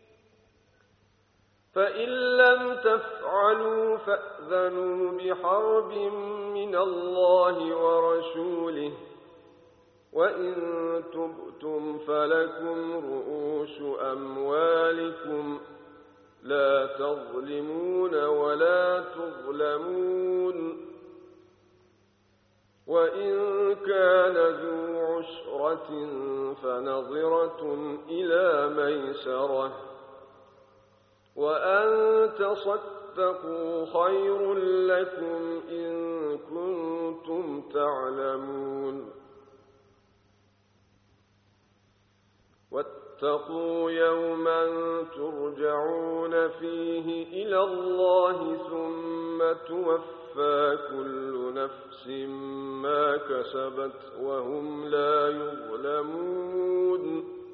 فإن لم تفعلوا فأذنوا بحرب من الله ورسوله وإن تبتم فلكم رؤوس أموالكم لا تظلمون ولا تظلمون وإن كان ذو عسرة فنظرة إلى ميسرة وأن تصدقوا خير لكم إن كنتم تعلمون واتقوا يوما ترجعون فيه إلى الله ثم توفى كل نفس ما كسبت وهم لا يظلمون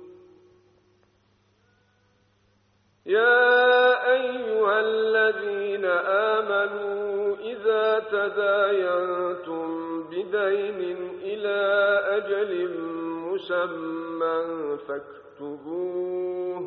يا أيها الذين آمنوا إذا تداينتم بدين إلى أجل مسمى فاكتبوه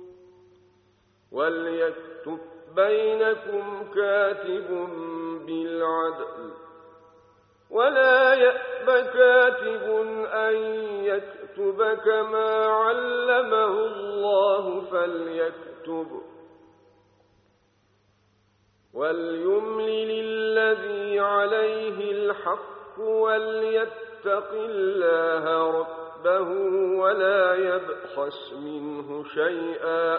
وليكتب بينكم كاتب بالعدل ولا يأب كاتب أن يكتب كما علمه الله فليكتب وليملل الذي عليه الحق وليتق الله ربه ولا يبخس منه شيئا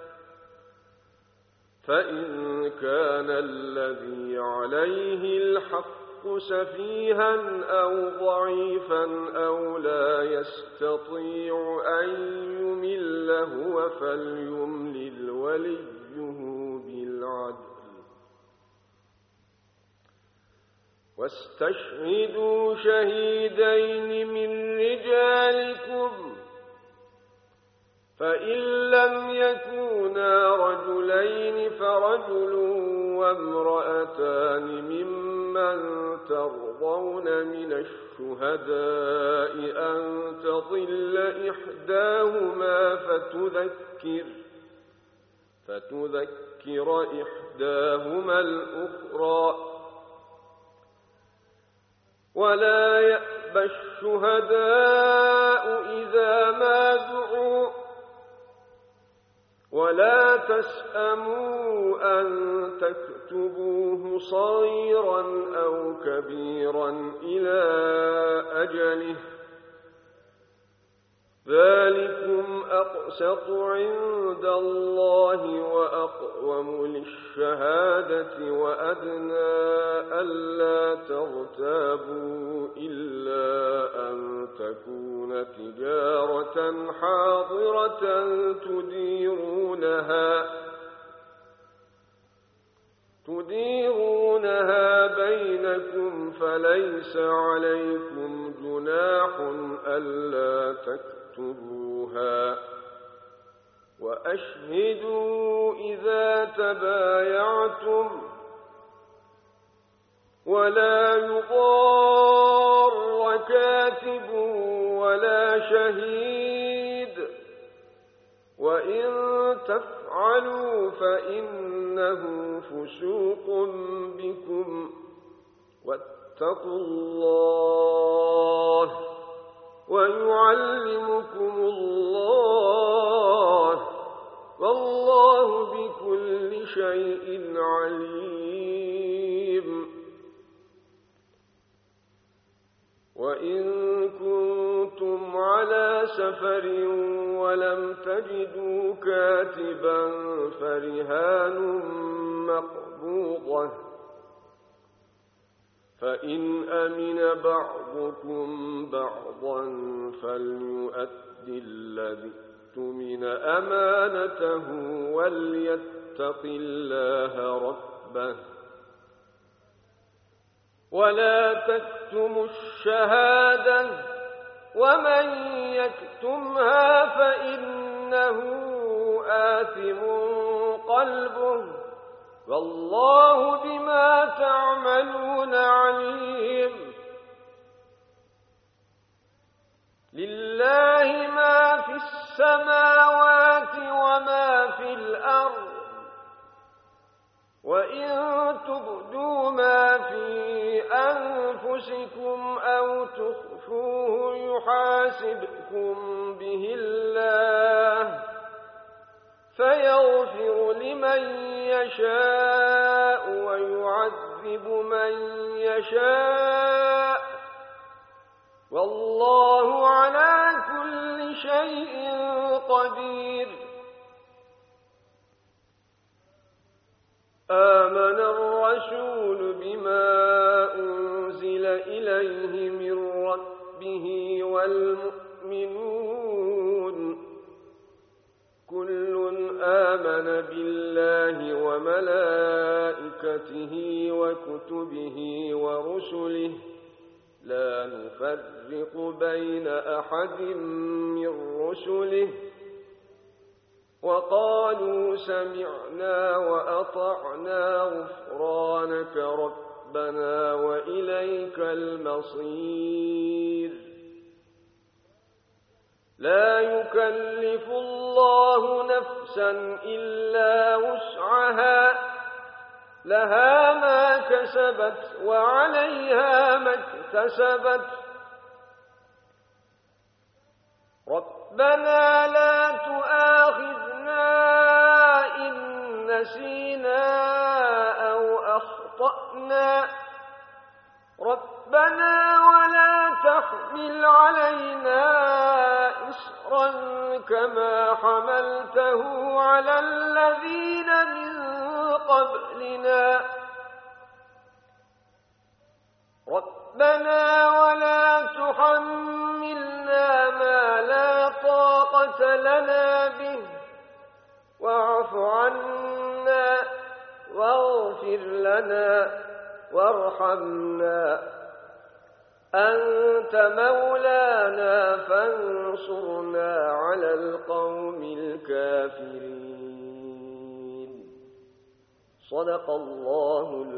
فإن كان الذي عليه الحق سفيها أو ضعيفا أو لا يستطيع أن يمل هو فليملل وليه بالعدل واستشهدوا شهيدين من رجالكم فإن لم يكونا رجلين فرجل وامرأتان ممن ترضون من الشهداء أن تضل إحداهما فتذكر فتذكر إحداهما الأخرى ولا يأبى الشهداء إذا ما دعوا ولا تسأموا أن تكتبوه صغيرا أو كبيرا إلى أجله ذلكم أقسط عند الله وأقوم للشهادة وأدنى ألا ترتابوا إلا أن تكون تجارة حاضرة تديرونها تديرونها بينكم فليس عليكم جناح ألا تكتبوها وأشهدوا إذا تبايعتم ولا يضار كاتب ولا شهيد وإن تفعلوا فإنه فسوق بكم واتقوا الله ويعلمكم الله والله بكل شيء عليم وإن كنتم على سفر ولم تجدوا كاتبا فرهان مقبوضة فإن أمن بعضكم بعضا فليؤد الذي اؤتمن أمانته وليتق الله ربه ولا تكتموا الشهادة ومن يكتمها فإنه آثم قلبه والله بما تعملون عليم لله ما في السماوات وما في الأرض وإن تبدوا ما في أنفسكم أو تخفوه يحاسبكم به الله فيغفر لمن يشاء ويعذب من يشاء والله على كل شيء قدير آمن الرسول بما أنزل إليه من ربه والمؤمنون كل آمن بالله وملائكته وكتبه ورسله لا نفرق بين أحد من رسله وقالوا سمعنا وأطعنا غفرانك ربنا وإليك المصير لا يكلف الله نفسا إلا وسعها لها ما كسبت وعليها ما اكتسبت ربنا لا تؤاخذنا إن نسينا أو أخطأنا ربنا ولا تحمل علينا إصرا كما حملته على الذين من قبلنا ربنا ولا تحملنا ما لا طاقة لنا به واعف عنا واغفر لنا وارحمنا أنت مولانا فانصرنا على القوم الكافرين. صدق الله